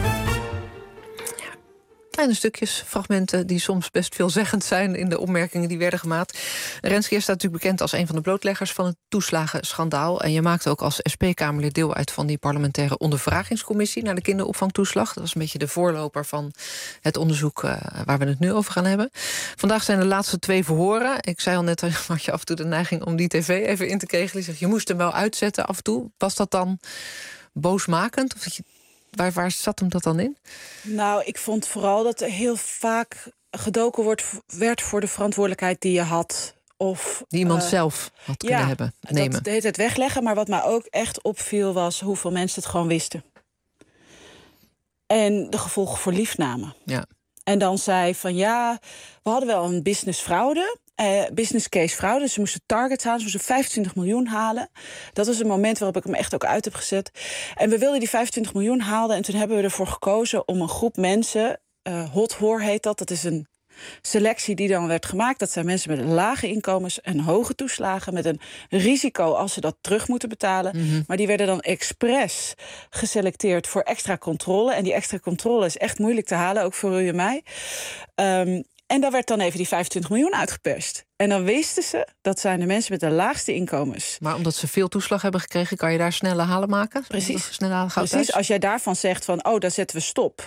Kleine stukjes, fragmenten die soms best veelzeggend zijn in de opmerkingen die werden gemaakt. Renske staat natuurlijk bekend als een van de blootleggers van het toeslagenschandaal. En je maakt ook als S P-Kamerlid deel uit van die parlementaire ondervragingscommissie naar de kinderopvangtoeslag. Dat was een beetje de voorloper van het onderzoek uh, waar we het nu over gaan hebben. Vandaag zijn de laatste twee verhoren. Ik zei al net, had je af en toe de neiging om die tv even in te kegelen. Je zegt, je moest hem wel uitzetten af en toe. Was dat dan boosmakend? Of dat je Waar, waar zat hem dat dan in? Nou, ik vond vooral dat er heel vaak gedoken wordt, werd voor de verantwoordelijkheid die je had. Of, die iemand uh, zelf had ja, kunnen hebben, nemen. Dat deed het wegleggen, maar wat mij ook echt opviel was hoeveel mensen het gewoon wisten. En de gevolgen voor lief namen. Ja. En dan zei van ja, we hadden wel een business fraude. Uh, business case fraude. Dus ze moesten targets halen. Ze moesten vijfentwintig miljoen halen. Dat was een moment waarop ik hem echt ook uit heb gezet. En we wilden die vijfentwintig miljoen halen. En toen hebben we ervoor gekozen om een groep mensen... Uh, hot hoor heet dat. Dat is een selectie die dan werd gemaakt. Dat zijn mensen met lage inkomens en hoge toeslagen. Met een risico als ze dat terug moeten betalen. Mm-hmm. Maar die werden dan expres geselecteerd voor extra controle. En die extra controle is echt moeilijk te halen. Ook voor u en mij. Um, En daar werd dan even die vijfentwintig miljoen uitgeperst. En dan wisten ze, dat zijn de mensen met de laagste inkomens. Maar omdat ze veel toeslag hebben gekregen, kan je daar snelle halen maken? Precies. Snelle halen Precies. Als jij daarvan zegt van, oh, daar zetten we stop.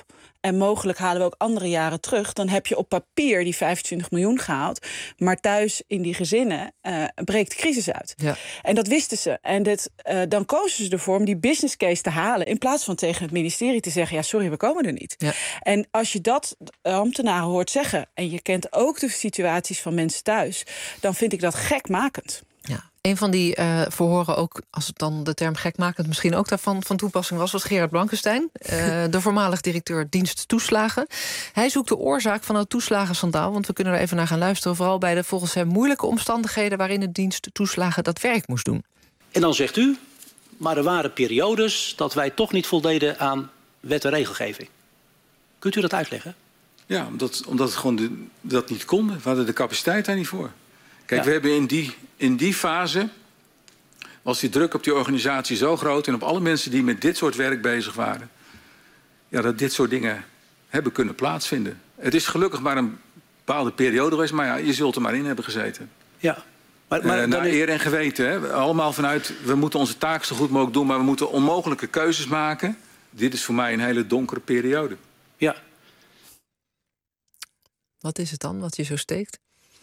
en mogelijk halen we ook andere jaren terug, dan heb je op papier die vijfentwintig miljoen gehaald, maar thuis in die gezinnen uh, breekt de crisis uit. Ja. En dat wisten ze. En dit, uh, dan kozen ze ervoor om die business case te halen, in plaats van tegen het ministerie te zeggen, ja, sorry, we komen er niet. Ja. En als je dat ambtenaren hoort zeggen, en je kent ook de situaties van mensen thuis, dan vind ik dat gekmakend. Ja. Een van die uh, verhoren ook, als het dan de term gekmakend misschien ook daarvan van toepassing was, was Gerard Blankenstein, uh, de voormalig directeur dienst toeslagen. Hij zoekt de oorzaak van het toeslagenschandaal, want we kunnen er even naar gaan luisteren, vooral bij de volgens hem moeilijke omstandigheden waarin het dienst toeslagen dat werk moest doen. En dan zegt u, maar er waren periodes dat wij toch niet voldeden aan wet en regelgeving. Kunt u dat uitleggen? Ja, omdat, omdat het gewoon de, dat niet konden. We hadden de capaciteit daar niet voor. Kijk, ja. we hebben in die, in die fase was die druk op die organisatie zo groot en op alle mensen die met dit soort werk bezig waren, ja, dat dit soort dingen hebben kunnen plaatsvinden. Het is gelukkig maar een bepaalde periode geweest, maar ja, je zult er maar in hebben gezeten. Ja. Maar, maar uh, naar is... eer en geweten. Hè. Allemaal vanuit, we moeten onze taak zo goed mogelijk doen, maar we moeten onmogelijke keuzes maken. Dit is voor mij een hele donkere periode. Ja. Wat is het dan wat je zo steekt?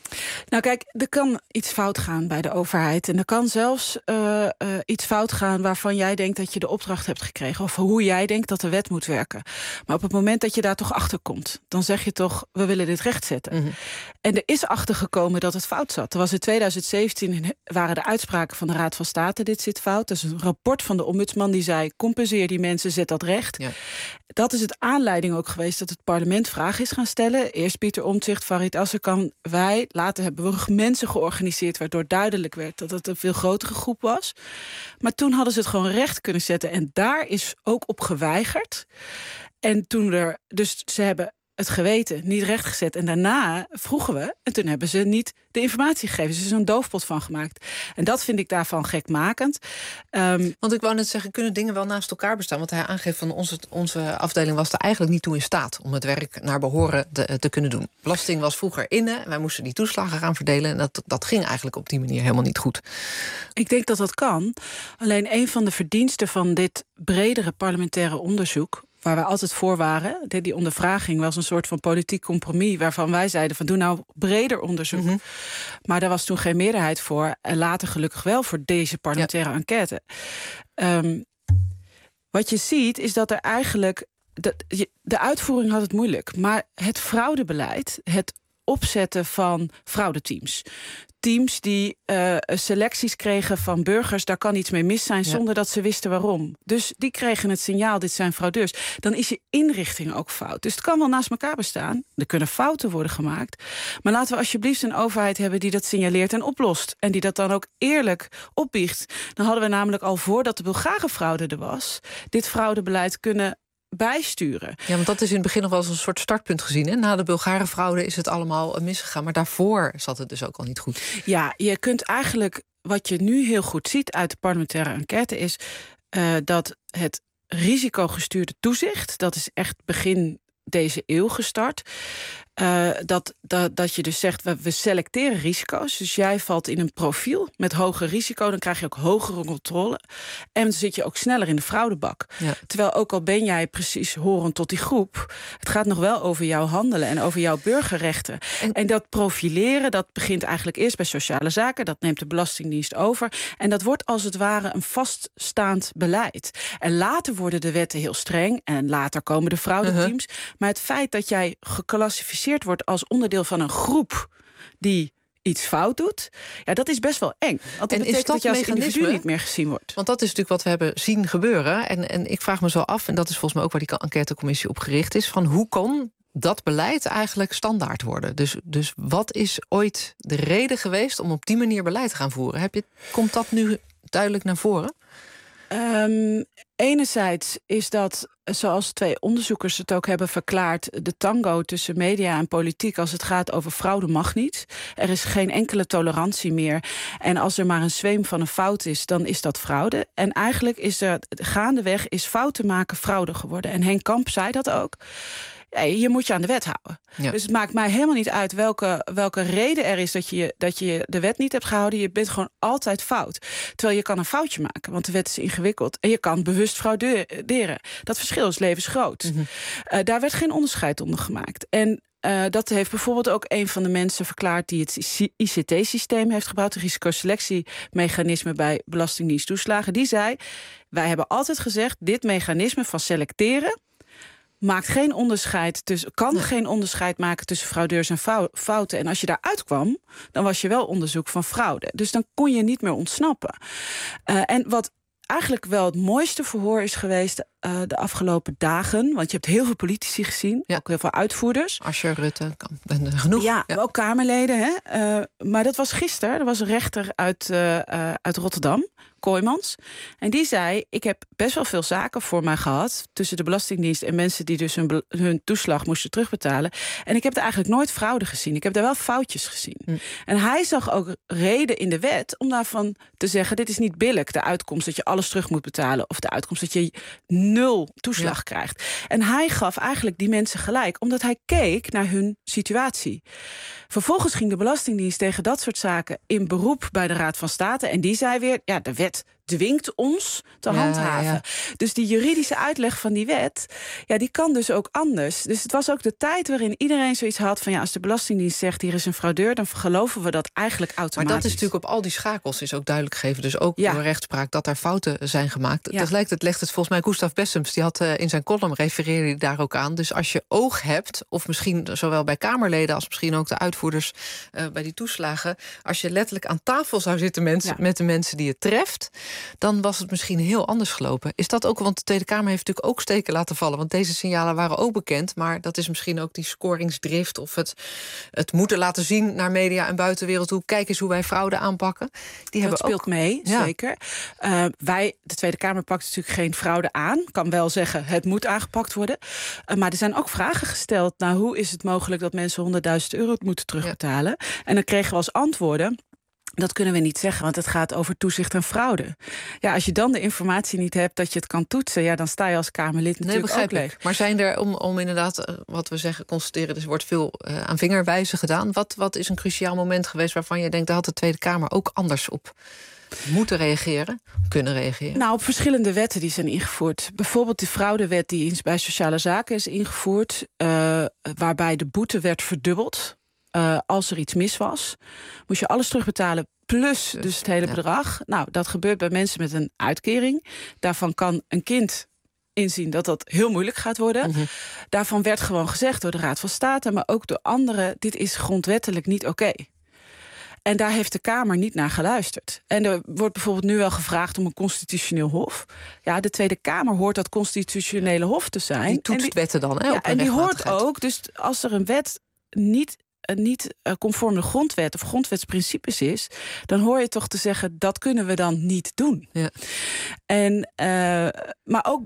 Nou kijk, er kan iets fout gaan bij de overheid. En er kan zelfs uh, uh, iets fout gaan waarvan jij denkt dat je de opdracht hebt gekregen, of hoe jij denkt dat de wet moet werken. Maar op het moment dat je daar toch achter komt, dan zeg je toch, we willen dit rechtzetten. Mm-hmm. En er is achtergekomen dat het fout zat. Er was in tweeduizend zeventien waren de uitspraken van de Raad van State, dit zit fout. Dat is een rapport van de ombudsman die zei, compenseer die mensen, zet dat recht. Ja. Dat is het aanleiding ook geweest dat het parlement vragen is gaan stellen. Eerst Pieter Omtzigt, Farid Azarkan, wij. Later hebben we mensen georganiseerd waardoor duidelijk werd dat het een veel grotere groep was. Maar toen hadden ze het gewoon recht kunnen zetten. En daar is ook op geweigerd. En toen er, dus ze hebben het geweten niet rechtgezet. En daarna vroegen we, en toen hebben ze niet de informatie gegeven. Ze is een doofpot van gemaakt. En dat vind ik daarvan gekmakend. Um, Want ik wou net zeggen, kunnen dingen wel naast elkaar bestaan? Want hij aangeeft van onze, onze afdeling was er eigenlijk niet toe in staat om het werk naar behoren te, te kunnen doen. Belasting was vroeger inne, wij moesten die toeslagen gaan verdelen. En dat, dat ging eigenlijk op die manier helemaal niet goed. Ik denk dat dat kan. Alleen een van de verdiensten van dit bredere parlementaire onderzoek, waar we altijd voor waren, die ondervraging was een soort van politiek compromis, waarvan wij zeiden van doe nou breder onderzoek. Mm-hmm. Maar daar was toen geen meerderheid voor. En later gelukkig wel voor deze parlementaire ja. enquête. Um, wat je ziet is dat er eigenlijk de, de uitvoering had het moeilijk. Maar het fraudebeleid, het opzetten van fraudeteams, teams die uh, selecties kregen van burgers, daar kan iets mee mis zijn, ja. zonder dat ze wisten waarom. Dus die kregen het signaal, dit zijn fraudeurs. Dan is je inrichting ook fout. Dus het kan wel naast elkaar bestaan. Er kunnen fouten worden gemaakt. Maar laten we alsjeblieft een overheid hebben die dat signaleert en oplost. En die dat dan ook eerlijk opbiecht. Dan hadden we namelijk al voordat de Bulgarenfraude er was, dit fraudebeleid kunnen bijsturen. Ja, want dat is in het begin nog wel als een soort startpunt gezien. Hè? Na de Bulgarenfraude is het allemaal misgegaan. Maar daarvoor zat het dus ook al niet goed. Ja, je kunt eigenlijk, wat je nu heel goed ziet uit de parlementaire enquête, is uh, dat het risicogestuurde toezicht, dat is echt begin deze eeuw gestart. Uh, dat, dat, dat je dus zegt, we, we selecteren risico's. Dus jij valt in een profiel met hoger risico, dan krijg je ook hogere controle. En dan zit je ook sneller in de fraudebak. Ja. Terwijl ook al ben jij precies horend tot die groep, het gaat nog wel over jouw handelen en over jouw burgerrechten. En, en dat profileren, dat begint eigenlijk eerst bij sociale zaken. Dat neemt de Belastingdienst over. En dat wordt als het ware een vaststaand beleid. En later worden de wetten heel streng en later komen de fraudeteams. Uh-huh. Maar het feit dat jij geclassificeerd wordt als onderdeel van een groep die iets fout doet, ja, dat is best wel eng. Want dat en betekent is dat, dat je als individu niet meer gezien wordt. Want dat is natuurlijk wat we hebben zien gebeuren. En, en ik vraag me zo af, en dat is volgens mij ook waar die enquêtecommissie op gericht is, van hoe kan dat beleid eigenlijk standaard worden? Dus, dus wat is ooit de reden geweest om op die manier beleid te gaan voeren? Heb je, komt dat nu duidelijk naar voren? Um, enerzijds is dat, zoals twee onderzoekers het ook hebben verklaard, de tango tussen media en politiek als het gaat over fraude mag niet. Er is geen enkele tolerantie meer. En als er maar een zweem van een fout is, dan is dat fraude. En eigenlijk is er gaandeweg is fouten maken fraude geworden. En Henk Kamp zei dat ook. Ja, je moet je aan de wet houden. Ja. Dus het maakt mij helemaal niet uit welke, welke reden er is dat je, dat je de wet niet hebt gehouden. Je bent gewoon altijd fout. Terwijl je kan een foutje maken, want de wet is ingewikkeld. En je kan bewust frauderen. Dat verschil is levensgroot. Mm-hmm. Uh, daar werd geen onderscheid onder gemaakt. En uh, dat heeft bijvoorbeeld ook een van de mensen verklaard die het I C T-systeem heeft gebouwd, het risicoselectiemechanisme bij Belastingdienst toeslagen. Die zei, wij hebben altijd gezegd, dit mechanisme van selecteren maakt geen onderscheid tussen, kan nee. geen onderscheid maken tussen fraudeurs en fouten. En als je daaruit kwam, dan was je wel onderzoek van fraude. Dus dan kon je niet meer ontsnappen. Uh, en wat eigenlijk wel het mooiste verhoor is geweest uh, de afgelopen dagen. Want je hebt heel veel politici gezien, ja. ook heel veel uitvoerders. Asscher, Rutte, en genoeg. Ja, ja, ook Kamerleden. Hè? Uh, maar dat was gisteren. Er was een rechter uit, uh, uh, uit Rotterdam, Kooijmans. En die zei, ik heb best wel veel zaken voor mij gehad tussen de Belastingdienst en mensen die dus hun, hun toeslag moesten terugbetalen. En ik heb er eigenlijk nooit fraude gezien. Ik heb daar wel foutjes gezien. Hm. En hij zag ook reden in de wet om daarvan te zeggen, dit is niet billijk, de uitkomst dat je alles terug moet betalen of de uitkomst dat je nul toeslag ja. krijgt. En hij gaf eigenlijk die mensen gelijk, omdat hij keek naar hun situatie. Vervolgens ging de Belastingdienst tegen dat soort zaken in beroep bij de Raad van State. En die zei weer, ja, de wet dwingt ons te ja, handhaven. Ja. Dus die juridische uitleg van die wet, ja, die kan dus ook anders. Dus het was ook de tijd waarin iedereen zoiets had van, ja, als de Belastingdienst zegt, hier is een fraudeur, dan geloven we dat eigenlijk automatisch. Maar dat is natuurlijk op al die schakels is ook duidelijk gegeven. Dus ook ja. door rechtspraak dat er fouten zijn gemaakt. Ja. Dat lijkt, het legt het volgens mij Gustav Bessems, die had uh, in zijn column refereerde hij daar ook aan. Dus als je oog hebt, of misschien zowel bij Kamerleden als misschien ook de uitvoerders uh, bij die toeslagen, als je letterlijk aan tafel zou zitten mensen, ja. met de mensen die het treft, dan was het misschien heel anders gelopen. Is dat ook, want de Tweede Kamer heeft natuurlijk ook steken laten vallen, want deze signalen waren ook bekend, maar dat is misschien ook die scoringsdrift of het, het moeten laten zien naar media en buitenwereld toe. Kijk eens hoe wij fraude aanpakken. Die dat speelt ook mee, ja. zeker. Uh, wij, de Tweede Kamer pakt natuurlijk geen fraude aan. Kan wel zeggen, het moet aangepakt worden. Uh, maar er zijn ook vragen gesteld. Nou, hoe is het mogelijk dat mensen honderdduizend euro moeten terugbetalen? Ja. En dan kregen we als antwoorden, dat kunnen we niet zeggen, want het gaat over toezicht en fraude. Ja, als je dan de informatie niet hebt dat je het kan toetsen, ja, dan sta je als Kamerlid natuurlijk nee, ook leeg. Maar zijn er, om, om inderdaad, wat we zeggen, constateren, er wordt veel uh, aan vingerwijzen gedaan. Wat, wat is een cruciaal moment geweest waarvan je denkt, daar had de Tweede Kamer ook anders op moeten reageren, kunnen reageren? Nou, op verschillende wetten die zijn ingevoerd. Bijvoorbeeld de fraudewet die bij sociale zaken is ingevoerd, uh, waarbij de boete werd verdubbeld. Uh, als er iets mis was, moest je alles terugbetalen plus dus het hele ja. bedrag. Nou, dat gebeurt bij mensen met een uitkering. Daarvan kan een kind inzien dat dat heel moeilijk gaat worden. Mm-hmm. Daarvan werd gewoon gezegd door de Raad van State, maar ook door anderen, dit is grondwettelijk niet oké. Okay. En daar heeft de Kamer niet naar geluisterd. En er wordt bijvoorbeeld nu wel gevraagd om een constitutioneel hof. Ja, de Tweede Kamer hoort dat constitutionele hof te zijn. Die toetst wetten dan, hè? Ja, en die hoort ook, dus als er een wet niet niet conform de grondwet of grondwetsprincipes is, dan hoor je toch te zeggen, dat kunnen we dan niet doen. Ja. En, uh, maar ook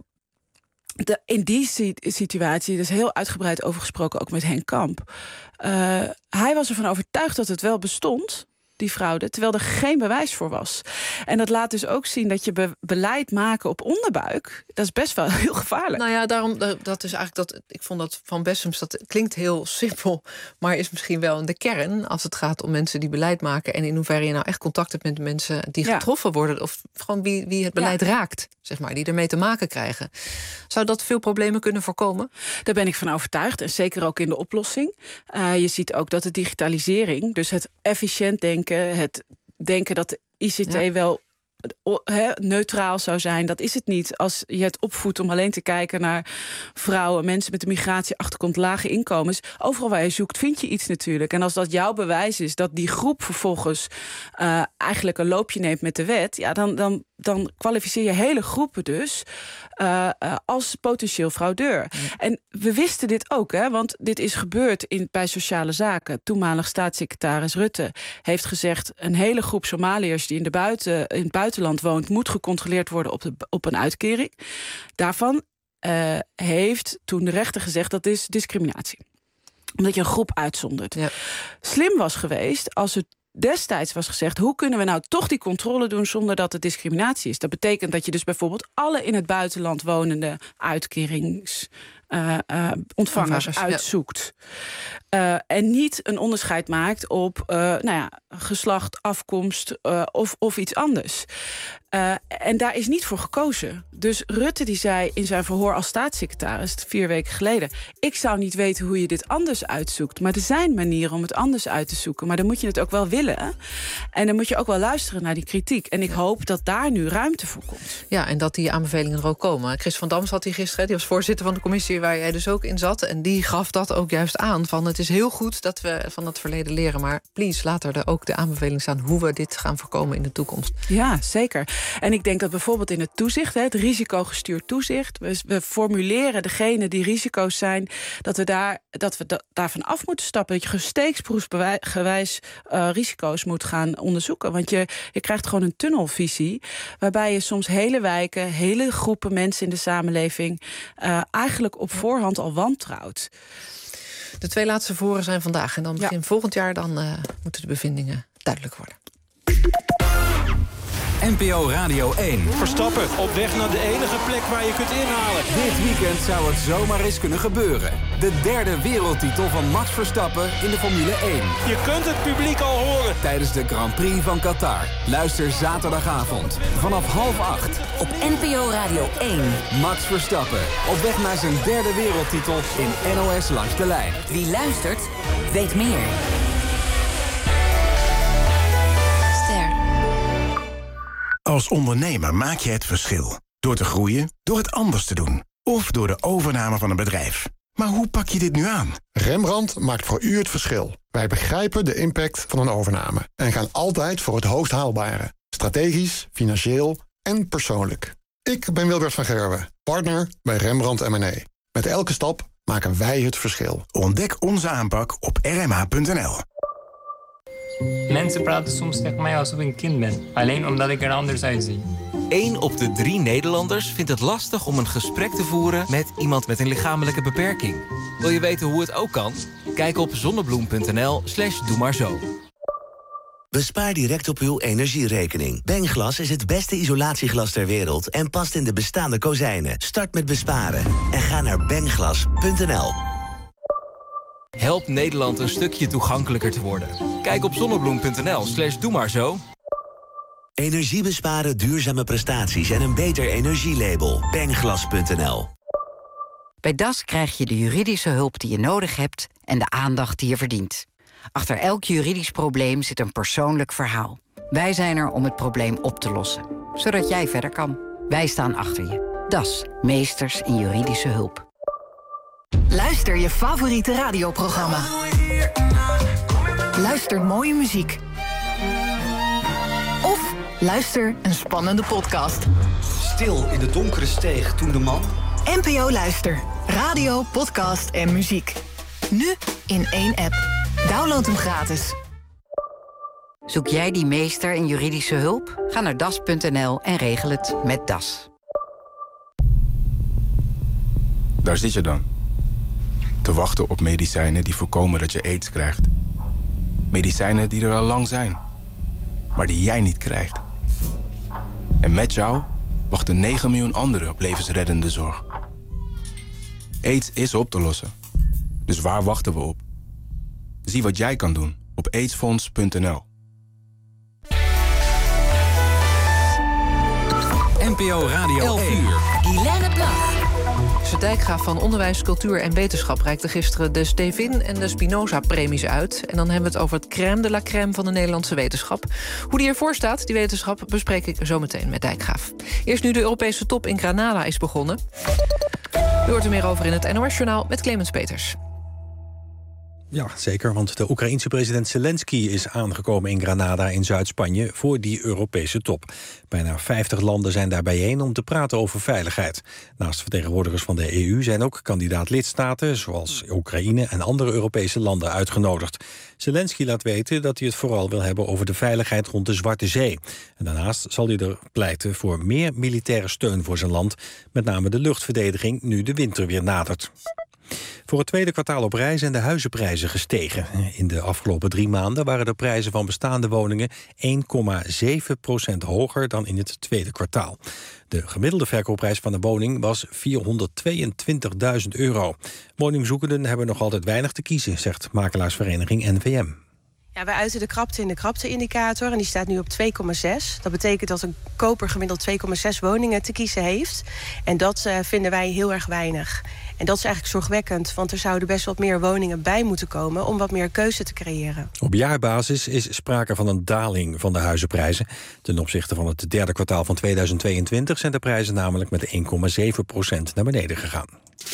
de, in die situatie, dus heel uitgebreid over gesproken, ook met Henk Kamp. Uh, hij was ervan overtuigd dat het wel bestond, die fraude, terwijl er geen bewijs voor was. En dat laat dus ook zien dat je be- beleid maken op onderbuik, dat is best wel heel gevaarlijk. Nou ja, daarom, dat is eigenlijk dat, ik vond dat van Bessems, dat klinkt heel simpel, maar is misschien wel in de kern, als het gaat om mensen die beleid maken en in hoeverre je nou echt contact hebt met de mensen die ja. getroffen worden, of gewoon wie, wie het beleid ja. raakt, zeg maar, die ermee te maken krijgen. Zou dat veel problemen kunnen voorkomen? Daar ben ik van overtuigd, en zeker ook in de oplossing. Uh, je ziet ook dat de digitalisering, dus het efficiënt denken, het denken dat de I C T ja. wel he, neutraal zou zijn, dat is het niet. Als je het opvoedt om alleen te kijken naar vrouwen, mensen met een migratieachtergrond, lage inkomens, overal waar je zoekt vind je iets natuurlijk. En als dat jouw bewijs is dat die groep vervolgens uh, eigenlijk een loopje neemt met de wet, ja, dan, dan, dan kwalificeer je hele groepen dus uh, uh, als potentieel fraudeur. Ja. En we wisten dit ook, hè, want dit is gebeurd in, bij sociale zaken. Toenmalig staatssecretaris Rutte heeft gezegd, een hele groep Somaliërs die in, de buiten, in het buitenland woont, moet gecontroleerd worden op, de, op een uitkering. Daarvan uh, heeft toen de rechter gezegd, dat is discriminatie. Omdat je een groep uitzondert. Ja. Slim was geweest als het destijds was gezegd, hoe kunnen we nou toch die controle doen zonder dat het discriminatie is? Dat betekent dat je dus bijvoorbeeld alle in het buitenland wonende uitkerings uh, uh, ontvangers Ontvangers, uitzoekt. Ja. Uh, en niet een onderscheid maakt op uh, nou ja, geslacht, afkomst uh, of, of iets anders. Uh, en daar is niet voor gekozen. Dus Rutte die zei in zijn verhoor als staatssecretaris vier weken geleden: ik zou niet weten hoe je dit anders uitzoekt. Maar er zijn manieren om het anders uit te zoeken. Maar dan moet je het ook wel willen. Hè? En dan moet je ook wel luisteren naar die kritiek. En ik hoop dat daar nu ruimte voor komt. Ja, en dat die aanbevelingen er ook komen. Chris van Dam zat hier gisteren, die was voorzitter van de commissie waar jij dus ook in zat. En die gaf dat ook juist aan. Van het is heel goed dat we van het verleden leren. Maar please, laat er ook de aanbeveling staan hoe we dit gaan voorkomen in de toekomst. Ja, zeker. En ik denk dat bijvoorbeeld in het toezicht, het risicogestuurd toezicht, we, we formuleren degene die risico's zijn, dat we, daar, dat we da, daarvan af moeten stappen. Dat je steeksproefgewijs uh, risico's moet gaan onderzoeken. Want je, je krijgt gewoon een tunnelvisie, waarbij je soms hele wijken, hele groepen mensen in de samenleving uh, eigenlijk op voorhand al wantrouwt. De twee laatste voren zijn vandaag. En dan begin ja. volgend jaar dan uh, moeten de bevindingen duidelijk worden. N P O Radio één. Verstappen, op weg naar de enige plek waar je kunt inhalen. Dit weekend zou het zomaar eens kunnen gebeuren. De derde wereldtitel van Max Verstappen in de Formule één. Je kunt het publiek al horen. Tijdens de Grand Prix van Qatar. Luister zaterdagavond vanaf half acht. Op N P O Radio één. Max Verstappen, op weg naar zijn derde wereldtitel in N O S Langs de Lijn. Wie luistert, weet meer. Als ondernemer maak je het verschil. Door te groeien, door het anders te doen. Of door de overname van een bedrijf. Maar hoe pak je dit nu aan? Rembrandt maakt voor u het verschil. Wij begrijpen de impact van een overname. En gaan altijd voor het hoogst haalbare. Strategisch, financieel en persoonlijk. Ik ben Wilbert van Gerwen, partner bij Rembrandt M en A. Met elke stap maken wij het verschil. Ontdek onze aanpak op r m h punt n l. Mensen praten soms tegen mij alsof ik een kind ben. Alleen omdat ik er anders uitzie. Eén op de drie Nederlanders vindt het lastig om een gesprek te voeren met iemand met een lichamelijke beperking. Wil je weten hoe het ook kan? Kijk op zonnebloem punt n l slash doe maar zo. Bespaar direct op uw energierekening. Bengglas is het beste isolatieglas ter wereld en past in de bestaande kozijnen. Start met besparen en ga naar bengglas punt n l. Help Nederland een stukje toegankelijker te worden. Kijk op zonnebloem punt n l slash doe maar zo. Energie besparen, duurzame prestaties en een beter energielabel. bengglas punt n l. Bij D A S krijg je de juridische hulp die je nodig hebt en de aandacht die je verdient. Achter elk juridisch probleem zit een persoonlijk verhaal. Wij zijn er om het probleem op te lossen, zodat jij verder kan. Wij staan achter je. D A S, meesters in juridische hulp. Luister je favoriete radioprogramma. Luister mooie muziek. Of luister een spannende podcast. Stil in de donkere steeg toen de man... N P O Luister. Radio, podcast en muziek. Nu in één app. Download hem gratis. Zoek jij die meester in juridische hulp? Ga naar das punt n l en regel het met D A S. Daar zit je dan. Te wachten op medicijnen die voorkomen dat je aids krijgt. Medicijnen die er al lang zijn, maar die jij niet krijgt. En met jou wachten negen miljoen anderen op levensreddende zorg. Aids is op te lossen. Dus waar wachten we op? Zie wat jij kan doen op aidsfonds punt n l. N P O Radio één. Guilaine Plag. De Dijkgraaf van Onderwijs, Cultuur en Wetenschap reikte gisteren de Stevin en de Spinoza-premies uit. En dan hebben we het over het crème de la crème van de Nederlandse wetenschap. Hoe die ervoor staat, die wetenschap, bespreek ik zo meteen met Dijkgraaf. Eerst nu de Europese top in Granada is begonnen. U hoort er meer over in het N O S-journaal met Clemens Peters. Ja, zeker, want de Oekraïense president Zelensky is aangekomen in Granada in Zuid-Spanje voor die Europese top. Bijna vijftig landen zijn daar bijeen om te praten over veiligheid. Naast vertegenwoordigers van de E U zijn ook kandidaat-lidstaten zoals Oekraïne en andere Europese landen uitgenodigd. Zelensky laat weten dat hij het vooral wil hebben over de veiligheid rond de Zwarte Zee. En daarnaast zal hij er pleiten voor meer militaire steun voor zijn land, met name de luchtverdediging nu de winter weer nadert. Voor het tweede kwartaal op rij zijn de huizenprijzen gestegen. In de afgelopen drie maanden waren de prijzen van bestaande woningen één komma zeven procent hoger dan in het tweede kwartaal. De gemiddelde verkoopprijs van een woning was vierhonderdtweeëntwintigduizend euro. Woningzoekenden hebben nog altijd weinig te kiezen, zegt makelaarsvereniging N V M. Ja, wij uiten de krapte in de krapte-indicator en die staat nu op twee komma zes. Dat betekent dat een koper gemiddeld twee komma zes woningen te kiezen heeft. En dat uh, vinden wij heel erg weinig. En dat is eigenlijk zorgwekkend, want er zouden best wat meer woningen bij moeten komen om wat meer keuze te creëren. Op jaarbasis is sprake van een daling van de huizenprijzen. Ten opzichte van het derde kwartaal van tweeduizend tweeëntwintig zijn de prijzen namelijk met één komma zeven procent naar beneden gegaan.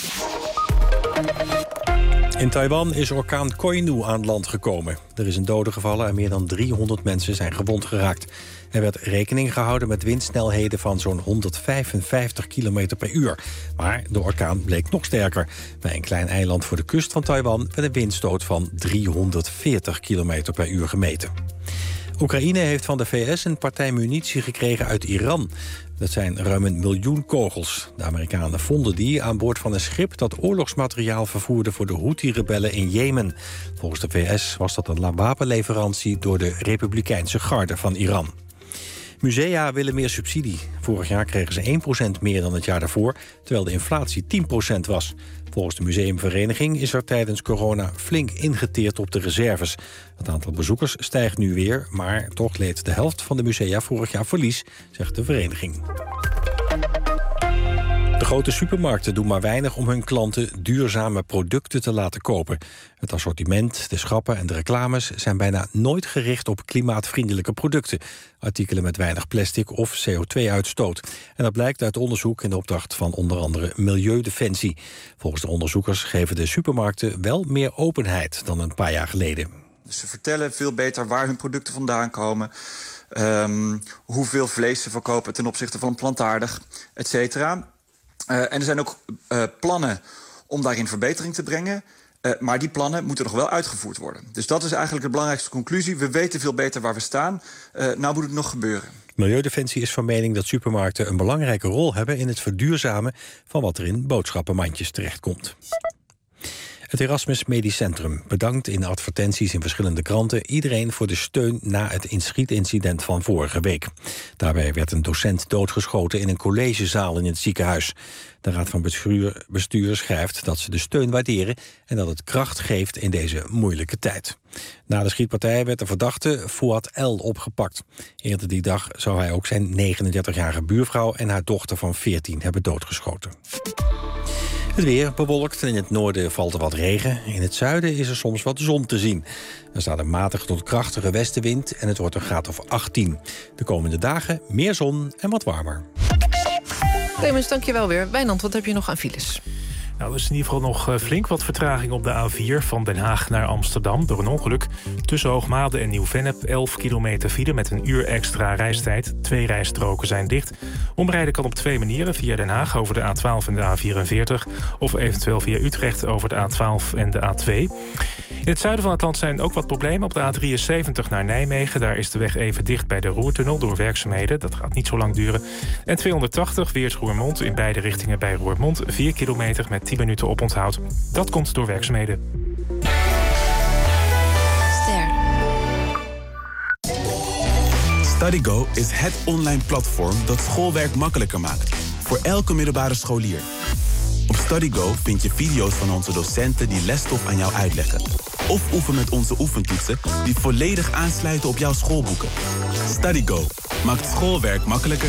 In Taiwan is orkaan Koinu aan land gekomen. Er is een dode gevallen en meer dan driehonderd mensen zijn gewond geraakt. Er werd rekening gehouden met windsnelheden van zo'n honderdvijfenvijftig kilometer per uur. Maar de orkaan bleek nog sterker. Bij een klein eiland voor de kust van Taiwan werd een windstoot van driehonderdveertig kilometer per uur gemeten. Oekraïne heeft van de V S een partij munitie gekregen uit Iran. Dat zijn ruim een miljoen kogels. De Amerikanen vonden die aan boord van een schip dat oorlogsmateriaal vervoerde voor de Houthi-rebellen in Jemen. Volgens de V S was dat een wapenleverantie door de Republikeinse Garde van Iran. Musea willen meer subsidie. Vorig jaar kregen ze één procent meer dan het jaar daarvoor, terwijl de inflatie tien procent was. Volgens de museumvereniging is er tijdens corona flink ingeteerd op de reserves. Het aantal bezoekers stijgt nu weer, maar toch leed de helft van de musea vorig jaar verlies, zegt de vereniging. De grote supermarkten doen maar weinig om hun klanten duurzame producten te laten kopen. Het assortiment, de schappen en de reclames zijn bijna nooit gericht op klimaatvriendelijke producten. Artikelen met weinig plastic of C O twee uitstoot. En dat blijkt uit onderzoek in de opdracht van onder andere Milieudefensie. Volgens de onderzoekers geven de supermarkten wel meer openheid dan een paar jaar geleden. Dus ze vertellen veel beter waar hun producten vandaan komen, um, hoeveel vlees ze verkopen ten opzichte van plantaardig, et cetera. Uh, en er zijn ook uh, plannen om daarin verbetering te brengen. Uh, maar die plannen moeten nog wel uitgevoerd worden. Dus dat is eigenlijk de belangrijkste conclusie. We weten veel beter waar we staan. Uh, nou moet het nog gebeuren. Milieudefensie is van mening dat supermarkten een belangrijke rol hebben in het verduurzamen van wat er in boodschappenmandjes terechtkomt. Het Erasmus Medisch Centrum bedankt in advertenties in verschillende kranten iedereen voor de steun na het inschietincident van vorige week. Daarbij werd een docent doodgeschoten in een collegezaal in het ziekenhuis. De Raad van Bestuur, bestuur schrijft dat ze de steun waarderen en dat het kracht geeft in deze moeilijke tijd. Na de schietpartij werd de verdachte Fouad L. opgepakt. Eerder die dag zou hij ook zijn negenendertigjarige buurvrouw en haar dochter van veertien hebben doodgeschoten. Het weer bewolkt en in het noorden valt er wat regen. In het zuiden is er soms wat zon te zien. Er staat een matige tot krachtige westenwind en het wordt een graad of achttien. De komende dagen meer zon en wat warmer. Clemens, dank je wel weer. Wijnand, wat heb je nog aan files? Nou, er is in ieder geval nog flink wat vertraging op de A vier... van Den Haag naar Amsterdam door een ongeluk. Tussen Hoogmade en Nieuw-Vennep, elf kilometer file met een uur extra reistijd. Twee rijstroken zijn dicht. Omrijden kan op twee manieren, via Den Haag over de A twaalf en de A vierenveertig... of eventueel via Utrecht over de A twaalf en de A twee. In het zuiden van het land zijn ook wat problemen. Op de A drieënzeventig naar Nijmegen, daar is de weg even dicht bij de Roertunnel door werkzaamheden. Dat gaat niet zo lang duren. En tweehonderdtachtig Weert-Roermond in beide richtingen bij Roermond. vier kilometer met tien minuten oponthoud. Dat komt door werkzaamheden. Ster. StudyGo is het online platform dat schoolwerk makkelijker maakt. Voor elke middelbare scholier. Op StudyGo vind je video's van onze docenten die lesstof aan jou uitleggen. Of oefen met onze oefentoetsen die volledig aansluiten op jouw schoolboeken. StudyGo maakt schoolwerk makkelijker.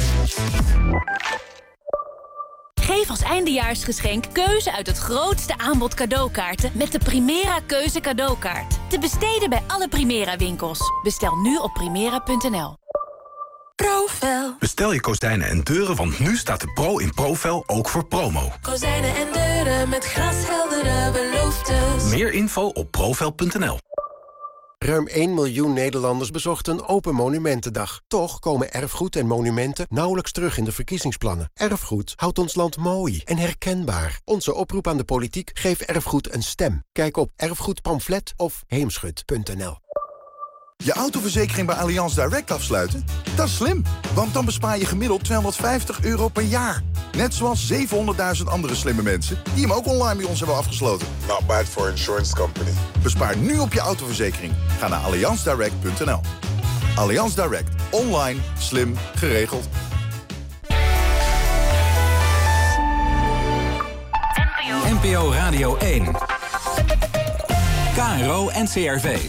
Geef als eindejaarsgeschenk keuze uit het grootste aanbod cadeaukaarten met de Primera Keuze cadeaukaart. Te besteden bij alle Primera winkels. Bestel nu op primera punt n l. Profel. Bestel je kozijnen en deuren, want nu staat de pro in Profel ook voor promo. Kozijnen en deuren met glasheldere beloftes. Meer info op profel punt n l. Ruim één miljoen Nederlanders bezochten Open Monumentendag. Toch komen erfgoed en monumenten nauwelijks terug in de verkiezingsplannen. Erfgoed houdt ons land mooi en herkenbaar. Onze oproep aan de politiek: geef erfgoed een stem. Kijk op erfgoedpamflet of heemschut punt n l. Je autoverzekering bij Allianz Direct afsluiten? Dat is slim, want dan bespaar je gemiddeld tweehonderdvijftig euro per jaar. Net zoals zevenhonderdduizend andere slimme mensen die hem ook online bij ons hebben afgesloten. Not bad for insurance company. Bespaar nu op je autoverzekering. Ga naar allianz direct punt n l. Allianz Direct. Online, slim, geregeld. N P O Radio één. K R O N C R V.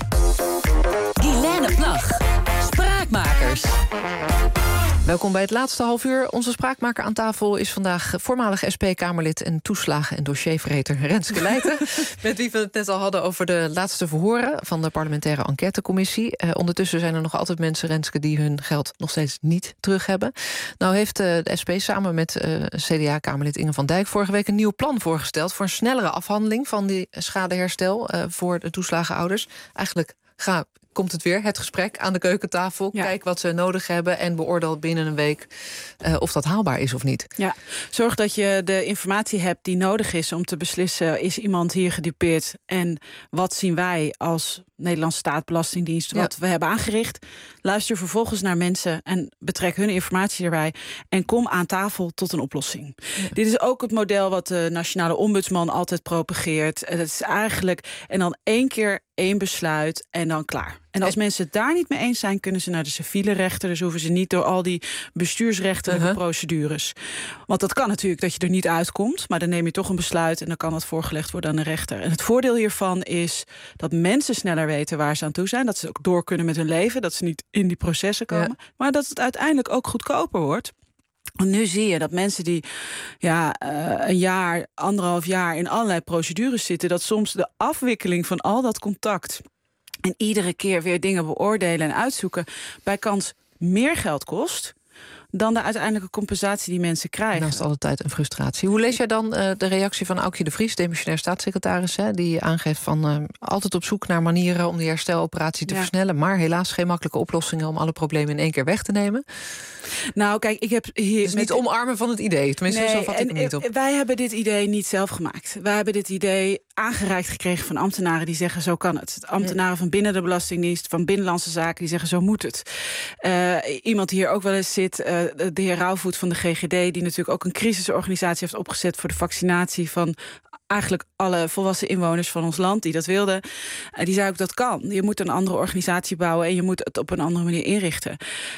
Guilaine Plag. Spraakmakers. Welkom bij het laatste half uur. Onze spraakmaker aan tafel is vandaag voormalig S P-Kamerlid... en toeslagen- en dossierverreter Renske Leijten... met wie we het net al hadden over de laatste verhoren... van de parlementaire enquêtecommissie. Uh, ondertussen zijn er nog altijd mensen, Renske... die hun geld nog steeds niet terug hebben. Nou heeft uh, de S P samen met uh, C D A-Kamerlid Inge van Dijk... vorige week een nieuw plan voorgesteld... voor een snellere afhandeling van die schadeherstel... Uh, voor de toeslagenouders. Eigenlijk ga... komt het weer, het gesprek aan de keukentafel. Ja. Kijk wat ze nodig hebben en beoordeel binnen een week... Uh, of dat haalbaar is of niet. Ja, zorg dat je de informatie hebt die nodig is... om te beslissen, is iemand hier gedupeerd... en wat zien wij als Nederlandse Staatsbelastingdienst... wat ja. we hebben aangericht. Luister vervolgens naar mensen en betrek hun informatie erbij... en kom aan tafel tot een oplossing. Ja. Dit is ook het model wat de Nationale Ombudsman altijd propageert. Het is eigenlijk, en dan één keer één besluit en dan klaar. En als mensen het daar niet mee eens zijn... kunnen ze naar de civiele rechter. Dus hoeven ze niet door al die bestuursrechtelijke uh-huh. procedures. Want dat kan natuurlijk dat je er niet uitkomt... maar dan neem je toch een besluit... en dan kan dat voorgelegd worden aan de rechter. En het voordeel hiervan is dat mensen sneller weten... waar ze aan toe zijn. Dat ze ook door kunnen met hun leven. Dat ze niet in die processen komen. Ja. Maar dat het uiteindelijk ook goedkoper wordt. Want nu zie je dat mensen die ja, uh, een jaar, anderhalf jaar... in allerlei procedures zitten... dat soms de afwikkeling van al dat contact... en iedere keer weer dingen beoordelen en uitzoeken... bij kans meer geld kost... dan de uiteindelijke compensatie die mensen krijgen. Dat is altijd een frustratie. Hoe lees jij dan uh, de reactie van Aukje de Vries... demissionair staatssecretaris, hè, die aangeeft van... Uh, altijd op zoek naar manieren om die hersteloperatie te ja. versnellen... maar helaas geen makkelijke oplossingen... om alle problemen in één keer weg te nemen? Nou, kijk, ik heb hier... Het is niet omarmen van het idee, tenminste, nee, zo vat ik hem niet op. Wij hebben dit idee niet zelf gemaakt. Wij hebben dit idee aangereikt gekregen van ambtenaren... die zeggen, zo kan het. Ambtenaren ja. van binnen de Belastingdienst, van Binnenlandse Zaken... die zeggen, zo moet het. Uh, iemand die hier ook wel eens zit... Uh, de heer Rauwvoet van de G G D... die natuurlijk ook een crisisorganisatie heeft opgezet... voor de vaccinatie van eigenlijk alle volwassen inwoners van ons land... die dat wilden. Uh, die zei ook, dat kan. Je moet een andere organisatie bouwen... en je moet het op een andere manier inrichten.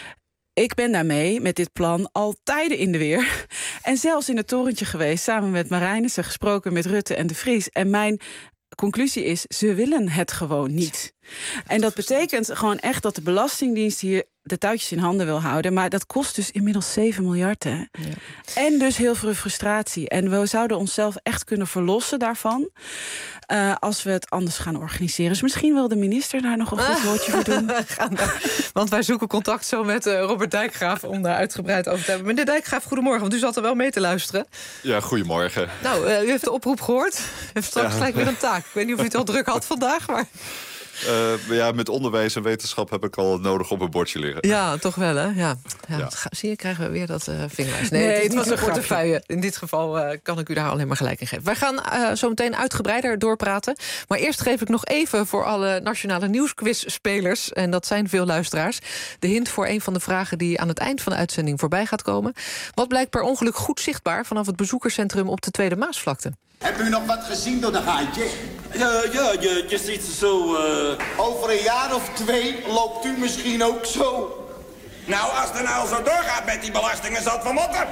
Ik ben daarmee, met dit plan, al tijden in de weer. En zelfs in het torentje geweest, samen met Marijnissen... gesproken met Rutte en de Vries. En mijn conclusie is, ze willen het gewoon niet. En dat betekent gewoon echt dat de Belastingdienst hier de touwtjes in handen wil houden. Maar dat kost dus inmiddels zeven miljard. Hè? Ja. En dus heel veel frustratie. En we zouden onszelf echt kunnen verlossen daarvan... Uh, als we het anders gaan organiseren. Dus misschien wil de minister daar nog een goed woordje voor doen. Want wij zoeken contact zo met uh, Robert Dijkgraaf... om daar uitgebreid over te hebben. Meneer Dijkgraaf, goedemorgen, want u zat er wel mee te luisteren. Ja, goedemorgen. Nou, uh, u heeft de oproep gehoord. U heeft straks ja. gelijk weer een taak. Ik weet niet of u het al druk had vandaag, maar... Uh, ja, met onderwijs en wetenschap heb ik al nodig op een bordje liggen. Ja, toch wel, hè? Ja. Ja, ja. Zie je, krijgen we weer dat uh, vingerwijs. Nee, nee, het was een portefeuille. In dit geval uh, kan ik u daar alleen maar gelijk in geven. Wij gaan uh, zo meteen uitgebreider doorpraten. Maar eerst geef ik nog even voor alle Nationale Nieuwsquiz-spelers... en dat zijn veel luisteraars... de hint voor een van de vragen die aan het eind van de uitzending voorbij gaat komen. Wat blijkt per ongeluk goed zichtbaar... vanaf het bezoekerscentrum op de Tweede Maasvlakte? Hebben u nog wat gezien door de gaatje? Ja, ja je, je ziet ze zo... Uh... Over een jaar of twee loopt u misschien ook zo. Nou, als het nou zo doorgaat met die belastingen, zal het van motten.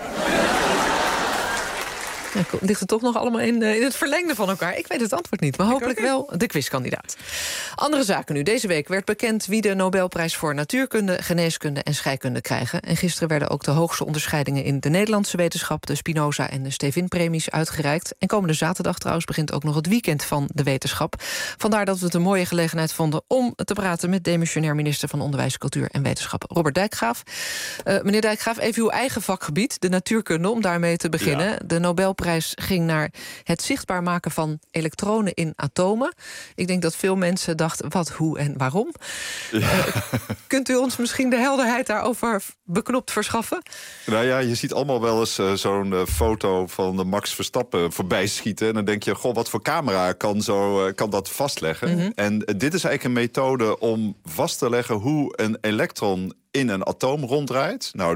Ja, ligt het toch nog allemaal in, uh, in het verlengde van elkaar? Ik weet het antwoord niet, maar hopelijk wel de quizkandidaat. Andere zaken nu. Deze week werd bekend wie de Nobelprijs voor natuurkunde, geneeskunde en scheikunde krijgen. En gisteren werden ook de hoogste onderscheidingen in de Nederlandse wetenschap, de Spinoza en de Stevin-premies, uitgereikt. En komende zaterdag trouwens begint ook nog het weekend van de wetenschap. Vandaar dat we het een mooie gelegenheid vonden om te praten met demissionair minister van Onderwijs, Cultuur en Wetenschap, Robert Dijkgraaf. Uh, meneer Dijkgraaf, even uw eigen vakgebied, de natuurkunde, om daarmee te beginnen. Ja. De Nobelprijs ging naar het zichtbaar maken van elektronen in atomen. Ik denk dat veel mensen dachten, wat, hoe en waarom? Ja. Uh, kunt u ons misschien de helderheid daarover beknopt verschaffen? Nou ja, je ziet allemaal wel eens uh, zo'n uh, foto van uh, Max Verstappen voorbij schieten. En dan denk je, goh, wat voor camera kan, zo, uh, kan dat vastleggen? Mm-hmm. En uh, dit is eigenlijk een methode om vast te leggen hoe een elektron in een atoom ronddraait. Nou,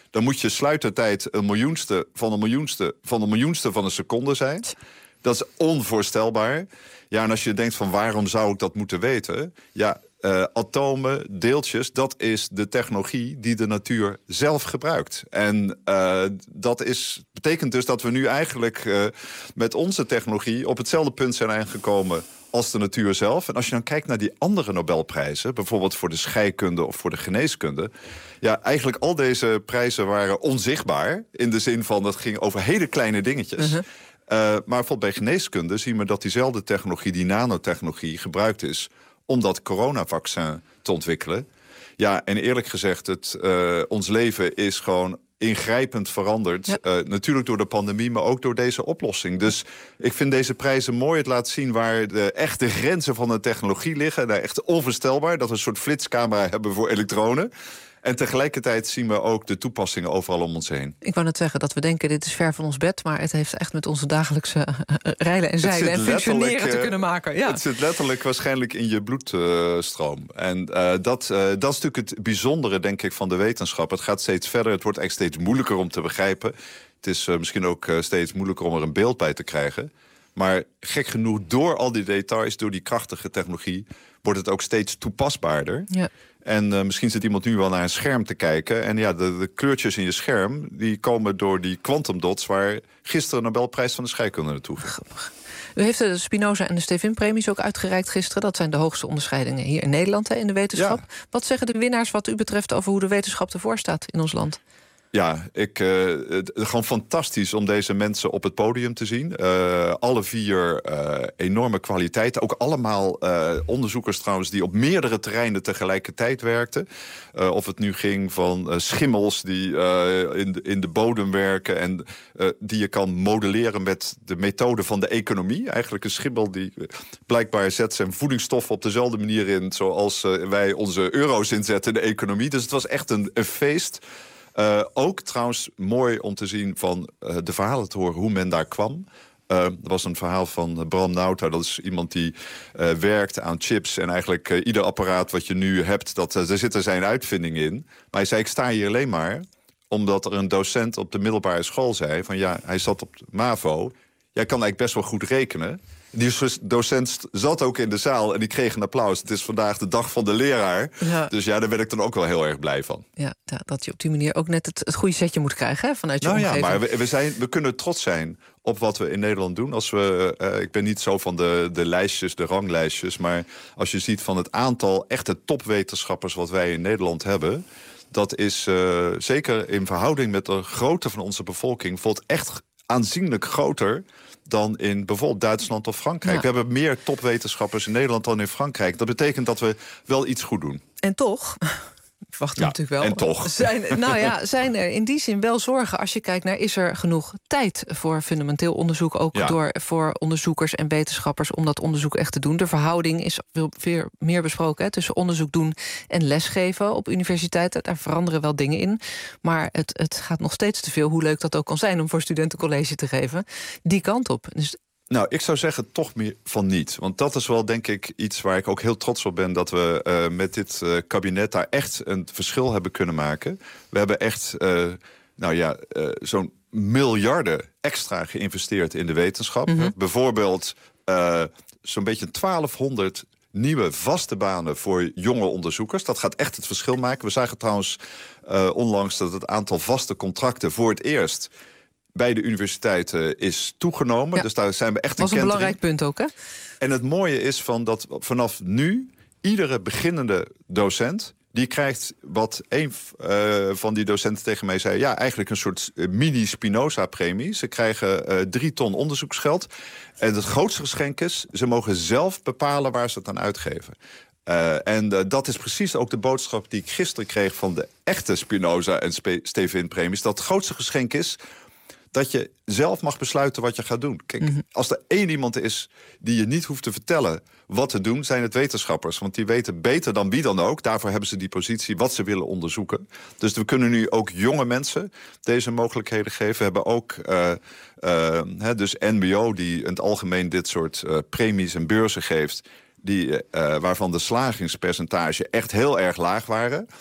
dan moet je sluitertijd een miljoenste van een miljoenste van een miljoenste van een seconde zijn. Dat is onvoorstelbaar. Ja, en als je denkt van waarom zou ik dat moeten weten? Ja, uh, atomen, deeltjes, dat is de technologie die de natuur zelf gebruikt. En uh, dat is, betekent dus dat we nu eigenlijk uh, met onze technologie op hetzelfde punt zijn aangekomen als de natuur zelf. En als je dan kijkt naar die andere Nobelprijzen, bijvoorbeeld voor de scheikunde of voor de geneeskunde, ja, eigenlijk al deze prijzen waren onzichtbaar, in de zin van dat ging over hele kleine dingetjes. Uh-huh. Uh, maar bijvoorbeeld bij geneeskunde zien we dat diezelfde technologie, die nanotechnologie, gebruikt is om dat coronavaccin te ontwikkelen. Ja, en eerlijk gezegd, het, uh, ons leven is gewoon ingrijpend veranderd. Ja. Uh, natuurlijk door de pandemie, maar ook door deze oplossing. Dus ik vind deze prijzen mooi. Het laat zien waar de echte grenzen van de technologie liggen. Nou, echt onvoorstelbaar dat we een soort flitscamera hebben voor elektronen. En tegelijkertijd zien we ook de toepassingen overal om ons heen. Ik wou net zeggen dat we denken, dit is ver van ons bed, maar het heeft echt met onze dagelijkse uh, rijlen en zeilen en functioneren uh, te kunnen maken. Ja. Het zit letterlijk waarschijnlijk in je bloedstroom. Uh, en uh, dat, uh, dat is natuurlijk het bijzondere, denk ik, van de wetenschap. Het gaat steeds verder, het wordt eigenlijk steeds moeilijker om te begrijpen. Het is uh, misschien ook uh, steeds moeilijker om er een beeld bij te krijgen. Maar gek genoeg, door al die details, door die krachtige technologie, wordt het ook steeds toepasbaarder. Ja. En uh, misschien zit iemand nu wel naar een scherm te kijken. En ja, de, de kleurtjes in je scherm, die komen door die quantum dots, waar gisteren een Nobelprijs van de scheikunde naartoe ging. Grappig. U heeft de Spinoza en de Stevin-premies ook uitgereikt gisteren. Dat zijn de hoogste onderscheidingen hier in Nederland, hè, in de wetenschap. Ja. Wat zeggen de winnaars wat u betreft over hoe de wetenschap ervoor staat in ons land? Ja, ik, uh, het, gewoon fantastisch om deze mensen op het podium te zien. Uh, alle vier uh, enorme kwaliteit. Ook allemaal uh, onderzoekers trouwens die op meerdere terreinen tegelijkertijd werkten. Uh, of het nu ging van uh, schimmels die uh, in, de, in de bodem werken en uh, die je kan modelleren met de methode van de economie. Eigenlijk een schimmel die uh, blijkbaar zet zijn voedingsstoffen op dezelfde manier in zoals uh, wij onze euro's inzetten in de economie. Dus het was echt een, een feest. Uh, ook trouwens mooi om te zien van uh, de verhalen te horen hoe men daar kwam. Uh, er was een verhaal van Bram Nauta. Dat is iemand die uh, werkt aan chips. En eigenlijk uh, ieder apparaat wat je nu hebt, dat, uh, daar zitten zijn uitvinding in. Maar hij zei, ik sta hier alleen maar omdat er een docent op de middelbare school zei van ja, hij zat op de MAVO. Jij kan eigenlijk best wel goed rekenen. Die docent zat ook in de zaal en die kreeg een applaus. Het is vandaag de dag van de leraar. Ja. Dus ja, daar ben ik dan ook wel heel erg blij van. Ja, dat je op die manier ook net het, het goede setje moet krijgen, hè, vanuit je nou omgeving. Ja, maar we, we, zijn, we kunnen trots zijn op wat we in Nederland doen. Als we, uh, ik ben niet zo van de, de lijstjes, de ranglijstjes. Maar als je ziet van het aantal echte topwetenschappers wat wij in Nederland hebben, dat is uh, zeker in verhouding met de grootte van onze bevolking, voelt echt aanzienlijk groter dan in bijvoorbeeld Duitsland of Frankrijk. Ja. We hebben meer topwetenschappers in Nederland dan in Frankrijk. Dat betekent dat we wel iets goed doen. En toch, ik wacht ja, natuurlijk wel. En toch. Zijn, nou ja, zijn er in die zin wel zorgen als je kijkt naar, is er genoeg tijd voor fundamenteel onderzoek, ook ja. door voor onderzoekers en wetenschappers om dat onderzoek echt te doen. De verhouding is veel, veel meer besproken, hè, tussen onderzoek doen en lesgeven op universiteiten. Daar veranderen wel dingen in. Maar het, het gaat nog steeds te veel, hoe leuk dat ook kan zijn om voor studenten college te geven, die kant op. Dus nou, ik zou zeggen toch meer van niet. Want dat is wel, denk ik, iets waar ik ook heel trots op ben, dat we uh, met dit uh, kabinet daar echt een verschil hebben kunnen maken. We hebben echt, uh, nou ja, uh, zo'n miljarden extra geïnvesteerd in de wetenschap. Mm-hmm. Bijvoorbeeld uh, zo'n beetje twaalfhonderd nieuwe vaste banen voor jonge onderzoekers. Dat gaat echt het verschil maken. We zagen trouwens uh, onlangs dat het aantal vaste contracten voor het eerst bij de universiteiten is toegenomen. Ja. Dus daar zijn we echt een Dat was een belangrijk punt ook, hè? En het mooie is van dat vanaf nu iedere beginnende docent die krijgt wat een uh, van die docenten tegen mij zei, ja, eigenlijk een soort mini-Spinoza-premie. Ze krijgen uh, drie ton onderzoeksgeld. En het grootste geschenk is, ze mogen zelf bepalen waar ze het aan uitgeven. Uh, en uh, dat is precies ook de boodschap die ik gisteren kreeg van de echte Spinoza en Spe- Stevin-premies. Dat het grootste geschenk is dat je zelf mag besluiten wat je gaat doen. Kijk, mm-hmm. als er één iemand is die je niet hoeft te vertellen wat te doen, zijn het wetenschappers. Want die weten beter dan wie dan ook. Daarvoor hebben ze die positie wat ze willen onderzoeken. Dus we kunnen nu ook jonge mensen deze mogelijkheden geven. We hebben ook uh, uh, hè, dus N B O die in het algemeen dit soort uh, premies en beurzen geeft, die, uh, waarvan de slagingspercentage echt heel erg laag waren.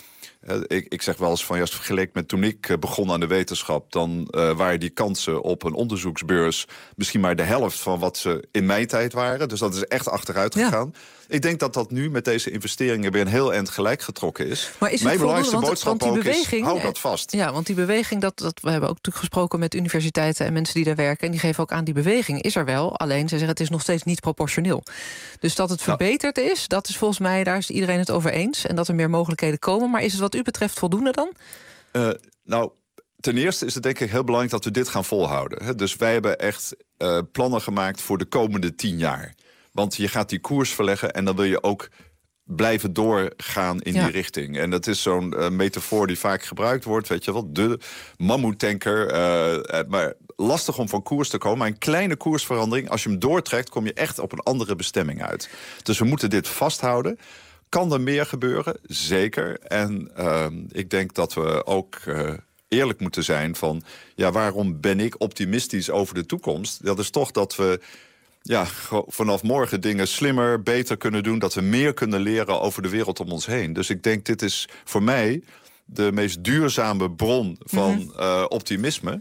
Ik, ik zeg wel eens van, juist vergeleken met toen ik begon aan de wetenschap, dan uh, waren die kansen op een onderzoeksbeurs misschien maar de helft van wat ze in mijn tijd waren. Dus dat is echt achteruit gegaan. Ja. Ik denk dat dat nu met deze investeringen weer een heel eind gelijk getrokken is. Maar is mijn voldoende, belangrijkste want, boodschap want die ook beweging, is, hou dat vast. Ja, want die beweging, dat, dat, we hebben ook natuurlijk gesproken met universiteiten en mensen die daar werken, en die geven ook aan, die beweging is er wel, alleen ze zeggen het is nog steeds niet proportioneel. Dus dat het verbeterd nou. is, dat is volgens mij, daar is iedereen het over eens, en dat er meer mogelijkheden komen. Maar is het wat u betreft voldoende dan? Uh, nou, ten eerste is het denk ik heel belangrijk dat we dit gaan volhouden. Hè? Dus wij hebben echt uh, plannen gemaakt voor de komende tien jaar. Want je gaat die koers verleggen en dan wil je ook blijven doorgaan in ja. die richting. En dat is zo'n uh, metafoor die vaak gebruikt wordt, weet je wel, de mammoetanker. Uh, maar lastig om van koers te komen. Maar een kleine koersverandering, als je hem doortrekt, kom je echt op een andere bestemming uit. Dus we moeten dit vasthouden. Kan er meer gebeuren? Zeker. En uh, ik denk dat we ook uh, eerlijk moeten zijn van, ja, waarom ben ik optimistisch over de toekomst? Dat is toch dat we ja, vanaf morgen dingen slimmer, beter kunnen doen, dat we meer kunnen leren over de wereld om ons heen. Dus ik denk, dit is voor mij de meest duurzame bron van mm-hmm. uh, optimisme.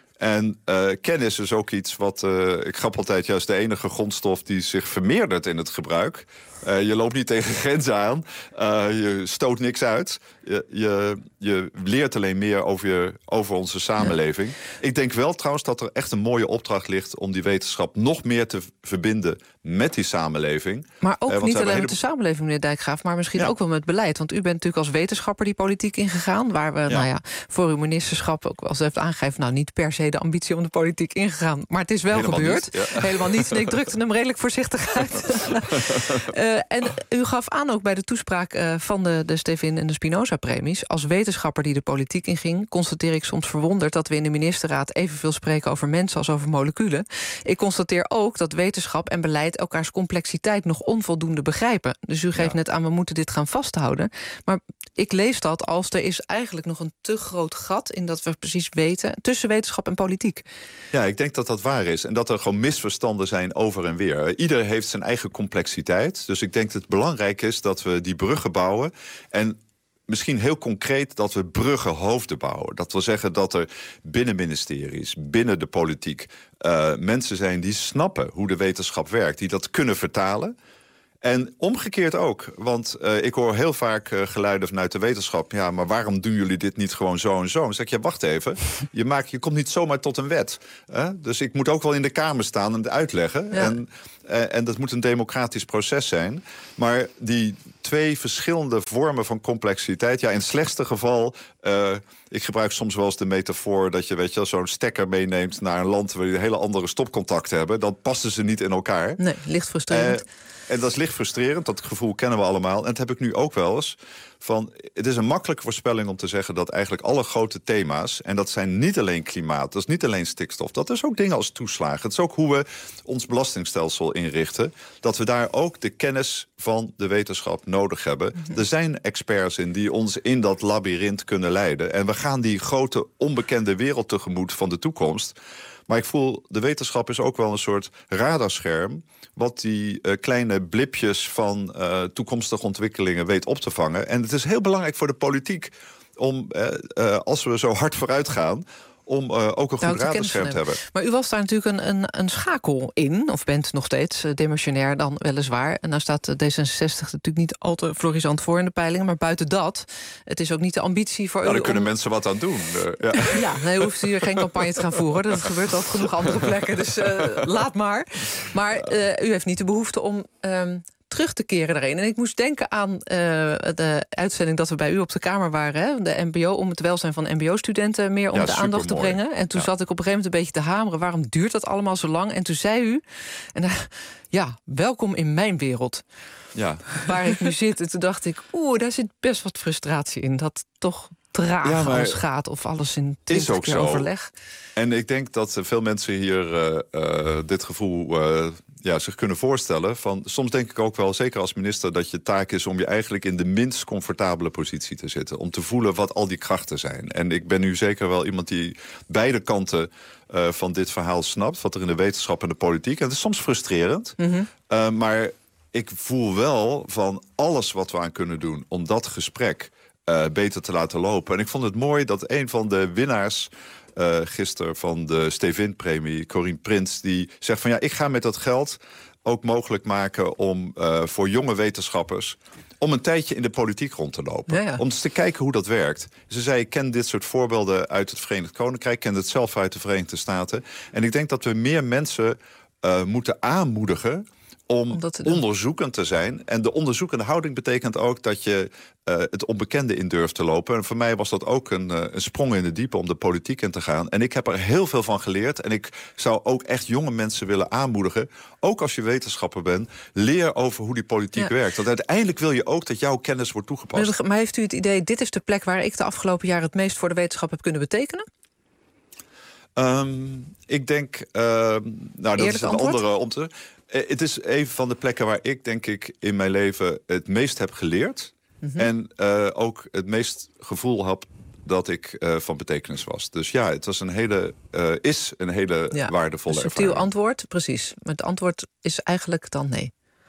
En uh, kennis is ook iets wat, uh, ik grap altijd, juist de enige grondstof die zich vermeerdert in het gebruik. Uh, je loopt niet tegen grenzen aan, uh, je stoot niks uit. Je, je, je leert alleen meer over, je, over onze samenleving. Ja. Ik denk wel trouwens dat er echt een mooie opdracht ligt om die wetenschap nog meer te verbinden met die samenleving. Maar ook uh, niet alleen hele... met de samenleving, meneer Dijkgraaf, maar misschien ja. ook wel met beleid. Want u bent natuurlijk als wetenschapper die politiek ingegaan, waar we ja. Nou ja, voor uw ministerschap ook als u heeft aangegeven, nou niet per se de ambitie om de politiek ingegaan, maar het is wel Helemaal gebeurd. Niet, ja. Helemaal niet. Nee, ik drukte hem redelijk voorzichtig uit. uh, en u gaf aan ook bij de toespraak uh, van de, de Stevin en de Spinoza-premies, als wetenschapper die de politiek inging, constateer ik soms verwonderd dat we in de ministerraad evenveel spreken over mensen als over moleculen. Ik constateer ook dat wetenschap en beleid elkaars complexiteit nog onvoldoende begrijpen. Dus u geeft ja. net aan, we moeten dit gaan vasthouden. Maar ik lees dat als er is eigenlijk nog een te groot gat in dat we precies weten tussen wetenschap en politiek. Ja, ik denk dat dat waar is. En dat er gewoon misverstanden zijn over en weer. Ieder heeft zijn eigen complexiteit. Dus ik denk dat het belangrijk is dat we die bruggen bouwen. En misschien heel concreet dat we bruggenhoofden bouwen. Dat wil zeggen dat er binnen ministeries, binnen de politiek, uh, mensen zijn die snappen hoe de wetenschap werkt, die dat kunnen vertalen. En omgekeerd ook, want uh, ik hoor heel vaak uh, geluiden vanuit de wetenschap, ja, maar waarom doen jullie dit niet gewoon zo en zo? Dan zeg ik, ja, wacht even, je, maakt, je komt niet zomaar tot een wet. Hè? Dus ik moet ook wel in de Kamer staan en het uitleggen. Ja. En, uh, en dat moet een democratisch proces zijn. Maar die twee verschillende vormen van complexiteit, ja, in het slechtste geval, Uh, ik gebruik soms wel eens de metafoor dat je, weet je, zo'n stekker meeneemt naar een land waar je hele andere stopcontacten hebben. Dan passen ze niet in elkaar. Nee, licht frustrerend. Uh, en dat is licht frustrerend, dat gevoel kennen we allemaal. En dat heb ik nu ook wel eens. Van, het is een makkelijke voorspelling om te zeggen dat eigenlijk alle grote thema's, en dat zijn niet alleen klimaat, dat is niet alleen stikstof, dat is ook dingen als toeslagen. Het is ook hoe we ons belastingstelsel inrichten, dat we daar ook de kennis van de wetenschap nodig hebben. Mm-hmm. Er zijn experts in die ons in dat labyrint kunnen leiden. En we gaan die grote onbekende wereld tegemoet van de toekomst. Maar ik voel, de wetenschap is ook wel een soort radarscherm wat die uh, kleine blipjes van uh, toekomstige ontwikkelingen weet op te vangen. En het is heel belangrijk voor de politiek om, uh, uh, als we zo hard vooruit gaan, om uh, ook een goed radarscherm te hebben. Maar u was daar natuurlijk een, een, een schakel in, of bent nog steeds uh, demissionair dan weliswaar. En nou staat D zesenzestig natuurlijk niet al te florissant voor in de peilingen, maar buiten dat, het is ook niet de ambitie voor nou, u. Daar kunnen om... mensen wat aan doen. Uh, ja, ja nee, hoeft u hier geen campagne te gaan voeren. Dat gebeurt al op genoeg andere plekken, dus uh, laat maar. Maar uh, u heeft niet de behoefte om Um, terug te keren daarin. En ik moest denken aan uh, de uitzending dat we bij u op de Kamer waren, hè? De M B O, om het welzijn van M B O-studenten meer onder ja, de aandacht te brengen. En toen ja. zat ik op een gegeven moment een beetje te hameren, waarom duurt dat allemaal zo lang? En toen zei u, en, uh, ja, welkom in mijn wereld. Ja. Waar ik nu zit. En toen dacht ik, oeh, daar zit best wat frustratie in. Dat toch traag ja, alles gaat of alles in twintig keer overleg. En ik denk dat veel mensen hier uh, uh, dit gevoel Uh, ja, zich kunnen voorstellen. Van, soms denk ik ook wel, zeker als minister, dat je taak is om je eigenlijk in de minst comfortabele positie te zitten. Om te voelen wat al die krachten zijn. En ik ben nu zeker wel iemand die beide kanten uh, van dit verhaal snapt. Wat er in de wetenschap en de politiek. En het is soms frustrerend. Mm-hmm. Uh, maar ik voel wel van alles wat we aan kunnen doen om dat gesprek uh, beter te laten lopen. En ik vond het mooi dat een van de winnaars uh, gisteren van de Stevin-premie, Corine Prins, die zegt van ja, ik ga met dat geld ook mogelijk maken om uh, voor jonge wetenschappers om een tijdje in de politiek rond te lopen. Ja, ja. Om eens te kijken hoe dat werkt. Ze zei, ik ken dit soort voorbeelden uit het Verenigd Koninkrijk, ik ken het zelf uit de Verenigde Staten. En ik denk dat we meer mensen uh, moeten aanmoedigen om, om onderzoekend te zijn. En de onderzoekende houding betekent ook dat je uh, het onbekende in durft te lopen. En voor mij was dat ook een, uh, een sprong in de diepe om de politiek in te gaan. En ik heb er heel veel van geleerd. En ik zou ook echt jonge mensen willen aanmoedigen, ook als je wetenschapper bent, leer over hoe die politiek ja. werkt. Want uiteindelijk wil je ook dat jouw kennis wordt toegepast. Maar heeft u het idee, dit is de plek waar ik de afgelopen jaren het meest voor de wetenschap heb kunnen betekenen? Um, ik denk, uh, nou dat Eerlijk is een antwoord? andere om te. Het is een van de plekken waar ik, denk ik, in mijn leven het meest heb geleerd. Mm-hmm. En uh, ook het meest gevoel heb dat ik uh, van betekenis was. Dus ja, het was een hele, uh, is een hele ja, waardevolle ervaring. Subtiel antwoord, precies. Maar het antwoord is eigenlijk dan nee.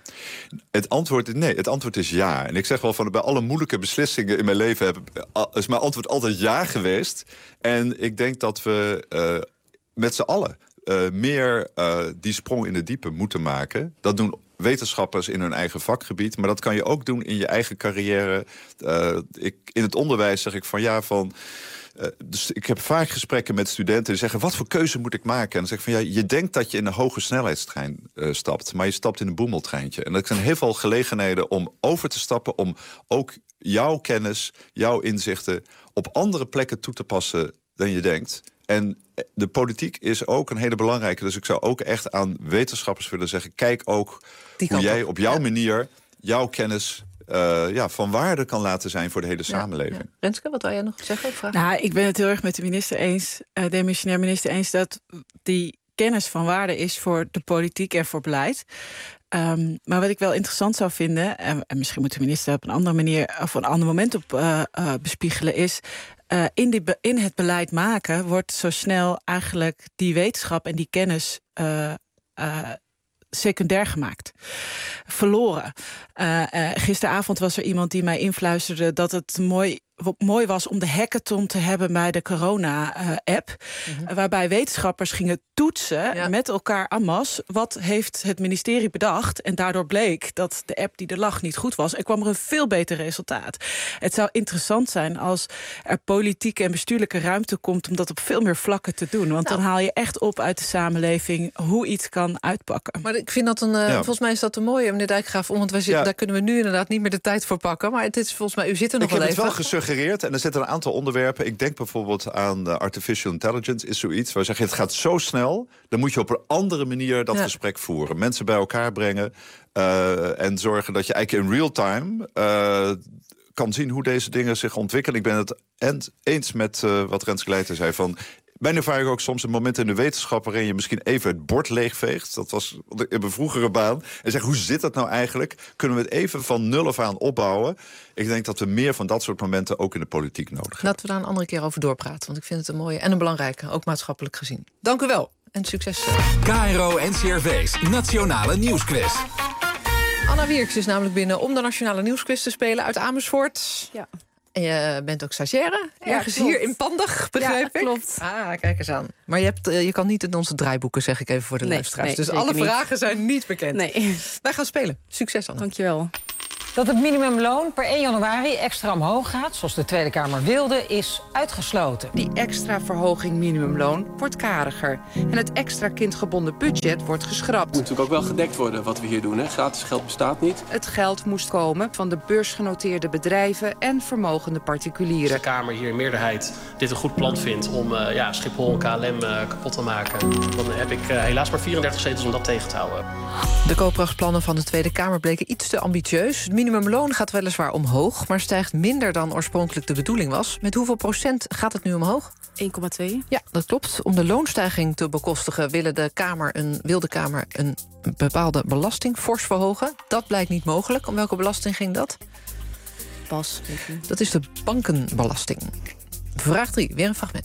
Het antwoord, nee, het antwoord is ja. En ik zeg wel van bij alle moeilijke beslissingen in mijn leven heb, is mijn antwoord altijd ja geweest. En ik denk dat we uh, met z'n allen Uh, meer uh, die sprong in de diepe moeten maken. Dat doen wetenschappers in hun eigen vakgebied, maar dat kan je ook doen in je eigen carrière. Uh, ik, in het onderwijs zeg ik van ja, van Uh, dus ik heb vaak gesprekken met studenten die zeggen, wat voor keuze moet ik maken? En dan zeg ik van ja, je denkt dat je in een hoge snelheidstrein uh, stapt, maar je stapt in een boemeltreintje. En er zijn heel veel gelegenheden om over te stappen, om ook jouw kennis, jouw inzichten op andere plekken toe te passen dan je denkt. En de politiek is ook een hele belangrijke. Dus ik zou ook echt aan wetenschappers willen zeggen, kijk ook hoe jij op jouw ja. manier jouw kennis Uh, ja, van waarde kan laten zijn voor de hele ja, samenleving. Ja. Renske, wat wil jij nog zeggen? Vragen? Nou, ik ben het heel erg met de minister eens, uh, demissionair minister eens, dat die kennis van waarde is voor de politiek en voor beleid. Um, maar wat ik wel interessant zou vinden, en, en misschien moet de minister op een andere manier of een ander moment op uh, uh, bespiegelen, is uh, in, die be- in het beleid maken wordt zo snel eigenlijk die wetenschap en die kennis Uh, uh, secundair gemaakt. Verloren. Uh, uh, gisteravond was er iemand die mij influisterde dat het mooi, mooi was om de hackathon te hebben bij de corona-app. Uh, mm-hmm. Waarbij wetenschappers gingen toetsen ja. met elkaar en masse. Wat heeft het ministerie bedacht? En daardoor bleek dat de app die er lag niet goed was. En kwam er een veel beter resultaat. Het zou interessant zijn als er politieke en bestuurlijke ruimte komt om dat op veel meer vlakken te doen. Want nou. dan haal je echt op uit de samenleving hoe iets kan uitpakken. Maar ik vind dat een, uh, ja. volgens mij is dat een mooie, meneer Dijkgraaf, want wij zitten, ja. daar kunnen we nu inderdaad niet meer de tijd voor pakken. Maar het is volgens mij, u zit er nog ik wel even. Ik heb het wel gesuggereerd en er zitten een aantal onderwerpen. Ik denk bijvoorbeeld aan uh, artificial intelligence is zoiets waar we zeggen, het gaat zo snel, dan moet je op een andere manier dat ja. gesprek voeren. Mensen bij elkaar brengen uh, en zorgen dat je eigenlijk in real time uh, kan zien hoe deze dingen zich ontwikkelen. Ik ben het eens met uh, wat Renske Leijten zei van, mijn ervaring ook soms een moment in de wetenschap waarin je misschien even het bord leegveegt. Dat was in mijn vroegere baan. En zeg, hoe zit dat nou eigenlijk? Kunnen we het even van nul af aan opbouwen? Ik denk dat we meer van dat soort momenten ook in de politiek nodig hebben. Laten we daar een andere keer over doorpraten. Want ik vind het een mooie en een belangrijke, ook maatschappelijk gezien. Dank u wel en succes. K R O N C R V's Nationale Nieuwsquiz. Anna Wierks is namelijk binnen om de Nationale Nieuwsquiz te spelen uit Amersfoort. Ja. En je bent ook stagiaire, ergens ja, hier in Pandig, begrijp ja, ik? klopt. Ah, kijk eens aan. Maar je, hebt, je kan niet in onze draaiboeken, zeg ik even voor de nee, luisteraars. Nee, dus alle niet. vragen zijn niet bekend. Nee. Wij gaan spelen. Succes, Anna. Dankjewel. Dat het minimumloon per één januari extra omhoog gaat, zoals de Tweede Kamer wilde, is uitgesloten. Die extra verhoging minimumloon wordt kariger. En het extra kindgebonden budget wordt geschrapt. Het moet natuurlijk ook wel gedekt worden wat we hier doen. Hè? Gratis geld bestaat niet. Het geld moest komen van de beursgenoteerde bedrijven en vermogende particulieren. Als de Kamer hier in meerderheid dit een goed plan vindt om uh, ja, Schiphol en K L M uh, kapot te maken, dan heb ik uh, helaas maar vierendertig zetels om dat tegen te houden. De koopkrachtsplannen van de Tweede Kamer bleken iets te ambitieus. Het minimumloon gaat weliswaar omhoog, maar stijgt minder dan oorspronkelijk de bedoeling was. Met hoeveel procent gaat het nu omhoog? één komma twee. Ja, dat klopt. Om de loonstijging te bekostigen willen de Kamer een, wil de Kamer een bepaalde belasting fors verhogen. Dat blijkt niet mogelijk. Om welke belasting ging dat? Pas. Dat is de bankenbelasting. Vraag drie, weer een fragment.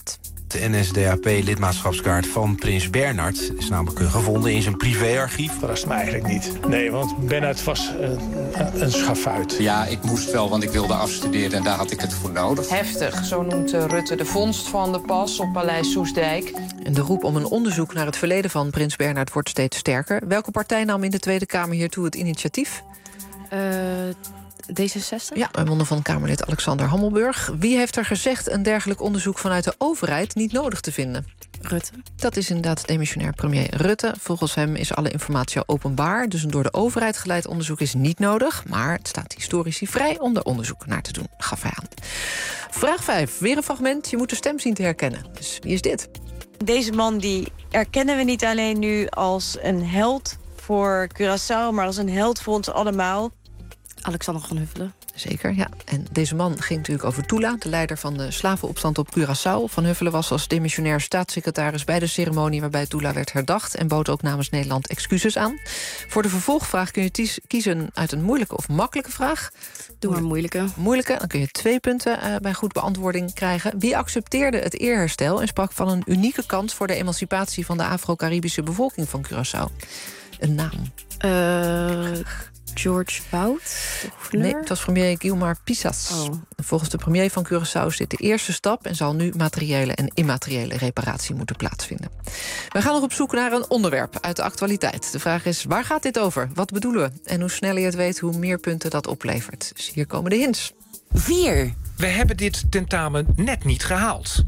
De N S D A P-lidmaatschapskaart van prins Bernhard is namelijk gevonden in zijn privéarchief. Verrast me eigenlijk niet. Nee, want Bernhard was uh, een schafuit. Ja, ik moest wel, want ik wilde afstuderen en daar had ik het voor nodig. Heftig, zo noemt Rutte de vondst van de pas op Paleis Soestdijk. En de roep om een onderzoek naar het verleden van prins Bernhard wordt steeds sterker. Welke partij nam in de Tweede Kamer hiertoe het initiatief? Uh, D zesenzestig? Ja, bij monden van Kamerlid Alexander Hammelburg. Wie heeft er gezegd een dergelijk onderzoek vanuit de overheid niet nodig te vinden? Rutte. Dat is inderdaad demissionair premier Rutte. Volgens hem is alle informatie al openbaar. Dus een door de overheid geleid onderzoek is niet nodig. Maar het staat historici vrij om er onderzoek naar te doen, gaf hij aan. Vraag vijf, weer een fragment. Je moet de stem zien te herkennen. Dus wie is dit? Deze man die erkennen we niet alleen nu als een held voor Curaçao, maar als een held voor ons allemaal. Alexander van Huffelen. Zeker, ja. En deze man ging natuurlijk over Tula, de leider van de slavenopstand op Curaçao. Van Huffelen was als demissionair staatssecretaris bij de ceremonie waarbij Tula werd herdacht en bood ook namens Nederland excuses aan. Voor de vervolgvraag kun je kiezen uit een moeilijke of makkelijke vraag. Doe maar moeilijke. Moeilijke, dan kun je twee punten uh, bij goed beantwoording krijgen. Wie accepteerde het eerherstel en sprak van een unieke kans voor de emancipatie van de Afro-Caribische bevolking van Curaçao? Een naam. Uh... George Wout? Nee, het was premier Guilmar Pisas. Oh. Volgens de premier van Curaçao is dit de eerste stap en zal nu materiële en immateriële reparatie moeten plaatsvinden. We gaan nog op zoek naar een onderwerp uit de actualiteit. De vraag is, waar gaat dit over? Wat bedoelen we? En hoe sneller je het weet, hoe meer punten dat oplevert. Dus hier komen de hints. Vier. We hebben dit tentamen net niet gehaald.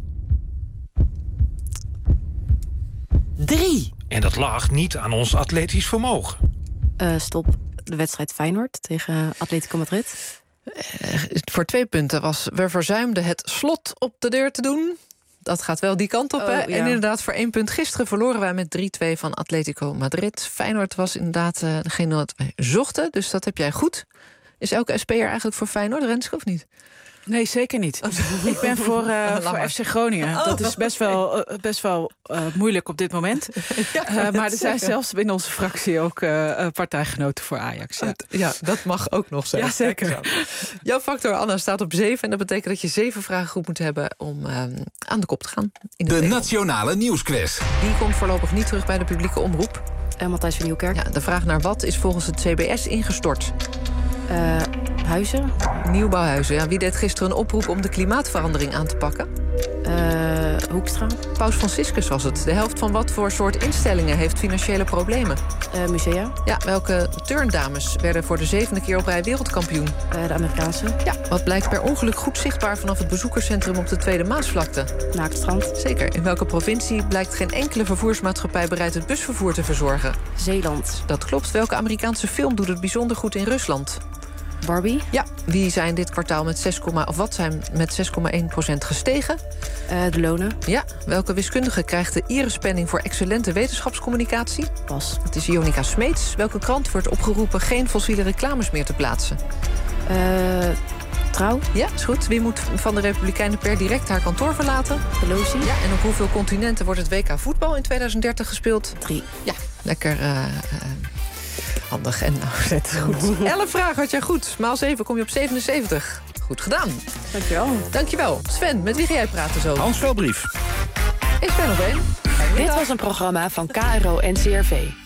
Drie. En dat lag niet aan ons atletisch vermogen. Uh, stop. De wedstrijd Feyenoord tegen Atletico Madrid. Uh, voor twee punten was, we verzuimden het slot op de deur te doen. Dat gaat wel die kant op, oh, hè? Ja. En inderdaad, voor één punt gisteren verloren wij met drie twee van Atletico Madrid. Feyenoord was inderdaad uh, degene wat wij zochten, dus dat heb jij goed. Is elke S P'er eigenlijk voor Feyenoord, Renske, of niet? Nee, zeker niet. Ik ben voor, uh, voor F C Groningen. Oh. Dat is best wel, uh, best wel uh, moeilijk op dit moment. Ja, uh, maar er zijn zelfs binnen onze fractie ook uh, partijgenoten voor Ajax. Ja. ja, dat mag ook nog zijn. Ja, zeker. Jouw factor, Anna, staat op zeven. En dat betekent dat je zeven vragen goed moet hebben om uh, aan de kop te gaan. In de de tegel. Nationale Nieuwsquiz. Die komt voorlopig niet terug bij de publieke omroep. Uh, Matthijs van Nieuwkerk. Ja, de vraag naar wat is volgens het C B S ingestort? Uh, huizen. Nieuwbouwhuizen. Ja, wie deed gisteren een oproep om de klimaatverandering aan te pakken? Uh, Hoekstra. Paus Franciscus was het. De helft van wat voor soort instellingen heeft financiële problemen? Uh, musea. Ja, welke turndames werden voor de zevende keer op rij wereldkampioen? Uh, de Amerikaanse. Ja, wat blijkt per ongeluk goed zichtbaar vanaf het bezoekerscentrum op de Tweede Maasvlakte? Naaktstrand. Zeker. In welke provincie blijkt geen enkele vervoersmaatschappij bereid het busvervoer te verzorgen? Zeeland. Dat klopt. Welke Amerikaanse film doet het bijzonder goed in Rusland? Barbie. Ja, wie zijn dit kwartaal met zes, of wat zijn met zes komma één procent gestegen? Uh, de lonen. Ja, welke wiskundige krijgt de Iris-penning voor excellente wetenschapscommunicatie? Pas. Het is Jonica Smeets. Welke krant wordt opgeroepen geen fossiele reclames meer te plaatsen? Uh, Trouw. Ja, is goed. Wie moet van de Republikeinen per direct haar kantoor verlaten? Pelosi. Ja, en op hoeveel continenten wordt het W K voetbal in tweeduizend dertig gespeeld? Drie. Ja, lekker... Uh, uh, handig en nauwzet. Goed. Elf vragen had jij goed. Maal zeven kom je op zevenenzeventig. Goed gedaan. Dankjewel. Dankjewel. Sven, met wie ga jij praten zo? Hans Veldbrief. Is Sven op één? Dit was een programma van K R O N C R V.